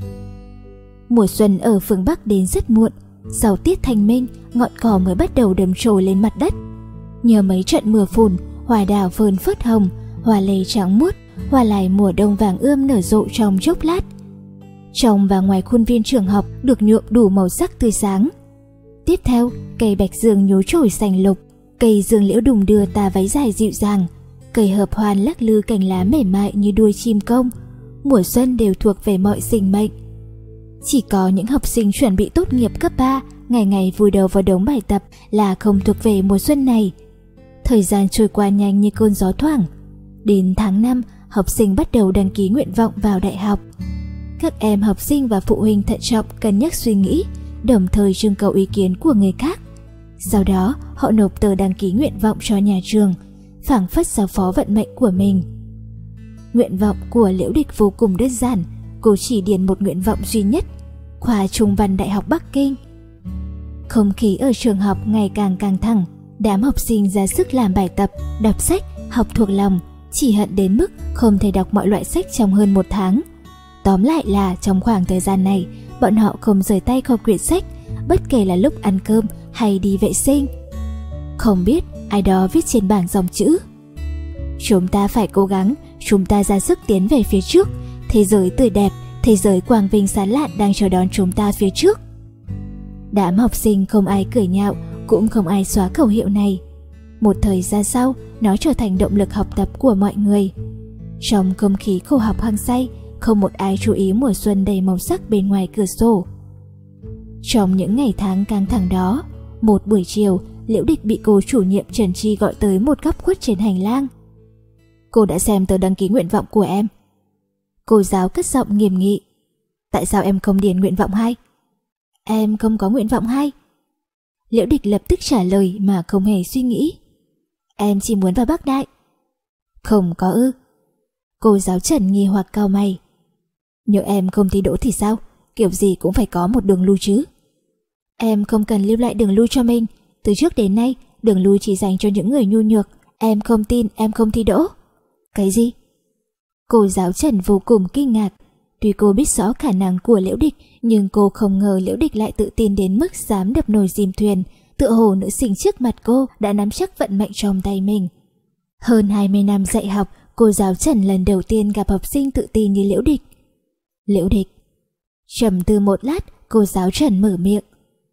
Speaker 1: Mùa xuân ở phương Bắc đến rất muộn, sau tiết thanh minh, ngọn cỏ mới bắt đầu đâm chồi lên mặt đất. Nhờ mấy trận mưa phùn, hoa đào phơn phớt hồng, hoa lê trắng muốt, hoa lại mùa đông vàng ươm nở rộ trong chốc lát. Trong và ngoài khuôn viên trường học được nhuộm đủ màu sắc tươi sáng. Tiếp theo, cây bạch dương nhú chồi xanh lục, cây dương liễu đùng đưa tà váy dài dịu dàng, cây hợp hoan lắc lư cành lá mềm mại như đuôi chim công. Mùa xuân đều thuộc về mọi sinh mệnh. Chỉ có những học sinh chuẩn bị tốt nghiệp cấp ba, ngày ngày vùi đầu vào đống bài tập là không thuộc về mùa xuân này. Thời gian trôi qua nhanh như cơn gió thoảng. Đến tháng năm, học sinh bắt đầu đăng ký nguyện vọng vào đại học. Các em học sinh và phụ huynh thận trọng cân nhắc suy nghĩ, đồng thời trưng cầu ý kiến của người khác. Sau đó, họ nộp tờ đăng ký nguyện vọng cho nhà trường, phảng phất giao phó vận mệnh của mình. Nguyện vọng của Liễu Địch vô cùng đơn giản, cô chỉ điền một nguyện vọng duy nhất, khoa Trung văn Đại học Bắc Kinh. Không khí ở trường học ngày càng căng thẳng, đám học sinh ra sức làm bài tập, đọc sách, học thuộc lòng, chỉ hận đến mức không thể đọc mọi loại sách trong hơn một tháng. Tóm lại là trong khoảng thời gian này, bọn họ không rời tay khỏi quyển sách, bất kể là lúc ăn cơm hay đi vệ sinh. Không biết ai đó viết trên bảng dòng chữ: chúng ta phải cố gắng, chúng ta ra sức tiến về phía trước, thế giới tươi đẹp, thế giới quang vinh sáng lạn đang chờ đón chúng ta phía trước. Đám học sinh không ai cười nhạo, cũng không ai xóa khẩu hiệu này. Một thời gian sau, nó trở thành động lực học tập của mọi người. Trong không khí khô học hăng say, không một ai chú ý mùa xuân đầy màu sắc bên ngoài cửa sổ. Trong những ngày tháng căng thẳng đó, một buổi chiều, Liễu Địch bị cô chủ nhiệm Trần Chi gọi tới một góc khuất trên hành lang. Cô đã xem tờ đăng ký nguyện vọng của em. Cô giáo cất giọng nghiêm nghị. Tại sao em không điền nguyện vọng hai? Em không có nguyện vọng hai. Liễu Địch lập tức trả lời mà không hề suy nghĩ. Em chỉ muốn vào Bắc Đại. Không có ư? Cô giáo Trần nghi hoặc cau mày. Nếu em không thi đỗ thì sao? Kiểu gì cũng phải có một đường lui chứ. Em không cần lưu lại đường lui cho mình. Từ trước đến nay, đường lui chỉ dành cho những người nhu nhược. Em không tin em không thi đỗ. Cái gì? Cô giáo Trần vô cùng kinh ngạc. Tuy cô biết rõ khả năng của Liễu Địch, nhưng cô không ngờ Liễu Địch lại tự tin đến mức dám đập nồi chìm thuyền. Tựa hồ nữ sinh trước mặt cô đã nắm chắc vận mệnh trong tay mình. Hơn hai mươi năm dạy học, cô giáo Trần lần đầu tiên gặp học sinh tự tin như Liễu Địch. Liễu Địch. Trầm tư một lát, cô giáo Trần mở miệng.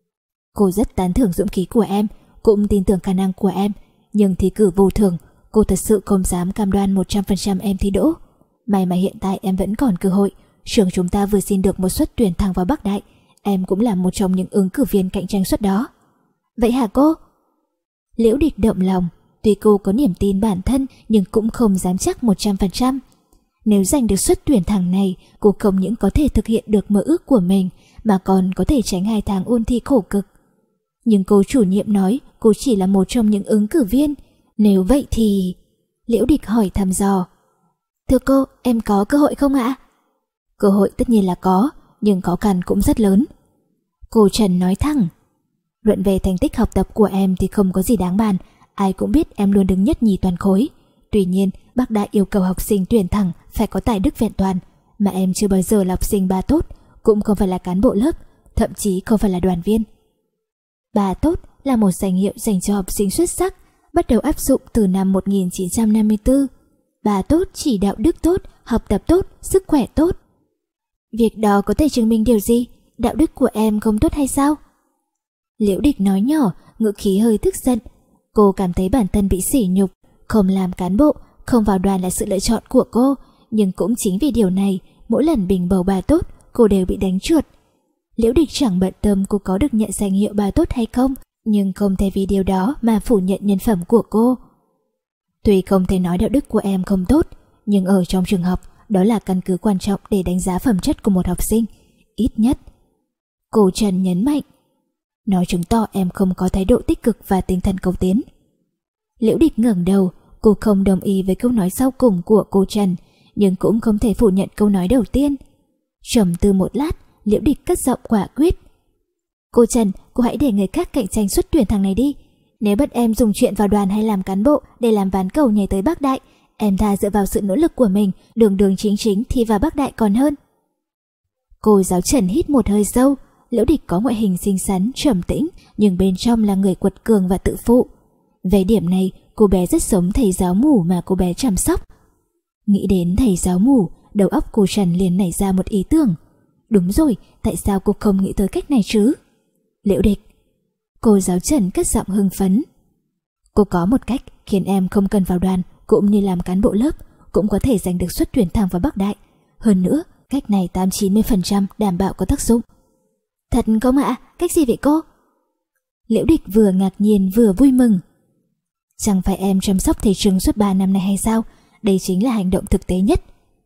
Speaker 1: Cô rất tán thưởng dũng khí của em, cũng tin tưởng khả năng của em, nhưng thi cử vô thường, cô thật sự không dám cam đoan một trăm phần trăm em thi đỗ. May mà hiện tại em vẫn còn cơ hội. Trường chúng ta vừa xin được một suất tuyển thẳng vào Bắc Đại, em cũng là một trong những ứng cử viên cạnh tranh suất đó. Vậy hả cô? Liễu Địch động lòng. Tuy cô có niềm tin bản thân nhưng cũng không dám chắc một trăm phần trăm. Nếu giành được suất tuyển thẳng này, cô không những có thể thực hiện được mơ ước của mình mà còn có thể tránh hai tháng ôn thi khổ cực. Nhưng cô chủ nhiệm nói cô chỉ là một trong những ứng cử viên. Nếu vậy thì... Liễu Địch hỏi thăm dò. Thưa cô, em có cơ hội không ạ? Cơ hội tất nhiên là có, nhưng khó khăn cũng rất lớn. Cô Trần nói thẳng. Luận về thành tích học tập của em thì không có gì đáng bàn. Ai cũng biết em luôn đứng nhất nhì toàn khối. Tuy nhiên, Bắc Đại yêu cầu học sinh tuyển thẳng phải có tài đức vẹn toàn. Mà em chưa bao giờ là học sinh ba tốt, cũng không phải là cán bộ lớp, thậm chí không phải là đoàn viên. Ba tốt là một danh hiệu dành cho học sinh xuất sắc, bắt đầu áp dụng từ năm một nghìn chín trăm năm mươi tư. Ba tốt chỉ đạo đức tốt, học tập tốt, sức khỏe tốt. Việc đó có thể chứng minh điều gì? Đạo đức của em không tốt hay sao? Liễu Địch nói nhỏ, ngữ khí hơi tức giận. Cô cảm thấy bản thân bị sỉ nhục. Không làm cán bộ, không vào đoàn là sự lựa chọn của cô. Nhưng cũng chính vì điều này, mỗi lần bình bầu bà tốt, cô đều bị đánh trượt. Liễu Địch chẳng bận tâm cô có được nhận danh hiệu bà tốt hay không, nhưng không thể vì điều đó mà phủ nhận nhân phẩm của cô. Tuy không thể nói đạo đức của em không tốt, nhưng ở trong trường học, đó là căn cứ quan trọng để đánh giá phẩm chất của một học sinh, ít nhất. Cô Trần nhấn mạnh. Nó chứng tỏ em không có thái độ tích cực và tinh thần cầu tiến. Liễu Địch ngẩng đầu, cô không đồng ý với câu nói sau cùng của cô Trần, nhưng cũng không thể phủ nhận câu nói đầu tiên. Trầm tư một lát, Liễu Địch cất giọng quả quyết. Cô Trần, cô hãy để người khác cạnh tranh suất tuyển thằng này đi. Nếu bắt em dùng chuyện vào đoàn hay làm cán bộ để làm ván cầu nhảy tới Bắc Đại, em thà dựa vào sự nỗ lực của mình, đường đường chính chính thi vào Bắc Đại còn hơn. Cô giáo Trần hít một hơi sâu. Liễu Địch có ngoại hình xinh xắn, trầm tĩnh, nhưng bên trong là người quật cường và tự phụ. Về điểm này, cô bé rất giống thầy giáo mù mà cô bé chăm sóc. Nghĩ đến thầy giáo mù, đầu óc cô Trần liền nảy ra một ý tưởng. Đúng rồi, tại sao cô không nghĩ tới cách này chứ? Liễu Địch. Cô giáo Trần cất giọng hưng phấn. Cô có một cách khiến em không cần vào đoàn, cũng như làm cán bộ lớp, cũng có thể giành được suất tuyển thẳng vào Bắc Đại. Hơn nữa, cách này tám chín mươi phần trăm đảm bảo có tác dụng. Thật không ạ? Cách gì vậy cô? Liễu Địch vừa ngạc nhiên vừa vui mừng. Chẳng phải em chăm sóc thầy Trừng suốt ba năm nay hay sao? Đây chính là hành động thực tế nhất.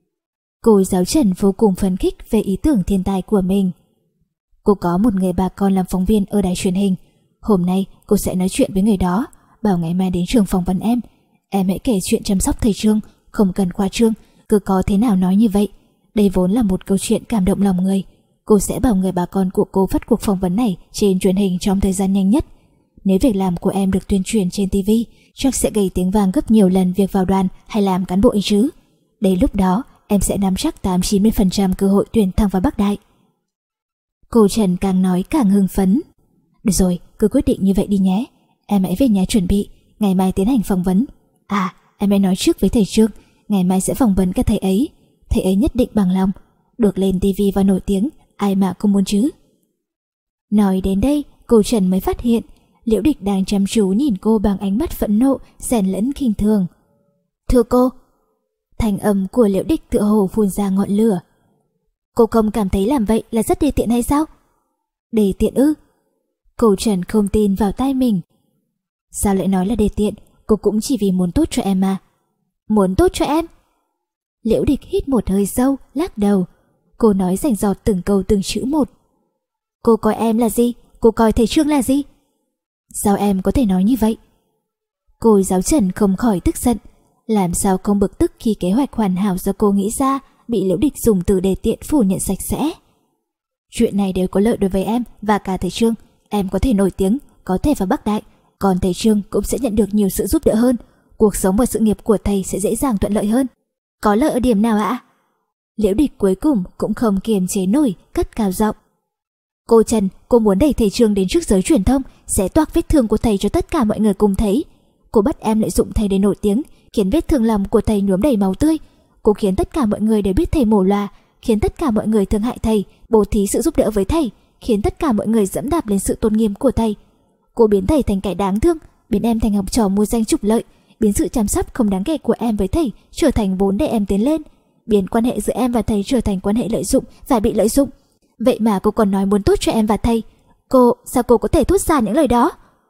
Speaker 1: Cô giáo Trần vô cùng phấn khích về ý tưởng thiên tài của mình. Cô có một người bà con làm phóng viên ở đài truyền hình. Hôm nay cô sẽ nói chuyện với người đó, bảo ngày mai đến trường phỏng vấn em. Em hãy kể chuyện chăm sóc thầy Trương, không cần khoa trương, cứ có thế nào nói như vậy. Đây vốn là một câu chuyện cảm động lòng người. Cô sẽ bảo người bà con của cô phát cuộc phỏng vấn này trên truyền hình trong thời gian nhanh nhất. Nếu việc làm của em được tuyên truyền trên ti vi, chắc sẽ gây tiếng vang gấp nhiều lần việc vào đoàn hay làm cán bộ ấy chứ. Đến lúc đó, em sẽ nắm chắc tám chín mươi phần trăm cơ hội tuyển thẳng vào Bắc Đại. Cô Trần càng nói càng hưng phấn. Được rồi, cứ quyết định như vậy đi nhé. Em hãy về nhà chuẩn bị, ngày mai tiến hành phỏng vấn. À, em hãy nói trước với thầy Trương, ngày mai sẽ phỏng vấn các thầy ấy. Thầy ấy nhất định bằng lòng. Được lên ti vi và nổi tiếng, ai mà không muốn chứ. Nói đến đây, cô Trần mới phát hiện Liễu Địch đang chăm chú nhìn cô bằng ánh mắt phẫn nộ, xen lẫn khinh thường. Thưa cô. Thanh âm của Liễu Địch tựa hồ phun ra ngọn lửa. Cô không cảm thấy làm vậy là rất đề tiện hay sao? Đề tiện ư? Cô Trần không tin vào tai mình. Sao lại nói là đề tiện? Cô cũng chỉ vì muốn tốt cho em mà. Muốn tốt cho em? Liễu Địch hít một hơi sâu, lắc đầu. Cô nói rành rọt từng câu từng chữ một. Cô coi em là gì? Cô coi thầy Trương là gì? Sao em có thể nói như vậy? Cô giáo Trần không khỏi tức giận. Làm sao không bực tức khi kế hoạch hoàn hảo do cô nghĩ ra bị Liễu Địch dùng từ đề tiện phủ nhận sạch sẽ. Chuyện này đều có lợi đối với em và cả thầy Trương. Em có thể nổi tiếng, có thể vào Bắc Đại, còn thầy Trương cũng sẽ nhận được nhiều sự giúp đỡ hơn. Cuộc sống và sự nghiệp của thầy sẽ dễ dàng thuận lợi hơn. Có lợi ở điểm nào ạ? Liễu Địch cuối cùng cũng không kiềm chế nổi, cất cao giọng. Cô Trần, cô muốn đẩy thầy Trương đến trước giới truyền thông, xé toạc vết thương của thầy cho tất cả mọi người cùng thấy. Cô bắt em lợi dụng thầy để nổi tiếng, khiến vết thương lòng của thầy nhuốm đầy máu tươi. Cô khiến tất cả mọi người đều biết thầy mổ loà, khiến tất cả mọi người thương hại thầy, bố thí sự giúp đỡ với thầy, khiến tất cả mọi người dẫm đạp lên sự tôn nghiêm của thầy. Cô biến thầy thành kẻ đáng thương, biến em thành học trò mua danh trục lợi, biến sự chăm sóc không đáng kể của em với thầy trở thành vốn để em tiến lên, biến quan hệ giữa em và thầy trở thành quan hệ lợi dụng và bị lợi dụng. Vậy mà cô còn nói muốn tốt cho em và thầy. Cô, sao cô có thể thốt ra những lời đó?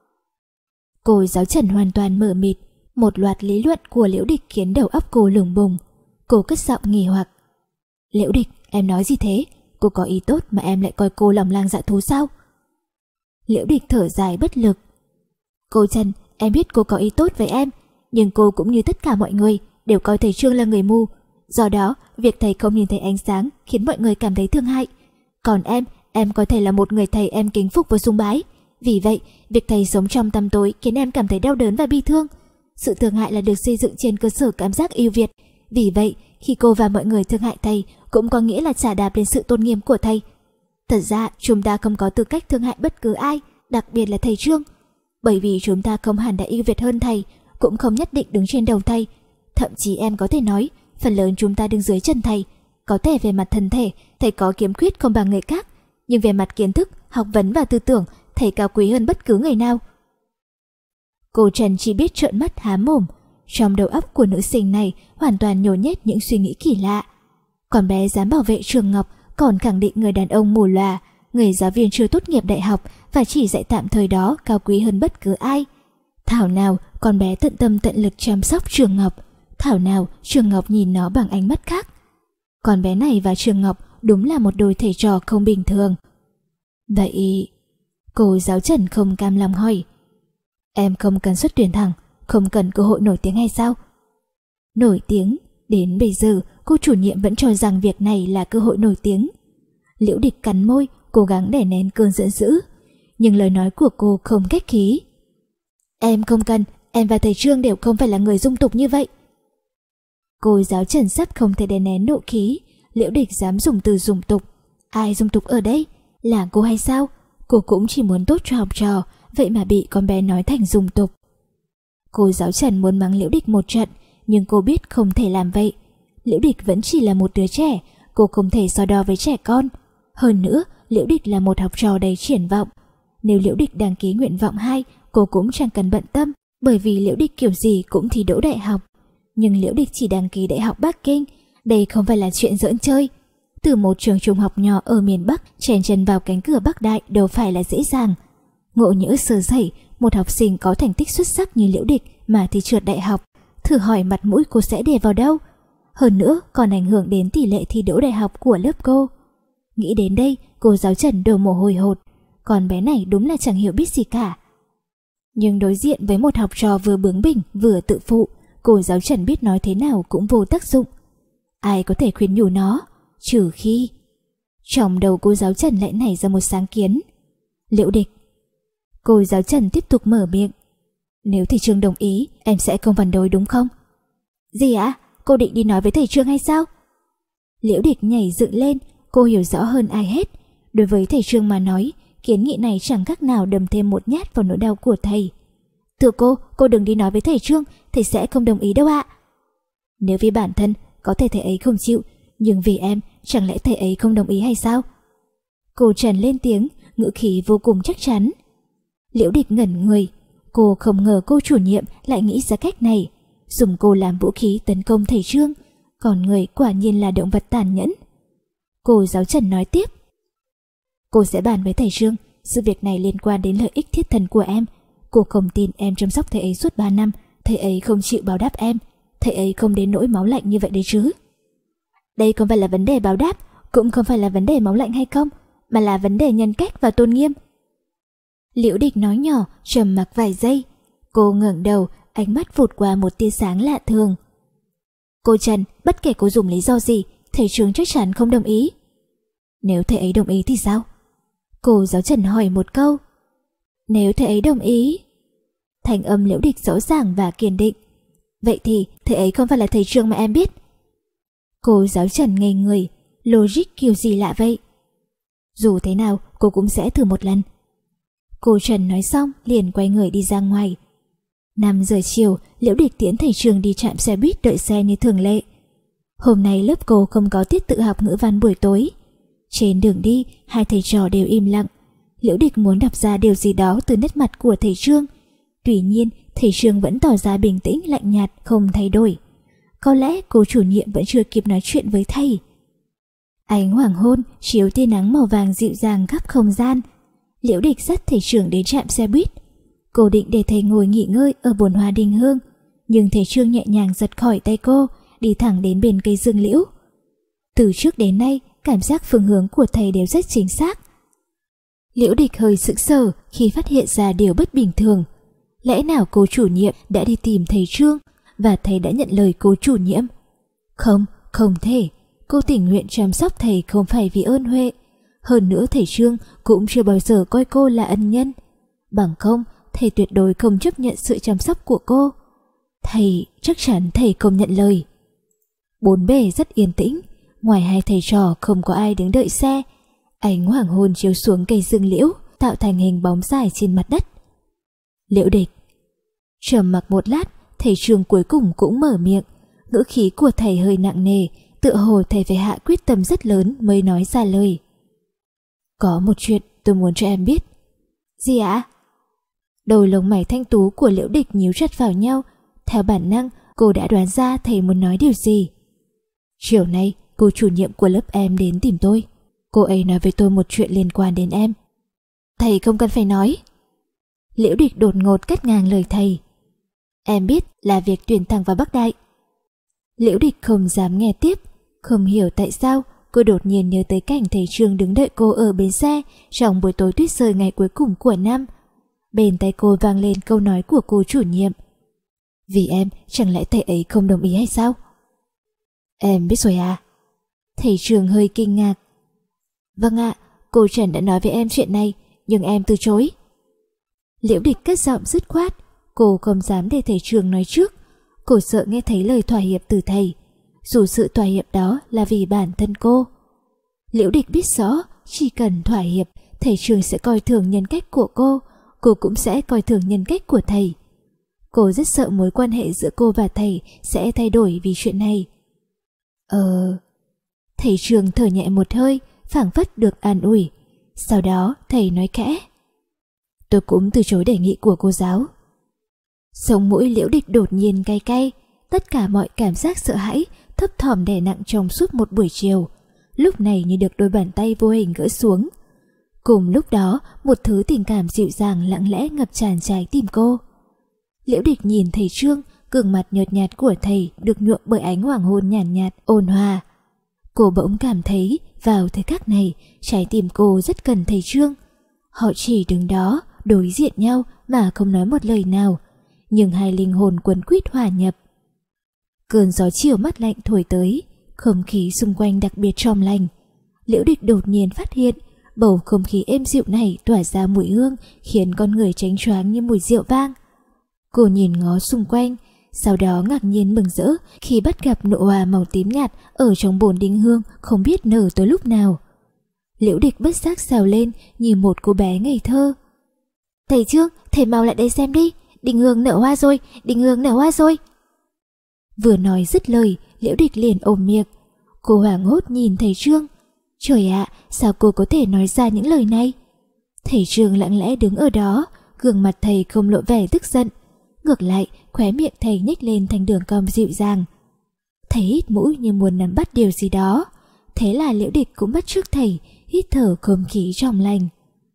Speaker 1: Cô giáo Trần hoàn toàn mờ mịt. Một loạt lý luận của Liễu Địch khiến đầu óc cô lủng bùng. Cô cất giọng nghi hoặc. Liễu Địch, em nói gì thế? Cô có ý tốt mà em lại coi cô lòng lang dạ thú sao? Liễu Địch thở dài bất lực. Cô Trần, em biết cô có ý tốt với em, nhưng cô cũng như tất cả mọi người đều coi thầy Trương là người mù. Do đó, việc thầy không nhìn thấy ánh sáng khiến mọi người cảm thấy thương hại. Còn em, em coi thầy là một người thầy em kính phục và sùng bái. Vì vậy, việc thầy sống trong tăm tối khiến em cảm thấy đau đớn và bi thương. Sự thương hại là được xây dựng trên cơ sở cảm giác ưu việt. Vì vậy, khi cô và mọi người thương hại thầy cũng có nghĩa là chà đạp lên sự tôn nghiêm của thầy. Thật ra, chúng ta không có tư cách thương hại bất cứ ai, đặc biệt là thầy Trương. Bởi vì chúng ta không hẳn đã ưu việt hơn thầy, cũng không nhất định đứng trên đầu thầy. Thậm chí em có thể nói, phần lớn chúng ta đứng dưới chân thầy. Có thể về mặt thân thể, thầy có khiếm khuyết không bằng người khác, nhưng về mặt kiến thức, học vấn và tư tưởng, thầy cao quý hơn bất cứ người nào. Cô Trần chỉ biết trợn mắt há mồm. Trong đầu óc của nữ sinh này hoàn toàn nhồi nhét những suy nghĩ kỳ lạ. Con bé dám bảo vệ Trường Ngọc, còn khẳng định người đàn ông mù lòa, người giáo viên chưa tốt nghiệp đại học và chỉ dạy tạm thời đó cao quý hơn bất cứ ai. Thảo nào con bé tận tâm tận lực chăm sóc Trường Ngọc, thảo nào Trường Ngọc nhìn nó bằng ánh mắt khác. Con bé này và Trường Ngọc đúng là một đôi thầy trò không bình thường. Vậy... Cô giáo Trần không cam lòng hỏi. Em không cần xuất tuyển thẳng, không cần cơ hội nổi tiếng hay sao? Nổi tiếng? Đến bây giờ cô chủ nhiệm vẫn cho rằng việc này là cơ hội nổi tiếng. Liễu Địch cắn môi, cố gắng đè nén cơn giận dữ. Nhưng lời nói của cô không khách khí. Em không cần, em và thầy Trương đều không phải là người dung tục như vậy. Cô giáo Trần sắp không thể đè nén nộ khí. Liễu Địch dám dùng từ dung tục. Ai dung tục ở đây? Là cô hay sao? Cô cũng chỉ muốn tốt cho học trò, vậy mà bị con bé nói thành dung tục. Cô giáo Trần muốn mắng Liễu Địch một trận, nhưng cô biết không thể làm vậy. Liễu Địch vẫn chỉ là một đứa trẻ, cô không thể so đo với trẻ con. Hơn nữa, Liễu Địch là một học trò đầy triển vọng. Nếu Liễu Địch đăng ký nguyện vọng hai, cô cũng chẳng cần bận tâm, bởi vì Liễu Địch kiểu gì cũng thi đỗ đại học. Nhưng Liễu Địch chỉ đăng ký Đại học Bắc Kinh, đây không phải là chuyện giỡn chơi. Từ một trường trung học nhỏ ở miền Bắc chèn chân vào cánh cửa Bắc Đại đâu phải là dễ dàng. Ngộ nhỡ sơ sẩy, một học sinh có thành tích xuất sắc như Liễu Địch mà thi trượt đại học, thử hỏi mặt mũi cô sẽ để vào đâu? Hơn nữa còn ảnh hưởng đến tỷ lệ thi đỗ đại học của lớp cô. Nghĩ đến đây, cô giáo Trần đổ mồ hôi hột. Con bé này đúng là chẳng hiểu biết gì cả. Nhưng đối diện với một học trò vừa bướng bỉnh vừa tự phụ, cô giáo Trần biết nói thế nào cũng vô tác dụng. Ai có thể khuyên nhủ nó? Trừ khi... Trong đầu cô giáo Trần lại nảy ra một sáng kiến. Liễu Địch. Cô giáo Trần tiếp tục mở miệng. Nếu thầy Trương đồng ý, em sẽ không phản đối đúng không? Gì ạ? Cô định đi nói với thầy Trương hay sao? Liễu Địch nhảy dựng lên. Cô hiểu rõ hơn ai hết. Đối với thầy Trương mà nói, kiến nghị này chẳng khác nào đâm thêm một nhát vào nỗi đau của thầy. Thưa cô, cô đừng đi nói với thầy Trương, thầy sẽ không đồng ý đâu ạ. Nếu vì bản thân, có thể thầy ấy không chịu, nhưng vì em, chẳng lẽ thầy ấy không đồng ý hay sao? Cô Trần lên tiếng, ngữ khí vô cùng chắc chắn. Liễu Địch ngẩn người. Cô không ngờ cô chủ nhiệm lại nghĩ ra cách này, dùng cô làm vũ khí tấn công thầy Trương. Còn người quả nhiên là động vật tàn nhẫn. Cô giáo Trần nói tiếp. Cô sẽ bàn với thầy Trương, sự việc này liên quan đến lợi ích thiết thân của em. Cô không tin em chăm sóc thầy ấy suốt ba năm, thầy ấy không chịu báo đáp em, thầy ấy không đến nỗi máu lạnh như vậy đấy chứ. Đây không phải là vấn đề báo đáp, cũng không phải là vấn đề máu lạnh hay không, mà là vấn đề nhân cách và tôn nghiêm. Liễu Địch nói nhỏ, trầm mặc vài giây. Cô ngẩng đầu, ánh mắt vụt qua một tia sáng lạ thường. Cô Trần, bất kể cô dùng lý do gì, thầy Trương chắc chắn không đồng ý. Nếu thầy ấy đồng ý thì sao? Cô giáo Trần hỏi một câu. Nếu thầy ấy đồng ý... Thành âm Liễu Địch rõ ràng và kiên định. Vậy thì thầy ấy không phải là thầy Trương mà em biết. Cô giáo Trần ngây người, logic kiểu gì lạ vậy? Dù thế nào cô cũng sẽ thử một lần. Cô Trần nói xong liền quay người đi ra ngoài. năm giờ chiều, Liễu Địch tiễn thầy Trương đi trạm xe buýt đợi xe như thường lệ. Hôm nay lớp cô không có tiết tự học ngữ văn buổi tối. Trên đường đi, hai thầy trò đều im lặng. Liễu Địch muốn đọc ra điều gì đó từ nét mặt của thầy Trương. Tuy nhiên, thầy Trương vẫn tỏ ra bình tĩnh lạnh nhạt, không thay đổi. Có lẽ cô chủ nhiệm vẫn chưa kịp nói chuyện với thầy. Ánh hoàng hôn chiếu tia nắng màu vàng dịu dàng khắp không gian. Liễu Địch dắt thầy Trương đến trạm xe buýt. Cô định để thầy ngồi nghỉ ngơi ở bồn hoa đình hương, nhưng thầy Trương nhẹ nhàng giật khỏi tay cô, đi thẳng đến bên cây dương liễu. Từ trước đến nay, cảm giác phương hướng của thầy đều rất chính xác. Liễu Địch hơi sững sờ khi phát hiện ra điều bất bình thường. Lẽ nào cô chủ nhiệm đã đi tìm thầy Trương và thầy đã nhận lời cô chủ nhiệm? Không, không thể. Cô tình nguyện chăm sóc thầy không phải vì ơn huệ. Hơn nữa thầy Trương cũng chưa bao giờ coi cô là ân nhân. Bằng không, thầy tuyệt đối không chấp nhận sự chăm sóc của cô. Thầy, chắc chắn thầy không nhận lời. Bốn bề rất yên tĩnh. Ngoài hai thầy trò không có ai đứng đợi xe. Ánh hoàng hôn chiếu xuống cây dương liễu, tạo thành hình bóng dài trên mặt đất. Liễu Địch. Trầm mặc một lát, thầy Trương cuối cùng cũng mở miệng. Ngữ khí của thầy hơi nặng nề, tựa hồ thầy phải hạ quyết tâm rất lớn mới nói ra lời. Có một chuyện tôi muốn cho em biết. Gì ạ? Đôi lông mày thanh tú của Liễu Địch nhíu chặt vào nhau. Theo bản năng, cô đã đoán ra thầy muốn nói điều gì. Chiều nay, cô chủ nhiệm của lớp em đến tìm tôi. Cô ấy nói với tôi một chuyện liên quan đến em. Thầy không cần phải nói. Liễu Địch đột ngột cắt ngang lời thầy. Em biết là việc tuyển thẳng vào Bắc Đại. Liễu Địch không dám nghe tiếp. Không hiểu tại sao cô đột nhiên nhớ tới cảnh thầy Trương đứng đợi cô ở bến xe trong buổi tối tuyết rơi ngày cuối cùng của năm. Bên tai cô vang lên câu nói của cô chủ nhiệm. Vì em, chẳng lẽ thầy ấy không đồng ý hay sao? Em biết rồi à? Thầy Trương hơi kinh ngạc. Vâng ạ, cô Trần đã nói với em chuyện này, nhưng em từ chối. Liễu Địch cất giọng dứt khoát. Cô không dám để thầy Trương nói trước. Cô sợ nghe thấy lời thỏa hiệp từ thầy, dù sự thỏa hiệp đó là vì bản thân cô. Liễu Địch biết rõ, chỉ cần thỏa hiệp, thầy Trương sẽ coi thường nhân cách của cô, cô cũng sẽ coi thường nhân cách của thầy. Cô rất sợ mối quan hệ giữa cô và thầy sẽ thay đổi vì chuyện này. Ờ... Thầy Trương thở nhẹ một hơi, phảng phất được an ủi. Sau đó thầy nói khẽ. Tôi cũng từ chối đề nghị của cô giáo. Sống mũi Liễu Địch đột nhiên cay cay. Tất cả mọi cảm giác sợ hãi thấp thỏm đè nặng trong suốt một buổi chiều, lúc này như được đôi bàn tay vô hình gỡ xuống. Cùng lúc đó, một thứ tình cảm dịu dàng lặng lẽ ngập tràn trái tim cô. Liễu Địch nhìn thầy Trương, gương mặt nhợt nhạt của thầy được nhuộm bởi ánh hoàng hôn nhàn nhạt, nhạt, ôn hòa. Cô bỗng cảm thấy vào thời khắc này, trái tim cô rất cần thầy Trương. Họ chỉ đứng đó, đối diện nhau mà không nói một lời nào, nhưng hai linh hồn quấn quýt hòa nhập. Cơn gió chiều mát lạnh thổi tới, không khí xung quanh đặc biệt trong lành. Liễu Địch đột nhiên phát hiện bầu không khí êm dịu này tỏa ra mùi hương khiến con người chánh choáng như mùi rượu vang. Cô nhìn ngó xung quanh, sau đó ngạc nhiên mừng rỡ khi bắt gặp nụ hoa màu tím nhạt ở trong bồn đinh hương không biết nở tới lúc nào. Liễu Địch bất giác xào lên như một cô bé ngây thơ. Thầy Trương, thầy mau lại đây xem đi, đinh hương nở hoa rồi, đinh hương nở hoa rồi. Vừa nói dứt lời, Liễu Địch liền ôm miệng. Cô hoảng hốt nhìn thầy Trương. Trời ạ, sao cô có thể nói ra những lời này? Thầy Trương lặng lẽ đứng ở đó, gương mặt thầy không lộ vẻ tức giận. Ngược lại, khóe miệng thầy nhếch lên thành đường cong dịu dàng. Thầy hít mũi như muốn nắm bắt điều gì đó. Thế là Liễu Địch cũng bắt chước thầy, hít thở không khí trong lành.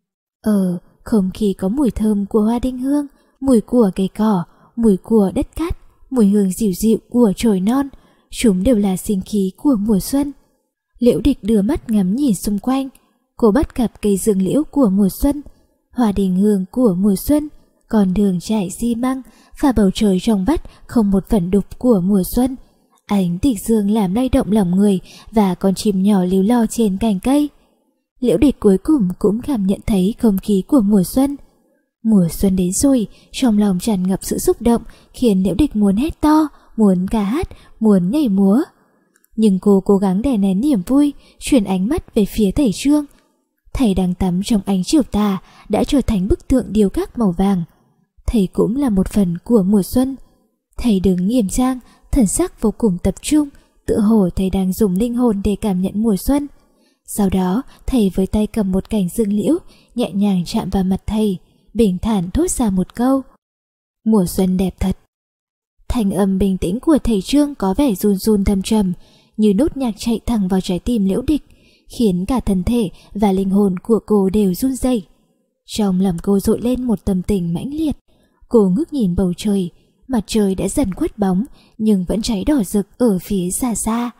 Speaker 1: Ờ, không khí có mùi thơm của hoa đinh hương, mùi của cây cỏ, mùi của đất cát, mùi hương dịu dịu của chồi non. Chúng đều là sinh khí của mùa xuân. Liễu Địch đưa mắt ngắm nhìn xung quanh. Cô bắt gặp cây dương liễu của mùa xuân, hoa đinh hương của mùa xuân, con đường trải xi măng và bầu trời trong vắt không một phần đục của mùa xuân. Ánh tịch dương làm lay động lòng người và con chim nhỏ líu lo trên cành cây. Liễu Địch cuối cùng cũng cảm nhận thấy không khí của mùa xuân. Mùa xuân đến rồi, trong lòng tràn ngập sự xúc động khiến Liễu Địch muốn hét to, muốn ca hát, muốn nhảy múa. Nhưng cô cố gắng đè nén niềm vui, chuyển ánh mắt về phía thầy Trương. Thầy đang tắm trong ánh chiều tà đã trở thành bức tượng điêu khắc màu vàng. Thầy cũng là một phần của mùa xuân. Thầy đứng nghiêm trang, thần sắc vô cùng tập trung, tựa hồ thầy đang dùng linh hồn để cảm nhận mùa xuân. Sau đó, thầy với tay cầm một cành dương liễu, nhẹ nhàng chạm vào mặt thầy, bình thản thốt ra một câu: Mùa xuân đẹp thật. Thanh âm bình tĩnh của thầy Trương có vẻ run run thâm trầm, như nốt nhạc chạy thẳng vào trái tim Liễu Địch, khiến cả thân thể và linh hồn của cô đều run rẩy. Trong lòng cô dội lên một tâm tình mãnh liệt. Cô ngước nhìn bầu trời, mặt trời đã dần khuất bóng nhưng vẫn cháy đỏ rực ở phía xa xa.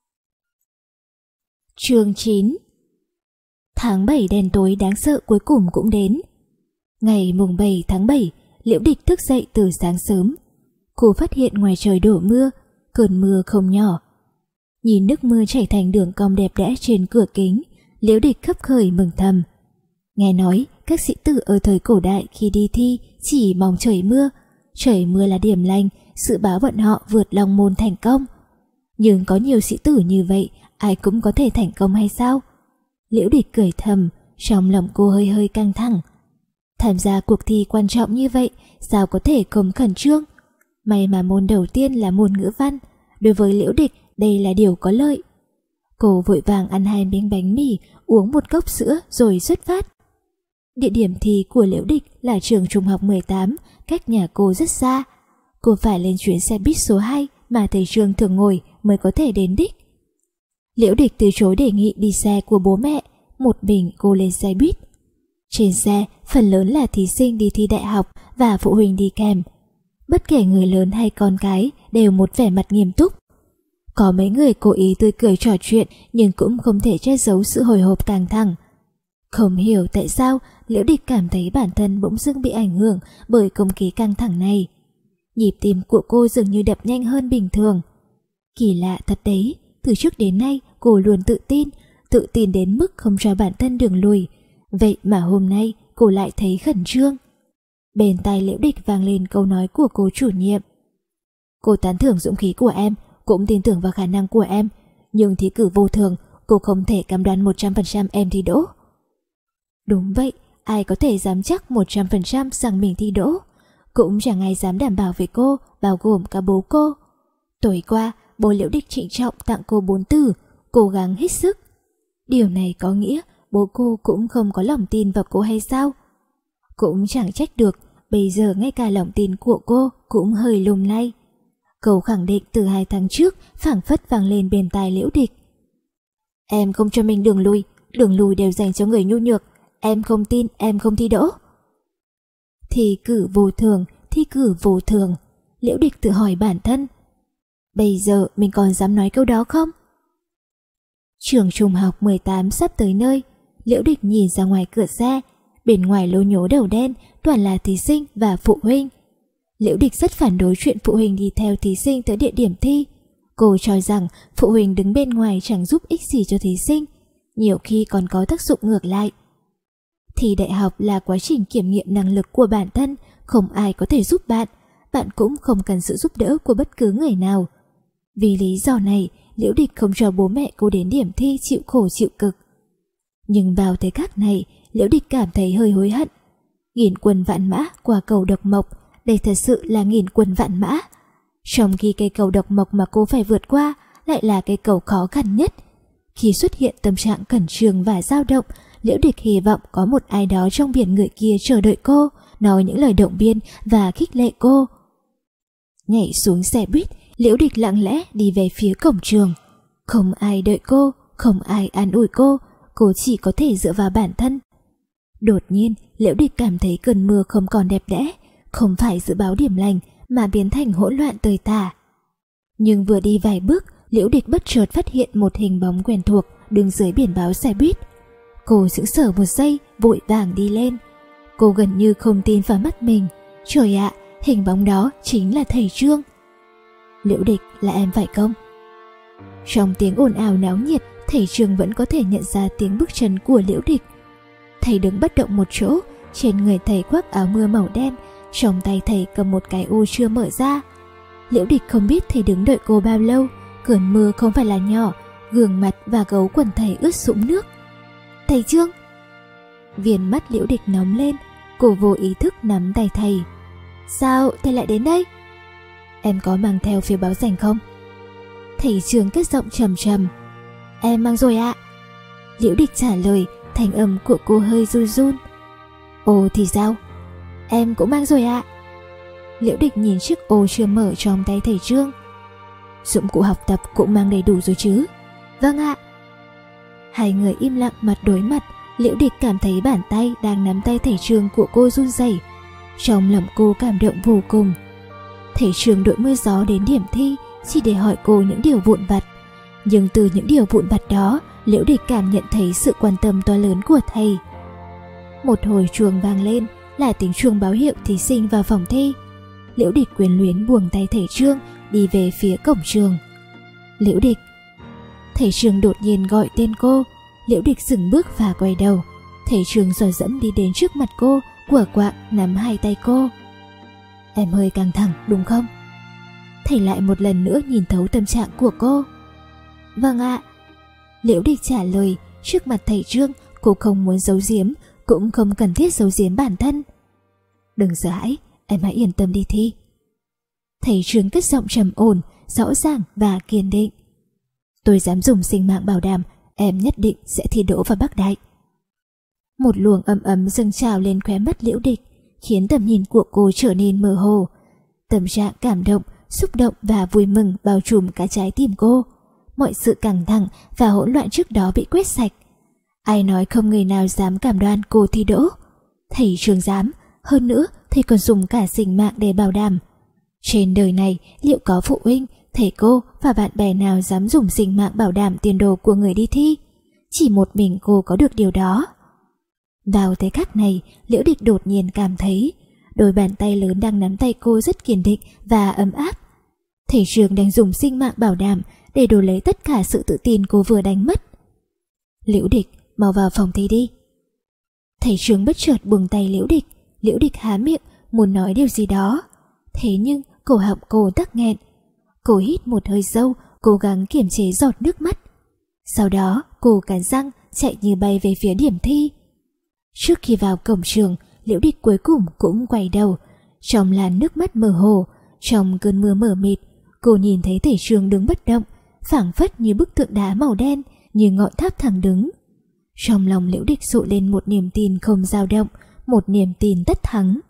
Speaker 1: Chương chín. Tháng bảy đen tối đáng sợ cuối cùng cũng đến. Ngày mùng bảy tháng bảy, Liễu Địch thức dậy từ sáng sớm. Cô phát hiện ngoài trời đổ mưa, cơn mưa không nhỏ. Nhìn nước mưa chảy thành đường cong đẹp đẽ trên cửa kính, Liễu Địch khấp khởi mừng thầm. Nghe nói các sĩ tử ở thời cổ đại khi đi thi chỉ mong trời mưa. Trời mưa là điểm lành, dự báo bọn họ vượt long môn thành công. Nhưng có nhiều sĩ tử như vậy, ai cũng có thể thành công hay sao? Liễu Địch cười thầm, trong lòng cô hơi hơi căng thẳng. Tham gia cuộc thi quan trọng như vậy, sao có thể không khẩn trương? May mà môn đầu tiên là môn ngữ văn, đối với Liễu Địch đây là điều có lợi. Cô vội vàng ăn hai miếng bánh mì, uống một cốc sữa rồi xuất phát. Địa điểm thi của Liễu Địch là trường trung học mười tám, cách nhà cô rất xa. Cô phải lên chuyến xe buýt số hai mà thầy Trương thường ngồi mới có thể đến đích. Liễu Địch từ chối đề nghị đi xe của bố mẹ, một mình cô lên xe buýt. Trên xe, phần lớn là thí sinh đi thi đại học và phụ huynh đi kèm. Bất kể người lớn hay con cái đều một vẻ mặt nghiêm túc. Có mấy người cố ý tươi cười trò chuyện nhưng cũng không thể che giấu sự hồi hộp căng thẳng. Không hiểu tại sao Liễu Địch cảm thấy bản thân bỗng dưng bị ảnh hưởng bởi không khí căng thẳng này. Nhịp tim của cô dường như đập nhanh hơn bình thường. Kỳ lạ thật đấy, từ trước đến nay cô luôn tự tin, tự tin đến mức không cho bản thân đường lùi. Vậy mà hôm nay cô lại thấy khẩn trương. Bên tai Liễu Địch vang lên câu nói của cô chủ nhiệm. Cô tán thưởng dũng khí của em, cũng tin tưởng vào khả năng của em, nhưng thi cử vô thường, cô không thể cam đoan một trăm phần trăm em thi đỗ. Đúng vậy, ai có thể dám chắc một trăm phần trăm rằng mình thi đỗ. Cũng chẳng ai dám đảm bảo với cô, bao gồm cả bố cô. Tối qua, bố Liễu Địch trịnh trọng tặng cô bốn từ: cố gắng hết sức. Điều này có nghĩa bố cô cũng không có lòng tin vào cô hay sao? Cũng chẳng trách được, bây giờ ngay cả lòng tin của cô cũng hơi lung lay. Câu khẳng định từ hai tháng trước phảng phất vang lên bên tai Liễu Địch. Em không cho mình đường lui, đường lui đều dành cho người nhu nhược. Em không tin em không thi đỗ. Thi cử vô thường, thi cử vô thường. Liễu Địch tự hỏi bản thân, bây giờ mình còn dám nói câu đó không? Trường trung học mười tám sắp tới nơi. Liễu Địch nhìn ra ngoài cửa xe. Bên ngoài lố nhố đầu đen toàn là thí sinh và phụ huynh. Liễu Địch rất phản đối chuyện phụ huynh đi theo thí sinh tới địa điểm thi. Cô cho rằng phụ huynh đứng bên ngoài chẳng giúp ích gì cho thí sinh, nhiều khi còn có tác dụng ngược lại. Thi đại học là quá trình kiểm nghiệm năng lực của bản thân, không ai có thể giúp bạn, bạn cũng không cần sự giúp đỡ của bất cứ người nào. Vì lý do này, Liễu Địch không cho bố mẹ cô đến điểm thi chịu khổ chịu cực. Nhưng vào thời khắc này, Liễu Địch cảm thấy hơi hối hận. Nghìn quân vạn mã qua cầu độc mộc, đây thật sự là nghìn quân vạn mã. Trong khi cây cầu độc mộc mà cô phải vượt qua lại là cây cầu khó khăn nhất. Khi xuất hiện tâm trạng khẩn trương và dao động, Liễu Địch hy vọng có một ai đó trong biển người kia chờ đợi cô, nói những lời động viên và khích lệ cô. Nhảy xuống xe buýt, Liễu Địch lặng lẽ đi về phía cổng trường. Không ai đợi cô, không ai an ủi cô, cô chỉ có thể dựa vào bản thân. Đột nhiên, Liễu Địch cảm thấy cơn mưa không còn đẹp đẽ, không phải dự báo điểm lành mà biến thành hỗn loạn tơi tả. Nhưng vừa đi vài bước, Liễu Địch bất chợt phát hiện một hình bóng quen thuộc đứng dưới biển báo xe buýt. Cô sững sờ một giây, vội vàng đi lên. Cô gần như không tin vào mắt mình. Trời ạ, hình bóng đó chính là thầy Trương. Liễu Địch, là em phải không? Trong tiếng ồn ào náo nhiệt, thầy Trương vẫn có thể nhận ra tiếng bước chân của Liễu Địch. Thầy đứng bất động một chỗ, trên người thầy khoác áo mưa màu đen, trong tay thầy cầm một cái ô chưa mở ra. Liễu Địch không biết thầy đứng đợi cô bao lâu, cơn mưa không phải là nhỏ, gương mặt và gấu quần thầy ướt sũng nước. Thầy Trương! Viền mắt Liễu Địch nóng lên, cô vô ý thức nắm tay thầy. Sao thầy lại đến đây? Em có mang theo phiếu báo danh không? Thầy Trương cất giọng trầm trầm. Em mang rồi ạ. Liễu Địch trả lời, thanh âm của cô hơi run run. Ồ thì sao? Em cũng mang rồi ạ. Liễu Địch nhìn chiếc ô chưa mở trong tay thầy Trương. Dụng cụ học tập cũng mang đầy đủ rồi chứ? Vâng ạ. Hai người im lặng mặt đối mặt. Liễu Địch cảm thấy bàn tay đang nắm tay thầy Trương của cô run rẩy. Trong lòng cô cảm động vô cùng. Thầy Trương đội mưa gió đến điểm thi chỉ để hỏi cô những điều vụn vặt. Nhưng từ những điều vụn vặt đó, Liễu Địch cảm nhận thấy sự quan tâm to lớn của thầy. Một hồi chuông vang lên, là tiếng chuông báo hiệu thí sinh vào phòng thi. Liễu Địch quyến luyến buông tay thầy Trương, đi về phía cổng trường. Liễu Địch. Thầy Trương đột nhiên gọi tên cô. Liễu Địch dừng bước và quay đầu. Thầy Trương dò dẫm đi đến trước mặt cô, quở quạng nắm hai tay cô. Em hơi căng thẳng đúng không? Thầy lại một lần nữa nhìn thấu tâm trạng của cô. Vâng ạ. Liễu Địch trả lời. Trước mặt thầy Trương, cô không muốn giấu giếm, cũng không cần thiết giấu giếm bản thân. Đừng sợ hãi, em hãy yên tâm đi thi. Thầy Trương cất giọng trầm ổn, rõ ràng và kiên định. Tôi dám dùng sinh mạng bảo đảm em nhất định sẽ thi đỗ vào Bắc Đại. Một luồng ấm ấm dâng trào lên khóe mắt Liễu Địch, khiến tầm nhìn của cô trở nên mơ hồ. Tâm trạng cảm động, xúc động và vui mừng bao trùm cả trái tim cô. Mọi sự căng thẳng và hỗn loạn trước đó bị quét sạch. Ai nói không người nào dám cam đoan cô thi đỗ? Thầy Trương dám, hơn nữa thầy còn dùng cả sinh mạng để bảo đảm. Trên đời này liệu có phụ huynh, thầy cô và bạn bè nào dám dùng sinh mạng bảo đảm tiền đồ của người đi thi? Chỉ một mình cô có được điều đó. Vào thời khắc này, Liễu Địch đột nhiên cảm thấy đôi bàn tay lớn đang nắm tay cô rất kiên định và ấm áp. Thầy Trương đang dùng sinh mạng bảo đảm để đổi lấy tất cả sự tự tin cô vừa đánh mất. Liễu Địch, mau vào phòng thi đi. Thầy Trương bất chợt buông tay Liễu Địch. Liễu Địch há miệng muốn nói điều gì đó, thế nhưng cổ họng cô tắc nghẹn. Cô hít một hơi sâu, cố gắng kiềm chế giọt nước mắt. Sau đó cô cắn răng chạy như bay về phía điểm thi. Trước khi vào cổng trường, Liễu Địch cuối cùng cũng quay đầu. Trong làn nước mắt mơ hồ, trong cơn mưa mờ mịt, cô nhìn thấy thầy Trương đứng bất động, phảng phất như bức tượng đá màu đen, như ngọn tháp thẳng đứng. Trong lòng Liễu Địch dội lên một niềm tin không dao động, một niềm tin tất thắng.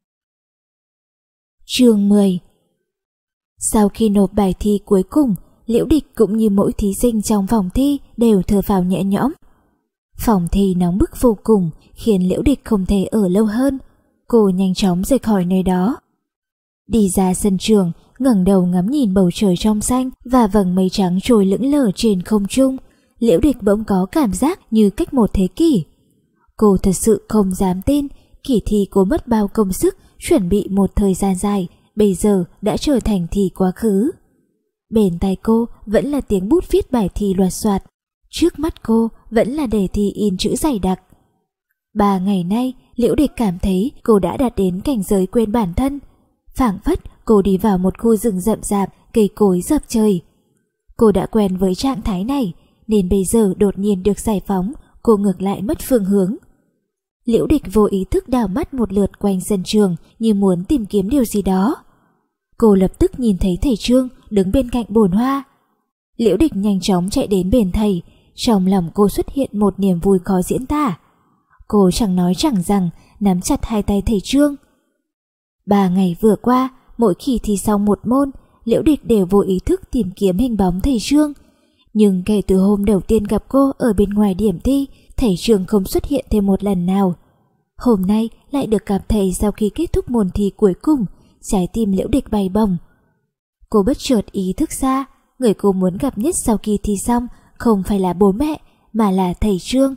Speaker 1: Chương mười. Sau khi nộp bài thi cuối cùng, Liễu Địch cũng như mỗi thí sinh trong phòng thi đều thở phào nhẹ nhõm. Phòng thi nóng bức vô cùng, khiến Liễu Địch không thể ở lâu hơn. Cô nhanh chóng rời khỏi nơi đó. Đi ra sân trường, ngẩng đầu ngắm nhìn bầu trời trong xanh và vầng mây trắng trôi lững lờ trên không trung, Liễu Địch bỗng có cảm giác như cách một thế kỷ. Cô thật sự không dám tin, kỳ thi cô mất bao công sức chuẩn bị một thời gian dài, bây giờ đã trở thành thi quá khứ. Bên tai cô vẫn là tiếng bút viết bài thi loạt soạt, trước mắt cô vẫn là đề thi in chữ dày đặc. Ba ngày nay, Liễu Địch cảm thấy cô đã đạt đến cảnh giới quên bản thân. Phảng phất cô đi vào một khu rừng rậm rạp, cây cối dập trời. Cô đã quen với trạng thái này, nên bây giờ đột nhiên được giải phóng, cô ngược lại mất phương hướng. Liễu Địch vô ý thức đảo mắt một lượt quanh sân trường như muốn tìm kiếm điều gì đó. Cô lập tức nhìn thấy thầy Trương đứng bên cạnh bồn hoa. Liễu Địch nhanh chóng chạy đến bên thầy, trong lòng cô xuất hiện một niềm vui khó diễn tả. Cô chẳng nói chẳng rằng nắm chặt hai tay thầy Trương. Ba ngày vừa qua, mỗi khi thi xong một môn, Liễu Địch đều vô ý thức tìm kiếm hình bóng thầy Trương. Nhưng kể từ hôm đầu tiên gặp cô ở bên ngoài điểm thi, thầy Trương không xuất hiện thêm một lần nào. Hôm nay lại được gặp thầy sau khi kết thúc môn thi cuối cùng, trái tim Liễu Địch bay bổng. Cô bất chợt ý thức ra, người cô muốn gặp nhất sau khi thi xong không phải là bố mẹ, mà là thầy Trương.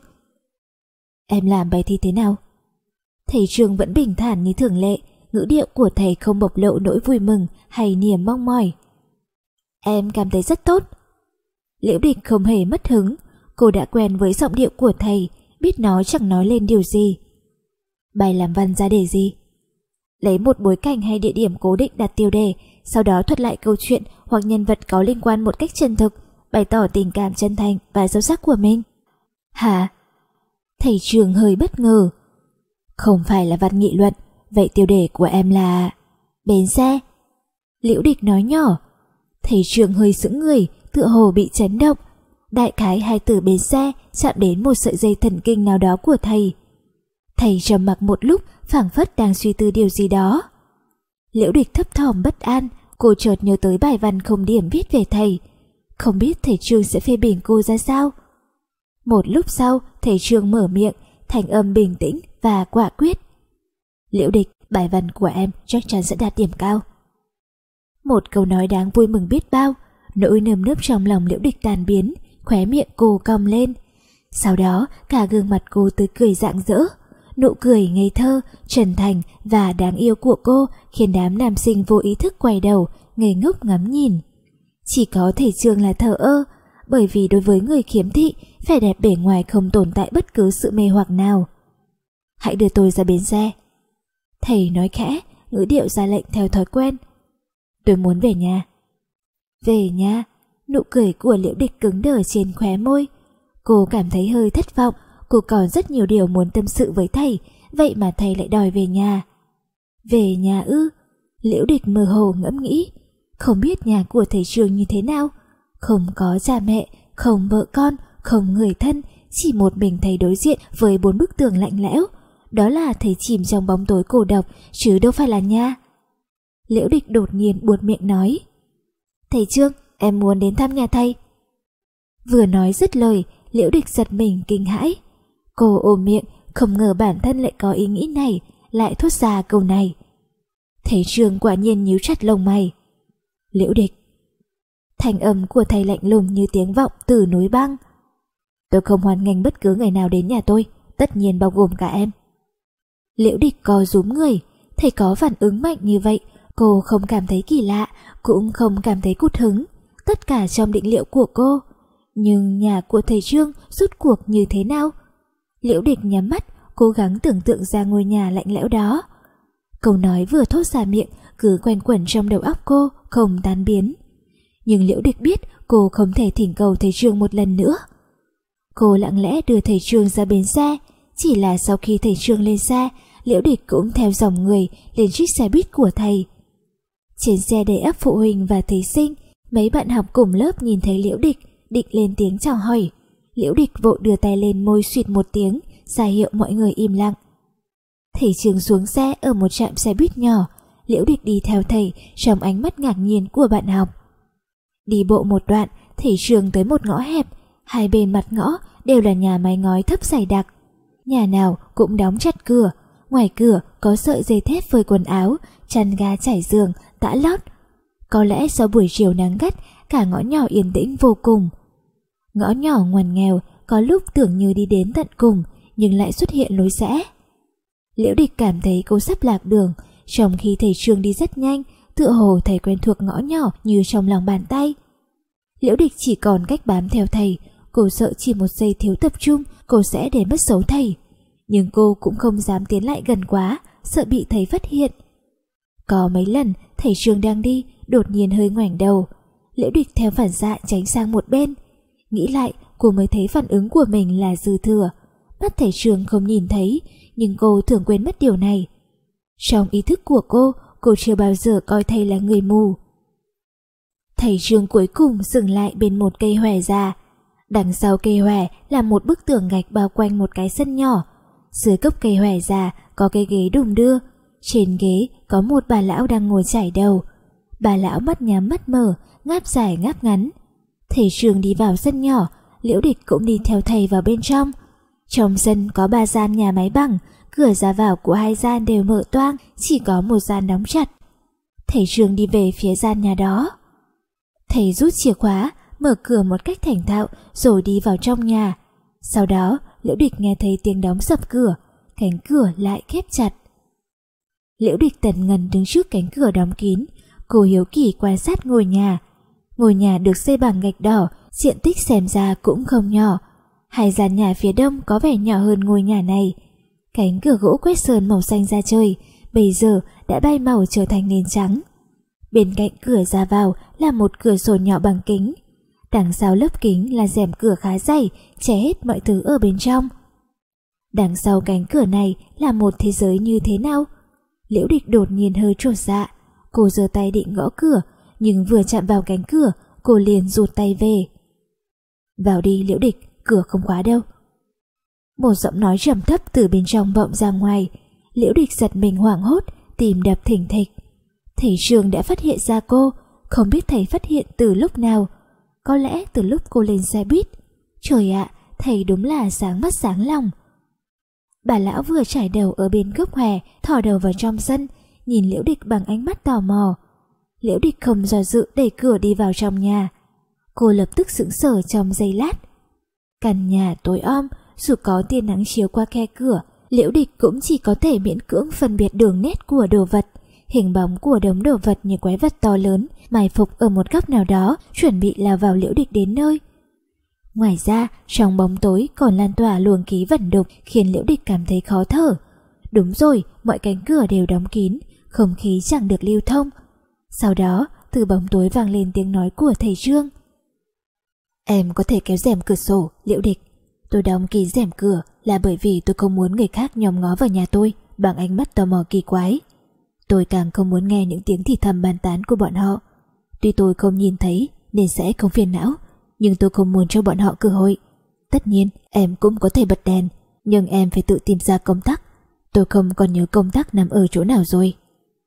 Speaker 1: Em làm bài thi thế nào? Thầy Trương vẫn bình thản như thường lệ, ngữ điệu của thầy không bộc lộ nỗi vui mừng hay niềm mong mỏi. Em cảm thấy rất tốt. Liễu Địch không hề mất hứng, cô đã quen với giọng điệu của thầy, biết nó chẳng nói lên điều gì. Bài làm văn ra đề gì? Lấy một bối cảnh hay địa điểm cố định đặt tiêu đề, sau đó thuật lại câu chuyện hoặc nhân vật có liên quan một cách chân thực, bày tỏ tình cảm chân thành và sâu sắc của mình. Hả? Thầy Trương hơi bất ngờ. Không phải là văn nghị luận, vậy tiêu đề của em là... Bến xe. Liễu Địch nói nhỏ. Thầy Trương hơi sững người, tựa hồ bị chấn động. Đại khái hai từ bến xe chạm đến một sợi dây thần kinh nào đó của thầy. Thầy trầm mặc một lúc, phảng phất đang suy tư điều gì đó. Liễu Địch thấp thỏm bất an, cô chợt nhớ tới bài văn không điểm viết về thầy. Không biết thầy Trương sẽ phê bình cô ra sao? Một lúc sau, thầy Trương mở miệng, thành âm bình tĩnh và quả quyết. Liễu Địch, bài văn của em chắc chắn sẽ đạt điểm cao. Một câu nói đáng vui mừng biết bao, nỗi nơm nớp trong lòng Liễu Địch tan biến, khóe miệng cô cong lên. Sau đó, cả gương mặt cô tươi cười rạng rỡ. Nụ cười ngây thơ, chân thành và đáng yêu của cô khiến đám nam sinh vô ý thức quay đầu, ngây ngốc ngắm nhìn. Chỉ có thầy Trương là thờ ơ, bởi vì đối với người khiếm thị, vẻ đẹp bề ngoài không tồn tại bất cứ sự mê hoặc nào. Hãy đưa tôi ra bến xe. Thầy nói khẽ, ngữ điệu ra lệnh theo thói quen. Tôi muốn về nhà. Về nhà? Nụ cười của Liễu Địch cứng đờ trên khóe môi. Cô cảm thấy hơi thất vọng. Cô còn rất nhiều điều muốn tâm sự với thầy, vậy mà thầy lại đòi về nhà. Về nhà ư? Liễu Địch mơ hồ ngẫm nghĩ. Không biết nhà của thầy Trương như thế nào. Không có cha mẹ, không vợ con, không người thân, chỉ một mình thầy đối diện với bốn bức tường lạnh lẽo. Đó là thầy chìm trong bóng tối cô độc, chứ đâu phải là nhà. Liễu Địch đột nhiên buột miệng nói. Thầy Trương, em muốn đến thăm nhà thầy. Vừa nói dứt lời, Liễu Địch giật mình kinh hãi. Cô ôm miệng, không ngờ bản thân lại có ý nghĩ này, lại thốt ra câu này. Thầy Trương quả nhiên nhíu chặt lông mày. Liễu Địch. Thanh âm của thầy lạnh lùng như tiếng vọng từ núi băng. Tôi không hoan nghênh bất cứ người nào đến nhà tôi, tất nhiên bao gồm cả em. Liễu Địch co rúm người, thầy có phản ứng mạnh như vậy, cô không cảm thấy kỳ lạ, cũng không cảm thấy cút hứng, tất cả trong định liệu của cô. Nhưng nhà của thầy Trương rốt cuộc như thế nào? Liễu Địch nhắm mắt, cố gắng tưởng tượng ra ngôi nhà lạnh lẽo đó. Câu nói vừa thốt ra miệng cứ quanh quẩn trong đầu óc cô, không tan biến. Nhưng Liễu Địch biết cô không thể thỉnh cầu thầy Trương một lần nữa. Cô lặng lẽ đưa thầy Trương ra bến xe. Chỉ là sau khi thầy Trương lên xe, Liễu Địch cũng theo dòng người lên chiếc xe buýt của thầy. Trên xe đầy ắp phụ huynh và thí sinh, mấy bạn học cùng lớp nhìn thấy Liễu Địch, định lên tiếng chào hỏi. Liễu Địch vội đưa tay lên môi suýt một tiếng, ra hiệu mọi người im lặng. Thầy Trương xuống xe ở một trạm xe buýt nhỏ. Liễu Địch đi theo thầy trong ánh mắt ngạc nhiên của bạn học. Đi bộ một đoạn, thầy Trương tới một ngõ hẹp. Hai bên mặt ngõ đều là nhà mái ngói thấp dày đặc. Nhà nào cũng đóng chặt cửa. Ngoài cửa có sợi dây thép phơi quần áo, chăn ga trải giường, tã lót. Có lẽ do buổi chiều nắng gắt, cả ngõ nhỏ yên tĩnh vô cùng. Ngõ nhỏ ngoằn nghèo, có lúc tưởng như đi đến tận cùng, nhưng lại xuất hiện lối rẽ. Liễu Địch cảm thấy cô sắp lạc đường, trong khi thầy Trương đi rất nhanh, tựa hồ thầy quen thuộc ngõ nhỏ như trong lòng bàn tay. Liễu Địch chỉ còn cách bám theo thầy. Cô sợ chỉ một giây thiếu tập trung cô sẽ để mất dấu thầy, nhưng cô cũng không dám tiến lại gần quá, sợ bị thầy phát hiện. Có mấy lần thầy Trương đang đi đột nhiên hơi ngoảnh đầu, Liễu Địch theo phản xạ tránh sang một bên. Nghĩ lại cô mới thấy phản ứng của mình là dư thừa. Mắt thầy Trương không nhìn thấy, nhưng cô thường quên mất điều này. Trong ý thức của cô, cô chưa bao giờ coi thầy là người mù. Thầy Trương cuối cùng dừng lại bên một cây hòe già. Đằng sau cây hòe là một bức tường gạch bao quanh một cái sân nhỏ. Dưới gốc cây hòe già có cái ghế đung đưa. Trên ghế có một bà lão đang ngồi chải đầu. Bà lão mắt nhắm mắt mở, ngáp dài ngáp ngắn. Thầy Trương đi vào sân nhỏ, Liễu Địch cũng đi theo thầy vào bên trong. Trong sân có ba gian nhà máy bằng, cửa ra vào của hai gian đều mở toang, chỉ có một gian đóng chặt. Thầy Trương đi về phía gian nhà đó. Thầy rút chìa khóa, mở cửa một cách thành thạo rồi đi vào trong nhà. Sau đó Liễu Địch nghe thấy tiếng đóng sập cửa, cánh cửa lại khép chặt. Liễu Địch tần ngần đứng trước cánh cửa đóng kín, cô hiếu kỳ quan sát ngôi nhà. Ngôi nhà được xây bằng gạch đỏ, diện tích xem ra cũng không nhỏ. Hai gian nhà phía đông có vẻ nhỏ hơn ngôi nhà này. Cánh cửa gỗ quét sơn màu xanh da trời, bây giờ đã bay màu trở thành nền trắng. Bên cạnh cửa ra vào là một cửa sổ nhỏ bằng kính. Đằng sau lớp kính là rèm cửa khá dày, che hết mọi thứ ở bên trong. Đằng sau cánh cửa này là một thế giới như thế nào? Liễu Địch đột nhiên hơi chột dạ. Cô giơ tay định gõ cửa, nhưng vừa chạm vào cánh cửa, cô liền rụt tay về. Vào đi Liễu Địch, cửa không khóa đâu. Một giọng nói trầm thấp từ bên trong vọng ra ngoài. Liễu Địch giật mình hoảng hốt, tim đập thình thịch. Thầy Trương đã phát hiện ra cô, không biết thầy phát hiện từ lúc nào. Có lẽ từ lúc cô lên xe buýt. Trời ạ, thầy đúng là sáng mắt sáng lòng. Bà lão vừa trải đầu ở bên gốc hòe, thò đầu vào trong sân, nhìn Liễu Địch bằng ánh mắt tò mò. Liễu Địch không do dự đẩy cửa đi vào trong nhà. Cô lập tức sững sờ trong giây lát. Căn nhà tối om, dù có tia nắng chiếu qua khe cửa, Liễu Địch cũng chỉ có thể miễn cưỡng phân biệt đường nét của đồ vật. Hình bóng của đống đồ vật như quái vật to lớn mai phục ở một góc nào đó, chuẩn bị lao vào Liễu Địch đến nơi. Ngoài ra, trong bóng tối còn lan tỏa luồng khí vẩn đục khiến Liễu Địch cảm thấy khó thở. Đúng rồi, mọi cánh cửa đều đóng kín, không khí chẳng được lưu thông. Sau đó, từ bóng tối vang lên tiếng nói của thầy Trương. Em có thể kéo rèm cửa sổ, Liễu Địch. Tôi đóng kín rèm cửa là bởi vì tôi không muốn người khác nhòm ngó vào nhà tôi bằng ánh mắt tò mò kỳ quái. Tôi càng không muốn nghe những tiếng thì thầm bàn tán của bọn họ. Tuy tôi không nhìn thấy nên sẽ không phiền não, nhưng tôi không muốn cho bọn họ cơ hội. Tất nhiên em cũng có thể bật đèn, nhưng em phải tự tìm ra công tắc. Tôi không còn nhớ công tắc nằm ở chỗ nào rồi.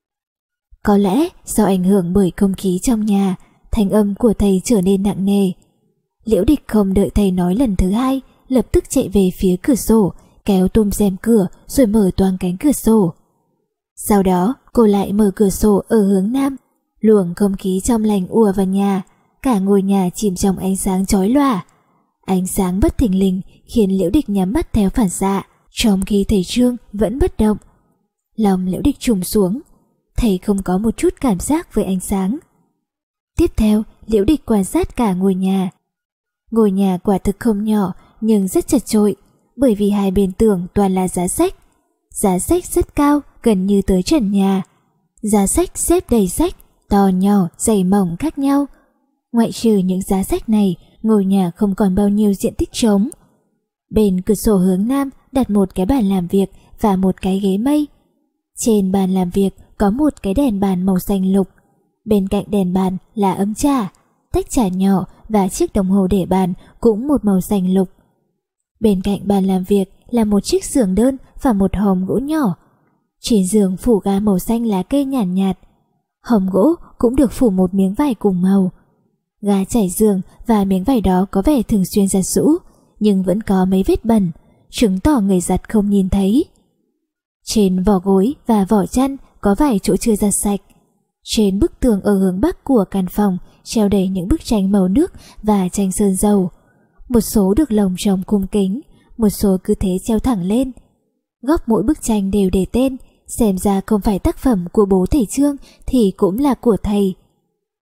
Speaker 1: Có lẽ do ảnh hưởng bởi không khí trong nhà, thanh âm của thầy trở nên nặng nề. Liễu Địch không đợi thầy nói lần thứ hai, lập tức chạy về phía cửa sổ, kéo tung rèm cửa rồi mở toang cánh cửa sổ. Sau đó cô lại mở cửa sổ ở hướng nam, luồng không khí trong lành ùa vào nhà. Cả ngôi nhà chìm trong ánh sáng chói lòa. Ánh sáng bất thình lình khiến Liễu Địch nhắm mắt theo phản xạ, trong khi thầy Trương vẫn bất động. Lòng Liễu Địch trùng xuống. Thầy không có một chút cảm giác với ánh sáng. Tiếp theo, Liễu Địch quan sát cả ngôi nhà. Ngôi nhà quả thực không nhỏ nhưng rất chật chội, bởi vì hai bên tường toàn là giá sách. Giá sách rất cao, gần như tới trần nhà. Giá sách xếp đầy sách, to nhỏ, dày mỏng khác nhau. Ngoại trừ những giá sách này, ngôi nhà không còn bao nhiêu diện tích trống. Bên cửa sổ hướng nam đặt một cái bàn làm việc và một cái ghế mây. Trên bàn làm việc có một cái đèn bàn màu xanh lục. Bên cạnh đèn bàn là ấm trà, tách trà nhỏ và chiếc đồng hồ để bàn cũng một màu xanh lục. Bên cạnh bàn làm việc là một chiếc giường đơn và một hòm gỗ nhỏ. Trên giường phủ ga màu xanh lá cây nhàn nhạt, nhạt. Hòm gỗ cũng được phủ một miếng vải cùng màu. Ga trải giường và miếng vải đó có vẻ thường xuyên giặt rũ, nhưng vẫn có mấy vết bẩn, chứng tỏ người giặt không nhìn thấy. Trên vỏ gối và vỏ chăn có vài chỗ chưa giặt sạch. Trên bức tường ở hướng bắc của căn phòng treo đầy những bức tranh màu nước và tranh sơn dầu. Một số được lồng trong khung kính, một số cứ thế treo thẳng lên. Góc mỗi bức tranh đều để tên, xem ra không phải tác phẩm của bố thầy Trương thì cũng là của thầy.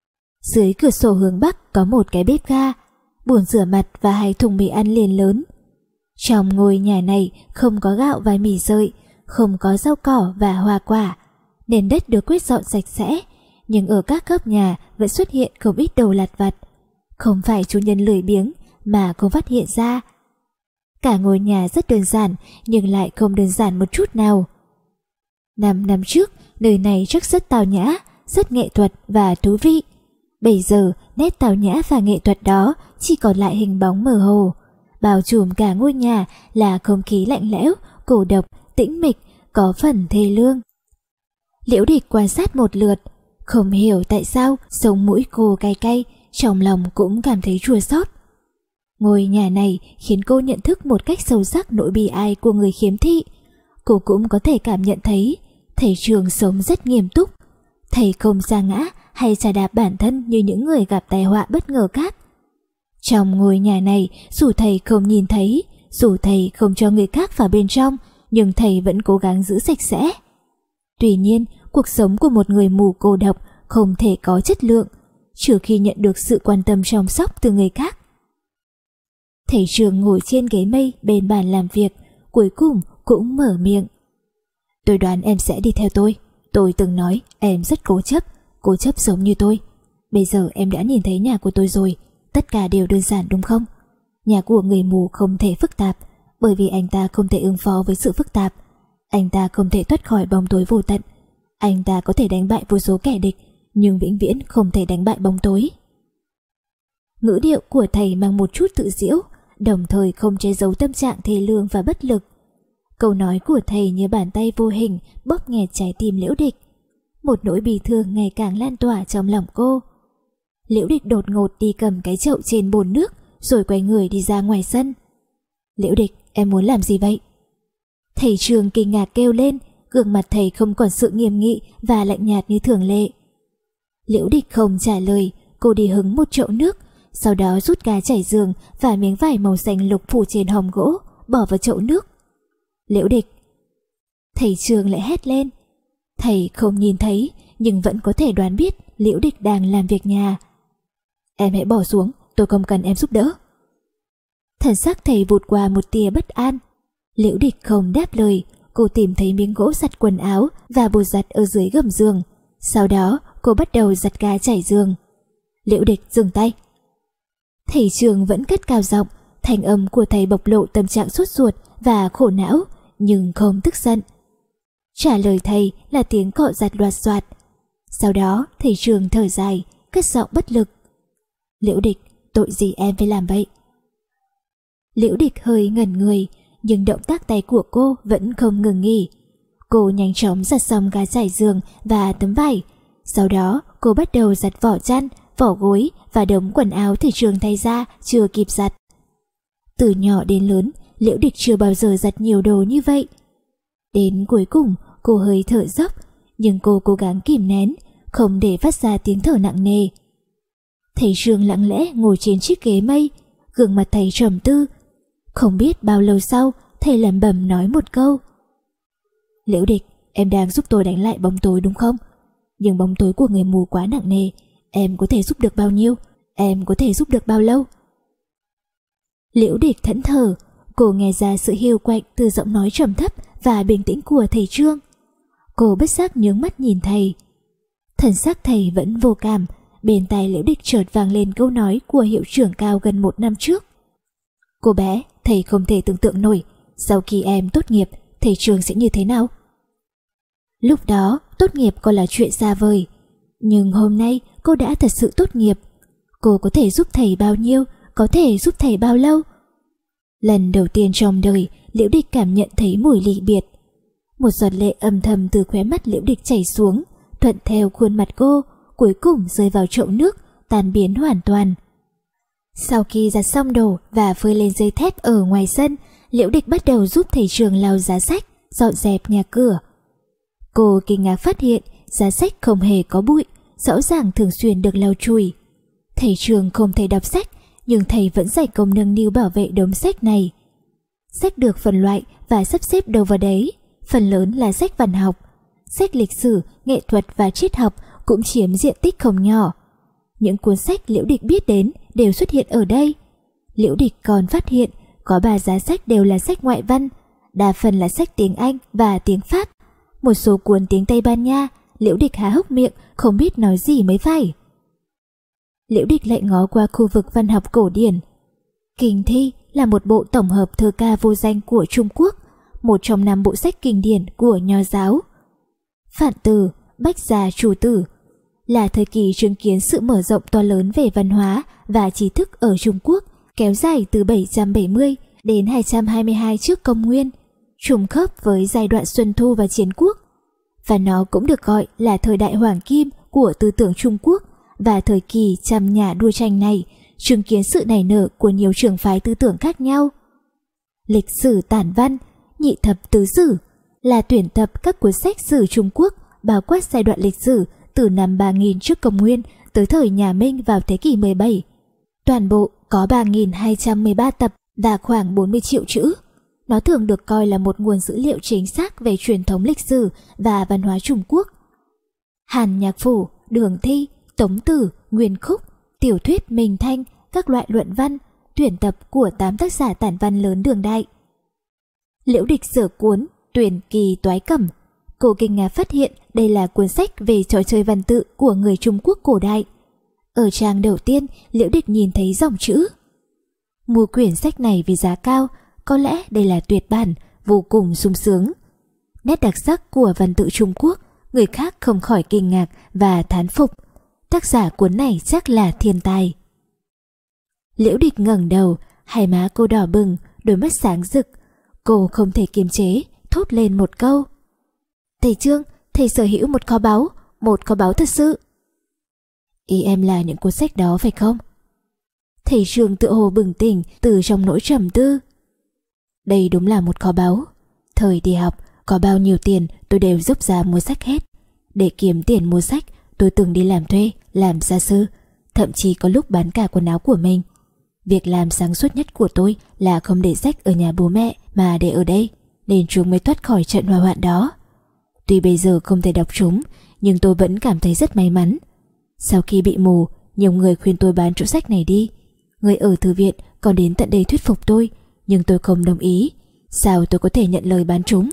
Speaker 1: Dưới cửa sổ hướng bắc có một cái bếp ga, bồn rửa mặt và hai thùng mì ăn liền lớn. Trong ngôi nhà này không có gạo và mì rơi, không có rau cỏ và hoa quả. Nền đất được quét dọn sạch sẽ, nhưng ở các góc nhà vẫn xuất hiện không ít đồ lặt vặt. Không phải chủ nhân lười biếng mà không phát hiện ra. Cả ngôi nhà rất đơn giản nhưng lại không đơn giản một chút nào. Năm năm trước, nơi này chắc rất tào nhã, rất nghệ thuật và thú vị. Bây giờ, nét tào nhã và nghệ thuật đó chỉ còn lại hình bóng mơ hồ. Bao trùm cả ngôi nhà là không khí lạnh lẽo, cổ độc, tĩnh mịch, có phần thê lương. Liễu Địch quan sát một lượt, không hiểu tại sao sống mũi cô cay cay, trong lòng cũng cảm thấy chua xót. Ngôi nhà này khiến cô nhận thức một cách sâu sắc nỗi bi ai của người khiếm thị. Cô cũng có thể cảm nhận thấy thầy Trường sống rất nghiêm túc. Thầy không sa ngã hay sa đạp bản thân như những người gặp tai họa bất ngờ khác. Trong ngôi nhà này, dù thầy không nhìn thấy, dù thầy không cho người khác vào bên trong, nhưng thầy vẫn cố gắng giữ sạch sẽ. Tuy nhiên, cuộc sống của một người mù cô độc không thể có chất lượng, trừ khi nhận được sự quan tâm chăm sóc từ người khác. Thầy Trường ngồi trên ghế mây bên bàn làm việc, cuối cùng cũng mở miệng. Tôi đoán em sẽ đi theo tôi. Tôi từng nói em rất cố chấp, cố chấp giống như tôi. Bây giờ em đã nhìn thấy nhà của tôi rồi, tất cả đều đơn giản đúng không? Nhà của người mù không thể phức tạp, bởi vì anh ta không thể ứng phó với sự phức tạp. Anh ta không thể thoát khỏi bóng tối vô tận. Anh ta có thể đánh bại vô số kẻ địch, nhưng vĩnh viễn không thể đánh bại bóng tối. Ngữ điệu của thầy mang một chút tự giễu, đồng thời không che giấu tâm trạng thê lương và bất lực. Câu nói của thầy như bàn tay vô hình bóp nghẹt trái tim Liễu Địch. Một nỗi bi thương ngày càng lan tỏa trong lòng cô. Liễu Địch đột ngột đi cầm cái chậu trên bồn nước, rồi quay người đi ra ngoài sân. Liễu Địch, em muốn làm gì vậy? Thầy Trường kinh ngạc kêu lên, gương mặt thầy không còn sự nghiêm nghị và lạnh nhạt như thường lệ. Liễu Địch không trả lời, cô đi hứng một chậu nước, sau đó rút gà chảy giường và miếng vải màu xanh lục phủ trên hòm gỗ, bỏ vào chậu nước. Liễu Địch! Thầy Trường lại hét lên. Thầy không nhìn thấy, nhưng vẫn có thể đoán biết Liễu Địch đang làm việc nhà. Em hãy bỏ xuống, tôi không cần em giúp đỡ. Thần sắc thầy vụt qua một tia bất an. Liễu Địch không đáp lời, cô tìm thấy miếng gỗ giặt quần áo và bột giặt ở dưới gầm giường. Sau đó cô bắt đầu giặt gà chảy giường. Liễu Địch dừng tay. Thầy Trường vẫn cất cao giọng, thanh âm của thầy bộc lộ tâm trạng sốt ruột và khổ não, nhưng không tức giận. Trả lời thầy là tiếng cọ giặt loạt xoạt. Sau đó thầy Trường thở dài, cất giọng bất lực. Liễu Địch, tội gì em phải làm vậy? Liễu Địch hơi ngẩn người, nhưng động tác tay của cô vẫn không ngừng nghỉ. Cô nhanh chóng giặt xong gà trải giường và tấm vải. Sau đó cô bắt đầu giặt vỏ chăn, vỏ gối và đống quần áo thầy Trường thay ra chưa kịp giặt. Từ nhỏ đến lớn, Liễu Địch chưa bao giờ giặt nhiều đồ như vậy. Đến cuối cùng cô hơi thở dốc, nhưng cô cố gắng kìm nén, không để phát ra tiếng thở nặng nề. Thầy Trường lặng lẽ ngồi trên chiếc ghế mây, gương mặt thầy trầm tư. Không biết bao lâu sau, thầy lẩm bẩm nói một câu. Liễu Địch, em đang giúp tôi đánh lại bóng tối đúng không? Nhưng bóng tối của người mù quá nặng nề, em có thể giúp được bao nhiêu? Em có thể giúp được bao lâu? Liễu Địch thẫn thờ, cô nghe ra sự hiu quạnh từ giọng nói trầm thấp và bình tĩnh của thầy Trương. Cô bất giác nhướng mắt nhìn thầy. Thần sắc thầy vẫn vô cảm, bên tai Liễu Địch chợt vang lên câu nói của hiệu trưởng cao gần một năm trước. Cô bé, thầy không thể tưởng tượng nổi, sau khi em tốt nghiệp, thầy Trường sẽ như thế nào? Lúc đó, tốt nghiệp còn là chuyện xa vời. Nhưng hôm nay, cô đã thật sự tốt nghiệp. Cô có thể giúp thầy bao nhiêu, có thể giúp thầy bao lâu? Lần đầu tiên trong đời, Liễu Địch cảm nhận thấy mùi ly biệt. Một giọt lệ âm thầm từ khóe mắt Liễu Địch chảy xuống, thuận theo khuôn mặt cô, cuối cùng rơi vào chậu nước, tan biến hoàn toàn. Sau khi giặt xong đồ và phơi lên dây thép ở ngoài sân, Liễu Địch bắt đầu giúp thầy Trường lau giá sách, dọn dẹp nhà cửa. Cô kinh ngạc phát hiện giá sách không hề có bụi, rõ ràng thường xuyên được lau chùi. Thầy Trường không thể đọc sách, nhưng thầy vẫn dày công nâng niu bảo vệ đống sách này. Sách được phân loại và sắp xếp đâu vào đấy, phần lớn là sách văn học. Sách lịch sử, nghệ thuật và triết học cũng chiếm diện tích không nhỏ. Những cuốn sách Liễu Địch biết đến đều xuất hiện ở đây. Liễu Địch còn phát hiện có ba giá sách đều là sách ngoại văn, đa phần là sách tiếng Anh và tiếng Pháp. Một số cuốn tiếng Tây Ban Nha, Liễu Địch há hốc miệng không biết nói gì mới phải. Liễu Địch lại ngó qua khu vực văn học cổ điển. Kinh Thi là một bộ tổng hợp thơ ca vô danh của Trung Quốc, một trong năm bộ sách kinh điển của Nho giáo. Phạn Từ, Bách Gia Chủ Tử là thời kỳ chứng kiến sự mở rộng to lớn về văn hóa và trí thức ở Trung Quốc, kéo dài từ bảy trăm bảy mươi đến hai trăm hai mươi hai trước công nguyên, trùng khớp với giai đoạn Xuân Thu và Chiến Quốc. Và nó cũng được gọi là thời đại hoàng kim của tư tưởng Trung Quốc, và thời kỳ trăm nhà đua tranh này chứng kiến sự nảy nở của nhiều trường phái tư tưởng khác nhau. Lịch sử tản văn, nhị thập tứ sử là tuyển tập các cuốn sách sử Trung Quốc bao quát giai đoạn lịch sử từ năm ba nghìn trước công nguyên tới thời nhà Minh vào thế kỷ mười bảy. Toàn bộ có ba nghìn hai trăm mười ba tập và khoảng bốn mươi triệu chữ. Nó thường được coi là một nguồn dữ liệu chính xác về truyền thống lịch sử và văn hóa Trung Quốc. Hàn Nhạc Phủ, Đường Thi, Tống Tử, Nguyên Khúc, tiểu thuyết Minh Thanh, các loại luận văn, tuyển tập của tám tác giả tản văn lớn đường đại. Liễu Địch sở cuốn Tuyển Kỳ Toái Cẩm. Cô kinh ngạc phát hiện đây là cuốn sách về trò chơi văn tự của người Trung Quốc cổ đại. Ở trang đầu tiên, Liễu Địch nhìn thấy dòng chữ. Mua quyển sách này vì giá cao, có lẽ đây là tuyệt bản, vô cùng sung sướng. Nét đặc sắc của văn tự Trung Quốc, người khác không khỏi kinh ngạc và thán phục. Tác giả cuốn này chắc là thiên tài. Liễu Địch ngẩng đầu, hai má cô đỏ bừng, đôi mắt sáng rực. Cô không thể kiềm chế, thốt lên một câu. Thầy Trương, thầy sở hữu một kho báu, một kho báu thật sự. Ý em là những cuốn sách đó phải không? Thầy Trương tựa hồ bừng tỉnh từ trong nỗi trầm tư. Đây đúng là một kho báu. Thời đi học, có bao nhiêu tiền tôi đều dốc ra mua sách hết. Để kiếm tiền mua sách, tôi từng đi làm thuê, làm gia sư, thậm chí có lúc bán cả quần áo của mình. Việc làm sáng suốt nhất của tôi là không để sách ở nhà bố mẹ mà để ở đây, nên chúng mới thoát khỏi trận hỏa hoạn đó. Tuy bây giờ không thể đọc chúng, nhưng tôi vẫn cảm thấy rất may mắn. Sau khi bị mù, nhiều người khuyên tôi bán chỗ sách này đi. Người ở thư viện còn đến tận đây thuyết phục tôi, nhưng tôi không đồng ý. Sao tôi có thể nhận lời bán chúng?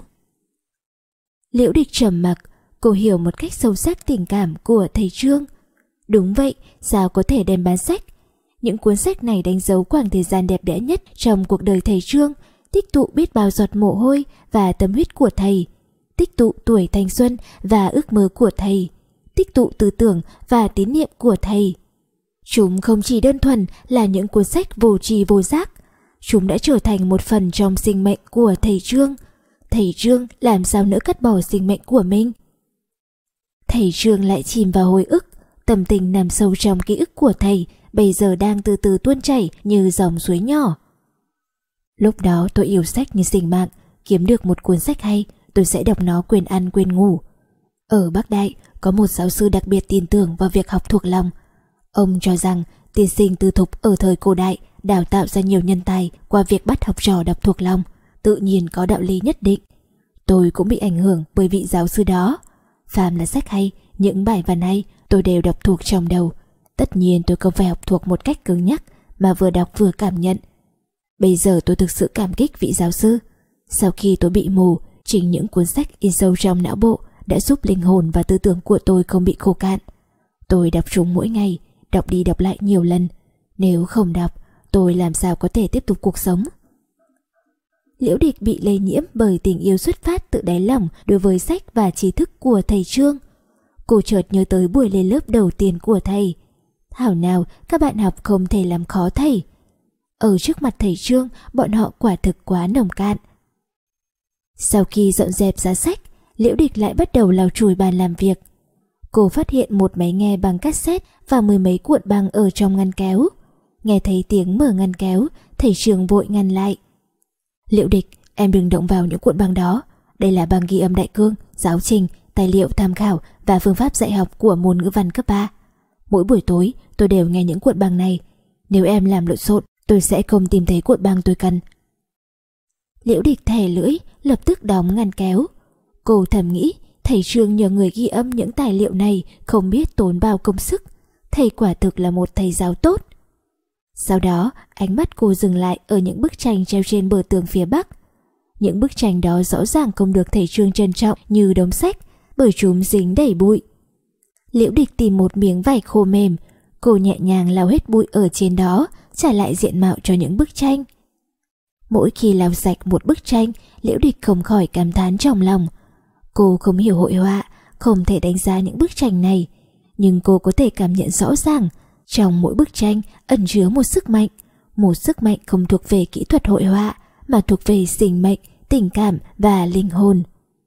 Speaker 1: Liễu Địch trầm mặc. Cô hiểu một cách sâu sắc tình cảm của thầy Trương. Đúng vậy, sao có thể đem bán sách? Những cuốn sách này đánh dấu khoảng thời gian đẹp đẽ nhất trong cuộc đời thầy Trương, tích tụ biết bao giọt mồ hôi và tâm huyết của thầy, tích tụ tuổi thanh xuân và ước mơ của thầy, tích tụ tư tưởng và tín niệm của thầy. Chúng không chỉ đơn thuần là những cuốn sách vô tri vô giác, chúng đã trở thành một phần trong sinh mệnh của thầy Trương. Thầy Trương làm sao nỡ cắt bỏ sinh mệnh của mình? Thầy Trương lại chìm vào hồi ức, tâm tình nằm sâu trong ký ức của thầy bây giờ đang từ từ tuôn chảy như dòng suối nhỏ. Lúc đó tôi yêu sách như sinh mạng, kiếm được một cuốn sách hay, tôi sẽ đọc nó quên ăn quên ngủ. Ở Bắc Đại có một giáo sư đặc biệt tin tưởng vào việc học thuộc lòng. Ông cho rằng tiên sinh tư thục ở thời cổ đại đào tạo ra nhiều nhân tài qua việc bắt học trò đọc thuộc lòng, tự nhiên có đạo lý nhất định. Tôi cũng bị ảnh hưởng bởi vị giáo sư đó. Phàm là sách hay, những bài văn hay, tôi đều đọc thuộc trong đầu. Tất nhiên tôi không phải học thuộc một cách cứng nhắc, mà vừa đọc vừa cảm nhận. Bây giờ tôi thực sự cảm kích vị giáo sư. Sau khi tôi bị mù, chính những cuốn sách in sâu trong não bộ đã giúp linh hồn và tư tưởng của tôi không bị khô cạn. Tôi đọc chúng mỗi ngày, đọc đi đọc lại nhiều lần. Nếu không đọc, tôi làm sao có thể tiếp tục cuộc sống? Liễu Địch bị lây nhiễm bởi tình yêu xuất phát từ đáy lòng đối với sách và trí thức của thầy Trương. Cô chợt nhớ tới buổi lên lớp đầu tiên của thầy. Thảo nào các bạn học không thể làm khó thầy. Ở trước mặt thầy Trương, bọn họ quả thực quá nồng cạn. Sau khi dọn dẹp giá sách, Liễu Địch lại bắt đầu lau chùi bàn làm việc. Cô phát hiện một máy nghe bằng cassette và mười mấy cuộn băng ở trong ngăn kéo. Nghe thấy tiếng mở ngăn kéo, thầy Trương vội ngăn lại. Liễu Địch, em đừng động vào những cuộn băng đó. Đây là băng ghi âm đại cương, giáo trình, tài liệu tham khảo và phương pháp dạy học của môn ngữ văn cấp ba. Mỗi buổi tối tôi đều nghe những cuộn băng này. Nếu em làm lộn xộn, tôi sẽ không tìm thấy cuộn băng tôi cần. Liễu Địch thè lưỡi, lập tức đóng ngăn kéo. Cô thầm nghĩ thầy Trương nhờ người ghi âm những tài liệu này không biết tốn bao công sức. thầy quả thực là một thầy giáo tốt. Sau đó, ánh mắt cô dừng lại ở những bức tranh treo trên bờ tường phía bắc. Những bức tranh đó rõ ràng không được thầy Trương trân trọng như đống sách, bởi chúng dính đầy bụi. Liễu Địch tìm một miếng vải khô mềm, cô nhẹ nhàng lau hết bụi ở trên đó, trả lại diện mạo cho những bức tranh. Mỗi khi lau sạch một bức tranh, Liễu Địch không khỏi cảm thán trong lòng. Cô không hiểu hội họa, không thể đánh giá những bức tranh này, nhưng cô có thể cảm nhận rõ ràng trong mỗi bức tranh ẩn chứa một sức mạnh, một sức mạnh không thuộc về kỹ thuật hội họa mà thuộc về sinh mệnh, tình cảm và linh hồn.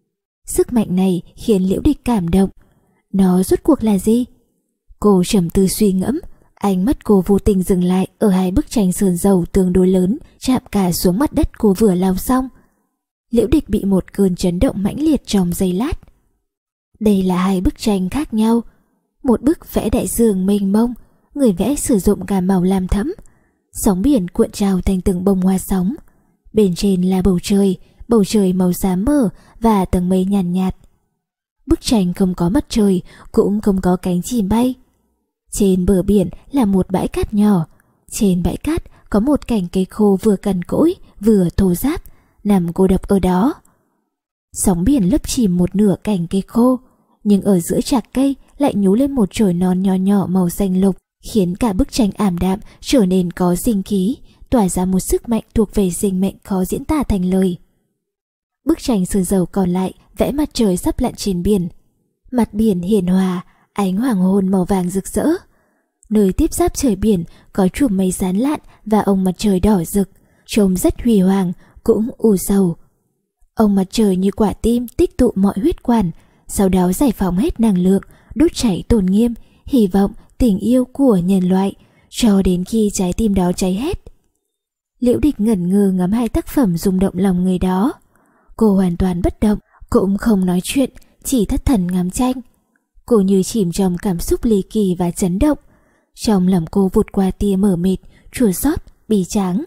Speaker 1: Sức mạnh này khiến Liễu Địch cảm động. Nó rốt cuộc là gì? Cô trầm tư suy ngẫm, ánh mắt cô vô tình dừng lại ở hai bức tranh sơn dầu tương đối lớn, chạm cả xuống mặt đất cô vừa lau xong. Liễu Địch bị một cơn chấn động mãnh liệt trong giây lát. Đây là hai bức tranh khác nhau. Một bức vẽ đại dương mênh mông, người vẽ sử dụng cả màu lam thẫm, sóng biển cuộn trào thành từng bông hoa sóng. Bên trên là bầu trời, bầu trời màu xám mờ và tầng mây nhàn nhạt, nhạt. Bức tranh không có mặt trời, cũng không có cánh chim bay. Trên bờ biển là một bãi cát nhỏ. Trên bãi cát có một cành cây khô vừa cằn cỗi vừa thô ráp, nằm cô độc ở đó. Sóng biển lấp chìm một nửa cành cây khô, nhưng ở giữa chạc cây lại nhú lên một chồi non nhỏ nhỏ màu xanh lục, khiến cả bức tranh ảm đạm trở nên có sinh khí, tỏa ra một sức mạnh thuộc về sinh mệnh khó diễn tả thành lời. Bức tranh sơn dầu còn lại vẽ mặt trời sắp lặn trên biển. Mặt biển hiền hòa, ánh hoàng hôn màu vàng rực rỡ. Nơi tiếp giáp trời biển có chùm mây sáng lạn và ông mặt trời đỏ rực, trông rất huy hoàng, cũng u sầu. Ông mặt trời như quả tim tích tụ mọi huyết quản, sau đó giải phóng hết năng lượng, đốt cháy tôn nghiêm, hy vọng, tình yêu của nhân loại, cho đến khi trái tim đó cháy hết. Liễu Địch ngẩn ngơ ngắm hai tác phẩm rung động lòng người đó. Cô hoàn toàn bất động, cũng không nói chuyện, chỉ thất thần ngắm tranh. Cô như chìm trong cảm xúc ly kỳ và chấn động. Trong lòng cô vụt qua tia mờ mịt, chua xót, bi tráng.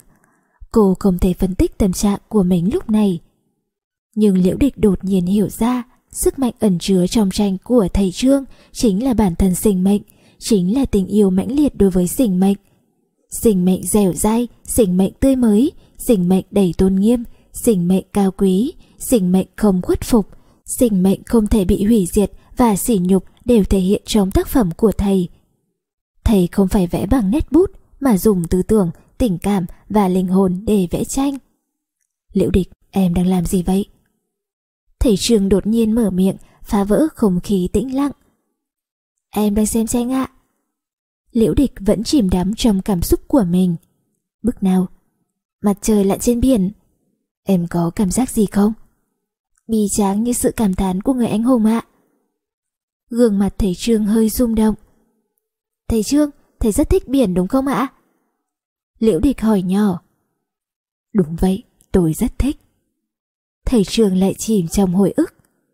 Speaker 1: Cô không thể phân tích tâm trạng của mình lúc này. Nhưng Liễu Địch đột nhiên hiểu ra, sức mạnh ẩn chứa trong tranh của thầy Trương chính là bản thân sinh mệnh, chính là tình yêu mãnh liệt đối với sinh mệnh. Sinh mệnh dẻo dai, sinh mệnh tươi mới, sinh mệnh đầy tôn nghiêm, sinh mệnh cao quý, sinh mệnh không khuất phục, sinh mệnh không thể bị hủy diệt và sỉ nhục đều thể hiện trong tác phẩm của thầy. Thầy không phải vẽ bằng nét bút mà dùng tư tưởng, tình cảm và linh hồn để vẽ tranh. Liễu Địch, em đang làm gì vậy? Thầy Trương đột nhiên mở miệng, phá vỡ không khí tĩnh lặng. Em đang xem tranh ạ. Liễu Địch vẫn chìm đắm trong cảm xúc của mình. Bức nào? Mặt trời lặn trên biển. Em có cảm giác gì không? Bi tráng như sự cảm thán của người anh hùng ạ. Gương mặt thầy Trương hơi rung động. Thầy Trương, thầy rất thích biển đúng không ạ? Liễu Địch hỏi nhỏ. Đúng vậy, tôi rất thích. Thầy Trương lại chìm trong hồi ức.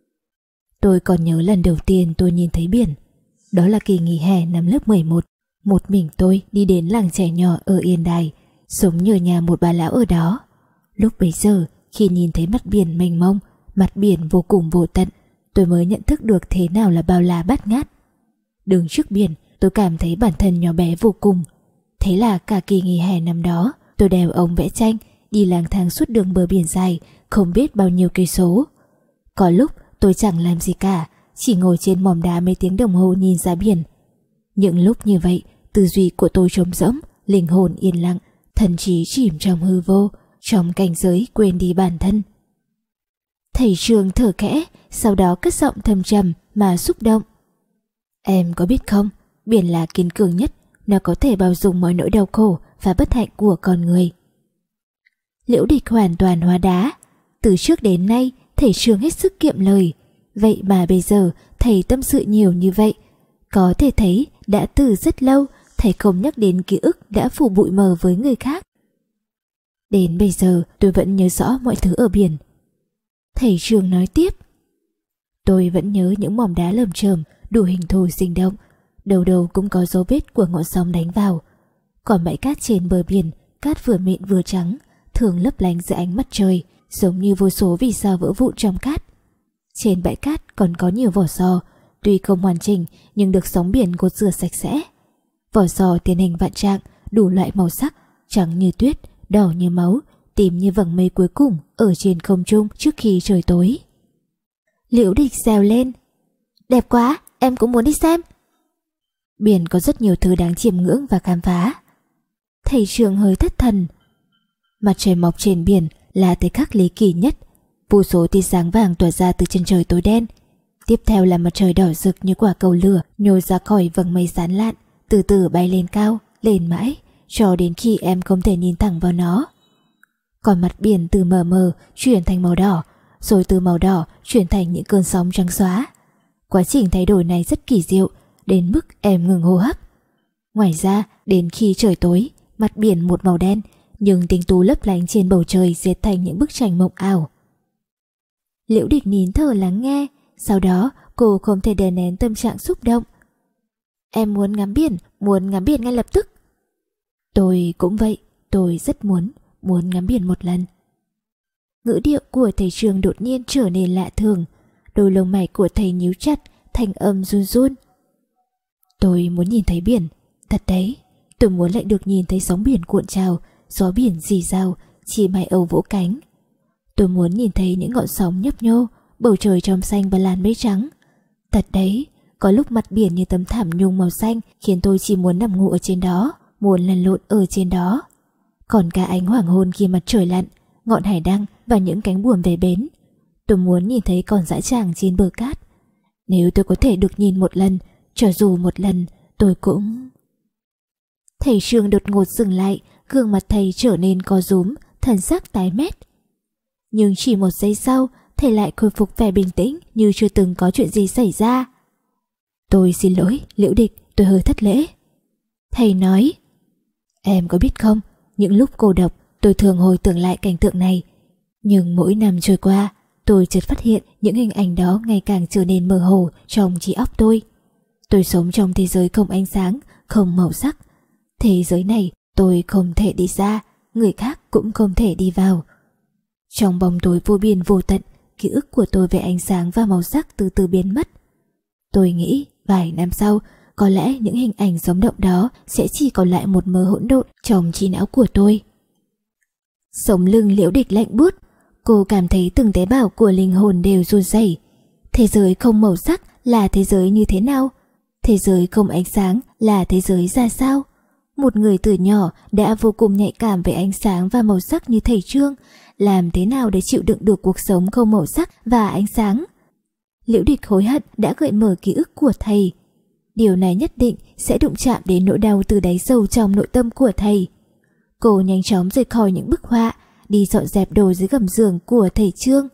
Speaker 1: Tôi còn nhớ lần đầu tiên tôi nhìn thấy biển. Đó là kỳ nghỉ hè năm lớp mười một. Một mình tôi đi đến làng trẻ nhỏ ở Yên Đài, sống nhờ nhà một bà lão ở đó. Lúc bấy giờ, khi nhìn thấy mặt biển mênh mông, mặt biển vô cùng vô tận, tôi mới nhận thức được thế nào là bao la bát ngát. Đứng trước biển, tôi cảm thấy bản thân nhỏ bé vô cùng. Thế là cả kỳ nghỉ hè năm đó, tôi đeo ống vẽ tranh, đi lang thang suốt đường bờ biển dài, không biết bao nhiêu cây số. Có lúc tôi chẳng làm gì cả, chỉ ngồi trên mỏm đá mấy tiếng đồng hồ nhìn ra biển. Những lúc như vậy, tư duy của tôi trống rỗng, linh hồn yên lặng, thần trí chìm trong hư vô, trong cảnh giới quên đi bản thân. Thầy Trương thở khẽ, sau đó cất giọng thầm trầm mà xúc động. Em có biết không, biển là kiên cường nhất, nó có thể bao dung mọi nỗi đau khổ và bất hạnh của con người. Liễu Địch hoàn toàn hóa đá. Từ trước đến nay, thầy Trương hết sức kiệm lời. Vậy mà bây giờ thầy tâm sự nhiều như vậy. Có thể thấy đã từ rất lâu thầy không nhắc đến ký ức đã phủ bụi mờ với người khác. Đến bây giờ tôi vẫn nhớ rõ mọi thứ ở biển. Thầy Trương nói tiếp. Tôi vẫn nhớ những mỏm đá lởm chởm đủ hình thù sinh động, đầu đầu cũng có dấu vết của ngọn sóng đánh vào. Còn bãi cát trên bờ biển, cát vừa mịn vừa trắng, thường lấp lánh dưới ánh mặt trời, giống như vô số vì sao vỡ vụn trong cát. Trên bãi cát còn có nhiều vỏ sò, tuy không hoàn chỉnh nhưng được sóng biển gột rửa sạch sẽ. vỏ sò tiền hình vạn trạng, đủ loại màu sắc, trắng như tuyết, đỏ như máu, tím như vầng mây cuối cùng ở trên không trung trước khi trời tối. Liễu Địch reo lên, đẹp quá, em cũng muốn đi xem. Biển có rất nhiều thứ đáng chiêm ngưỡng và khám phá. Thầy Trương hơi thất thần. Mặt trời mọc trên biển là thời khắc lý kỳ nhất, vô số tia sáng vàng tỏa ra từ chân trời tối đen. Tiếp theo là mặt trời đỏ rực như quả cầu lửa nhô ra khỏi vầng mây sáng lạn, từ từ bay lên cao, lên mãi, cho đến khi em không thể nhìn thẳng vào nó. Còn mặt biển từ mờ mờ chuyển thành màu đỏ, rồi từ màu đỏ chuyển thành những cơn sóng trắng xóa. Quá trình thay đổi này rất kỳ diệu, đến mức em ngừng hô hấp. Ngoài ra, đến khi trời tối, mặt biển một màu đen, nhưng tinh tú lấp lánh trên bầu trời dệt thành những bức tranh mộng ảo. Liễu Địch nín thở lắng nghe, sau đó cô không thể đè nén tâm trạng xúc động. Em muốn ngắm biển, muốn ngắm biển ngay lập tức. Tôi cũng vậy, tôi rất muốn, muốn ngắm biển một lần. Ngữ điệu của thầy Trương đột nhiên trở nên lạ thường, đôi lông mày của thầy nhíu chặt, thanh âm run run. Tôi muốn nhìn thấy biển, thật đấy, tôi muốn lại được nhìn thấy sóng biển cuộn trào, gió biển rì rào, chim hải âu vỗ cánh. Tôi muốn nhìn thấy những ngọn sóng nhấp nhô, bầu trời trong xanh và làn mây trắng. Thật đấy, có lúc mặt biển như tấm thảm nhung màu xanh khiến tôi chỉ muốn nằm ngủ ở trên đó, muốn lăn lộn ở trên đó. Còn cả ánh hoàng hôn khi mặt trời lặn, ngọn hải đăng và những cánh buồm về bến. Tôi muốn nhìn thấy con dã tràng trên bờ cát. Nếu tôi có thể được nhìn một lần, cho dù một lần, tôi cũng... Thầy Trương đột ngột dừng lại, gương mặt thầy trở nên co rúm, thần sắc tái mét. Nhưng chỉ một giây sau, thầy lại khôi phục vẻ bình tĩnh như chưa từng có chuyện gì xảy ra. Tôi xin lỗi, Liễu Địch, tôi hơi thất lễ. Thầy nói, em có biết không, những lúc cô độc tôi thường hồi tưởng lại cảnh tượng này. Nhưng mỗi năm trôi qua, tôi chợt phát hiện những hình ảnh đó ngày càng trở nên mơ hồ trong trí óc tôi. Tôi sống trong thế giới không ánh sáng, không màu sắc. Thế giới này tôi không thể đi ra, người khác cũng không thể đi vào. Trong bóng tối vô biên vô tận, ký ức của tôi về ánh sáng và màu sắc từ từ biến mất. Tôi nghĩ vài năm sau, có lẽ những hình ảnh sống động đó sẽ chỉ còn lại một mớ hỗn độn trong trí não của tôi. Sống lưng Liễu Địch lạnh buốt, cô cảm thấy từng tế bào của linh hồn đều run rẩy. Thế giới không màu sắc là thế giới như thế nào? Thế giới không ánh sáng là thế giới ra sao? Một người từ nhỏ đã vô cùng nhạy cảm về ánh sáng và màu sắc như thầy Trương, làm thế nào để chịu đựng được cuộc sống không màu sắc và ánh sáng? Liễu Địch hối hận đã gợi mở ký ức của thầy. Điều này nhất định sẽ đụng chạm đến nỗi đau từ đáy sâu trong nội tâm của thầy. Cô nhanh chóng rời khỏi những bức họa, đi dọn dẹp đồ dưới gầm giường của thầy Trương.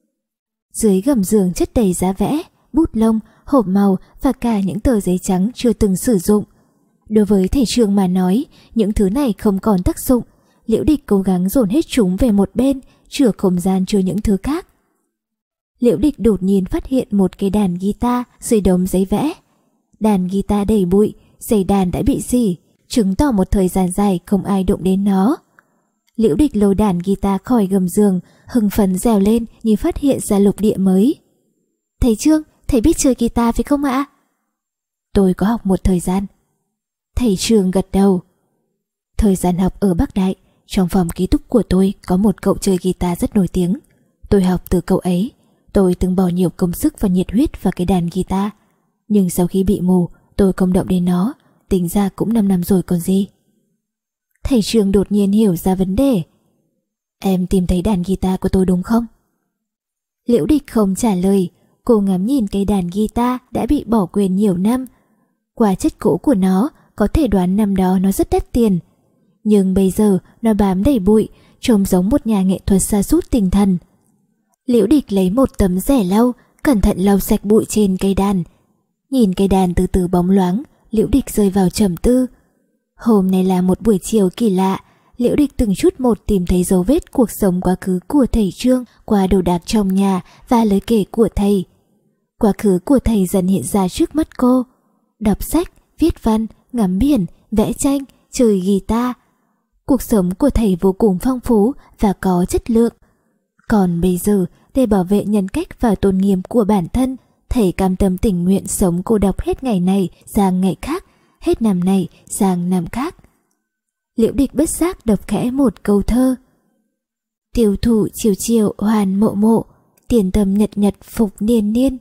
Speaker 1: Dưới gầm giường chất đầy giá vẽ, bút lông, hộp màu và cả những tờ giấy trắng chưa từng sử dụng. Đối với thầy Trương mà nói, những thứ này không còn tác dụng. Liễu Địch cố gắng dồn hết chúng về một bên, chừa không gian cho những thứ khác. Liễu Địch đột nhiên phát hiện một cây đàn guitar dưới đống giấy vẽ. Đàn guitar đầy bụi, dây đàn đã bị rỉ, chứng tỏ một thời gian dài không ai đụng đến nó. Liễu Địch lôi đàn guitar khỏi gầm giường, hưng phấn reo lên như phát hiện ra lục địa mới. Thầy Trương, thầy biết chơi guitar phải không ạ? Tôi có học một thời gian. Thầy Trương gật đầu. Thời gian học ở Bắc Đại, trong phòng ký túc của tôi có một cậu chơi guitar rất nổi tiếng. Tôi học từ cậu ấy. Tôi từng bỏ nhiều công sức và nhiệt huyết vào cái đàn guitar. Nhưng sau khi bị mù, tôi không động đến nó. Tính ra cũng năm năm rồi còn gì. Thầy Trương đột nhiên hiểu ra vấn đề. Em tìm thấy đàn guitar của tôi đúng không? Liễu Địch không trả lời. Cô ngắm nhìn cây đàn guitar đã bị bỏ quên nhiều năm. Qua chất gỗ của nó, có thể đoán năm đó nó rất đắt tiền. Nhưng bây giờ nó bám đầy bụi, trông giống một nhà nghệ thuật sa sút tinh thần. Liễu Địch lấy một tấm rẻ lau, cẩn thận lau sạch bụi trên cây đàn. Nhìn cây đàn từ từ bóng loáng, Liễu Địch rơi vào trầm tư. Hôm nay là một buổi chiều kỳ lạ. Liễu Địch từng chút một tìm thấy dấu vết cuộc sống quá khứ của thầy Trương qua đồ đạc trong nhà và lời kể của thầy. Quá khứ của thầy dần hiện ra trước mắt cô. Đọc sách, viết văn, ngắm biển, vẽ tranh, chơi guitar. Cuộc sống của thầy vô cùng phong phú và có chất lượng. Còn bây giờ, để bảo vệ nhân cách và tôn nghiêm của bản thân, thầy cam tâm tình nguyện sống cô độc hết ngày này sang ngày khác, hết năm này sang năm khác. Liễu Địch bất giác đọc khẽ một câu thơ: Tiểu thủ chiều chiều hoàn mộ mộ, tiền tâm nhật nhật phục niên niên.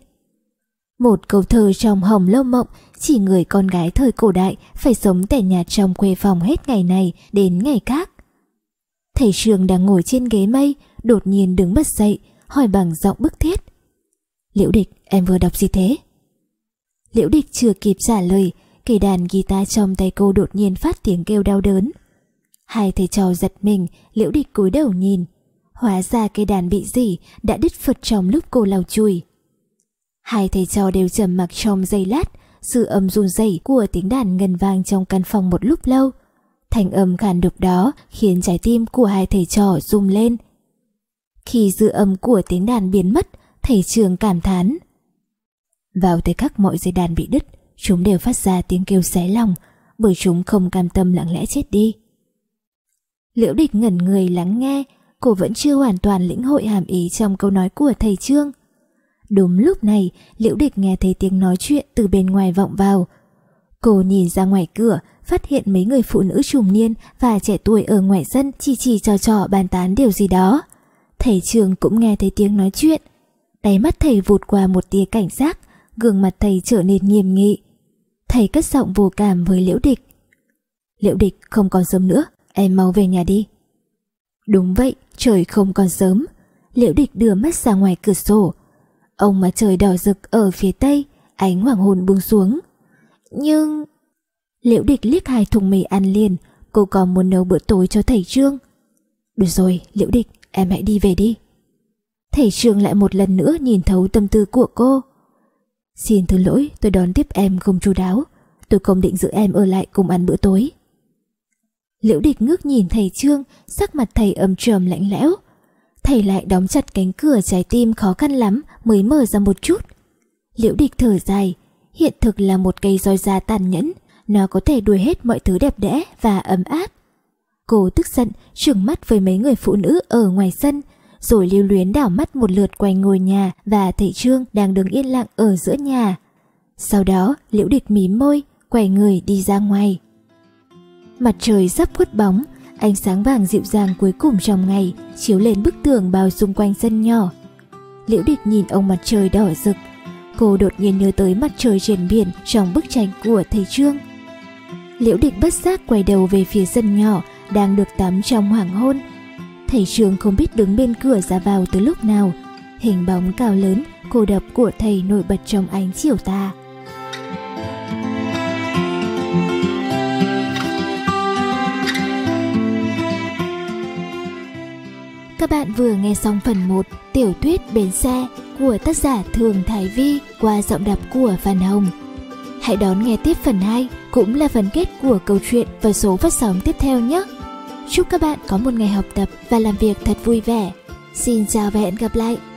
Speaker 1: Một câu thơ trong Hồng Lâu Mộng chỉ người con gái thời cổ đại phải sống tẻ nhạt trong khuê phòng hết ngày này đến ngày khác. Thầy Trường đang ngồi trên ghế mây, đột nhiên đứng bật dậy, hỏi bằng giọng bức thiết: Liễu Địch, em vừa đọc gì thế? Liễu Địch chưa kịp trả lời, cây đàn guitar trong tay cô đột nhiên phát tiếng kêu đau đớn. Hai thầy trò giật mình, Liễu Địch cúi đầu nhìn. Hóa ra cây đàn bị rỉ đã đứt phật trong lúc cô lau chùi. Hai thầy trò đều trầm mặc trong giây lát, sự âm run rẩy của tiếng đàn ngân vang trong căn phòng một lúc lâu. Thanh âm khàn đục đó khiến trái tim của hai thầy trò rung lên. Khi dư âm của tiếng đàn biến mất, thầy Trường cảm thán: Vào thời khắc mọi dây đàn bị đứt, chúng đều phát ra tiếng kêu xé lòng, bởi chúng không cam tâm lặng lẽ chết đi. Liễu Địch ngẩn người lắng nghe, cô vẫn chưa hoàn toàn lĩnh hội hàm ý trong câu nói của thầy Trương. Đúng lúc này, Liễu Địch nghe thấy tiếng nói chuyện từ bên ngoài vọng vào. Cô nhìn ra ngoài cửa, phát hiện mấy người phụ nữ trùng niên và trẻ tuổi ở ngoài sân chỉ chỉ trò trò bàn tán điều gì đó. Thầy Trương cũng nghe thấy tiếng nói chuyện. Đáy mắt thầy vụt qua một tia cảnh giác, gương mặt thầy trở nên nghiêm nghị. Thầy cất giọng vô cảm với Liễu Địch: Liễu Địch, không còn sớm nữa, em mau về nhà đi. Đúng vậy, trời không còn sớm. Liễu Địch đưa mắt ra ngoài cửa sổ. Ông mặt trời đỏ rực ở phía tây, ánh hoàng hôn buông xuống. Nhưng... Liễu Địch liếc hai thùng mì ăn liền, cô còn muốn nấu bữa tối cho thầy Trương. Được rồi, Liễu Địch, em hãy đi về đi. Thầy Trương lại một lần nữa nhìn thấu tâm tư của cô. Xin thứ lỗi, tôi đón tiếp em không chu đáo. Tôi không định giữ em ở lại cùng ăn bữa tối. Liễu Địch ngước nhìn thầy Trương, sắc mặt thầy âm trầm lạnh lẽo. Thầy lại đóng chặt cánh cửa, trái tim khó khăn lắm mới mở ra một chút. Liễu Địch thở dài, hiện thực là một cây roi da tàn nhẫn, nó có thể đuổi hết mọi thứ đẹp đẽ và ấm áp. Cô tức giận trừng mắt với mấy người phụ nữ ở ngoài sân, rồi lưu luyến đảo mắt một lượt quanh ngôi nhà và thầy Trương đang đứng yên lặng ở giữa nhà. Sau đó Liễu Địch mím môi, quay người đi ra ngoài. Mặt trời sắp khuất bóng, ánh sáng vàng dịu dàng cuối cùng trong ngày chiếu lên bức tường bao xung quanh sân nhỏ. Liễu Địch nhìn ông mặt trời đỏ rực, cô đột nhiên nhớ tới mặt trời trên biển trong bức tranh của thầy Trương. Liễu Địch bất giác quay đầu về phía sân nhỏ đang được tắm trong hoàng hôn. Thầy Trương không biết đứng bên cửa ra vào từ lúc nào, hình bóng cao lớn cô độc của thầy nổi bật trong ánh chiều tà. Các bạn vừa nghe xong phần một Tiểu thuyết Bến Xe của tác giả Thường Thái Vi qua giọng đọc của Phan Hồng. Hãy đón nghe tiếp phần hai, cũng là phần kết của câu chuyện vào số phát sóng tiếp theo nhé. Chúc các bạn có một ngày học tập và làm việc thật vui vẻ. Xin chào và hẹn gặp lại.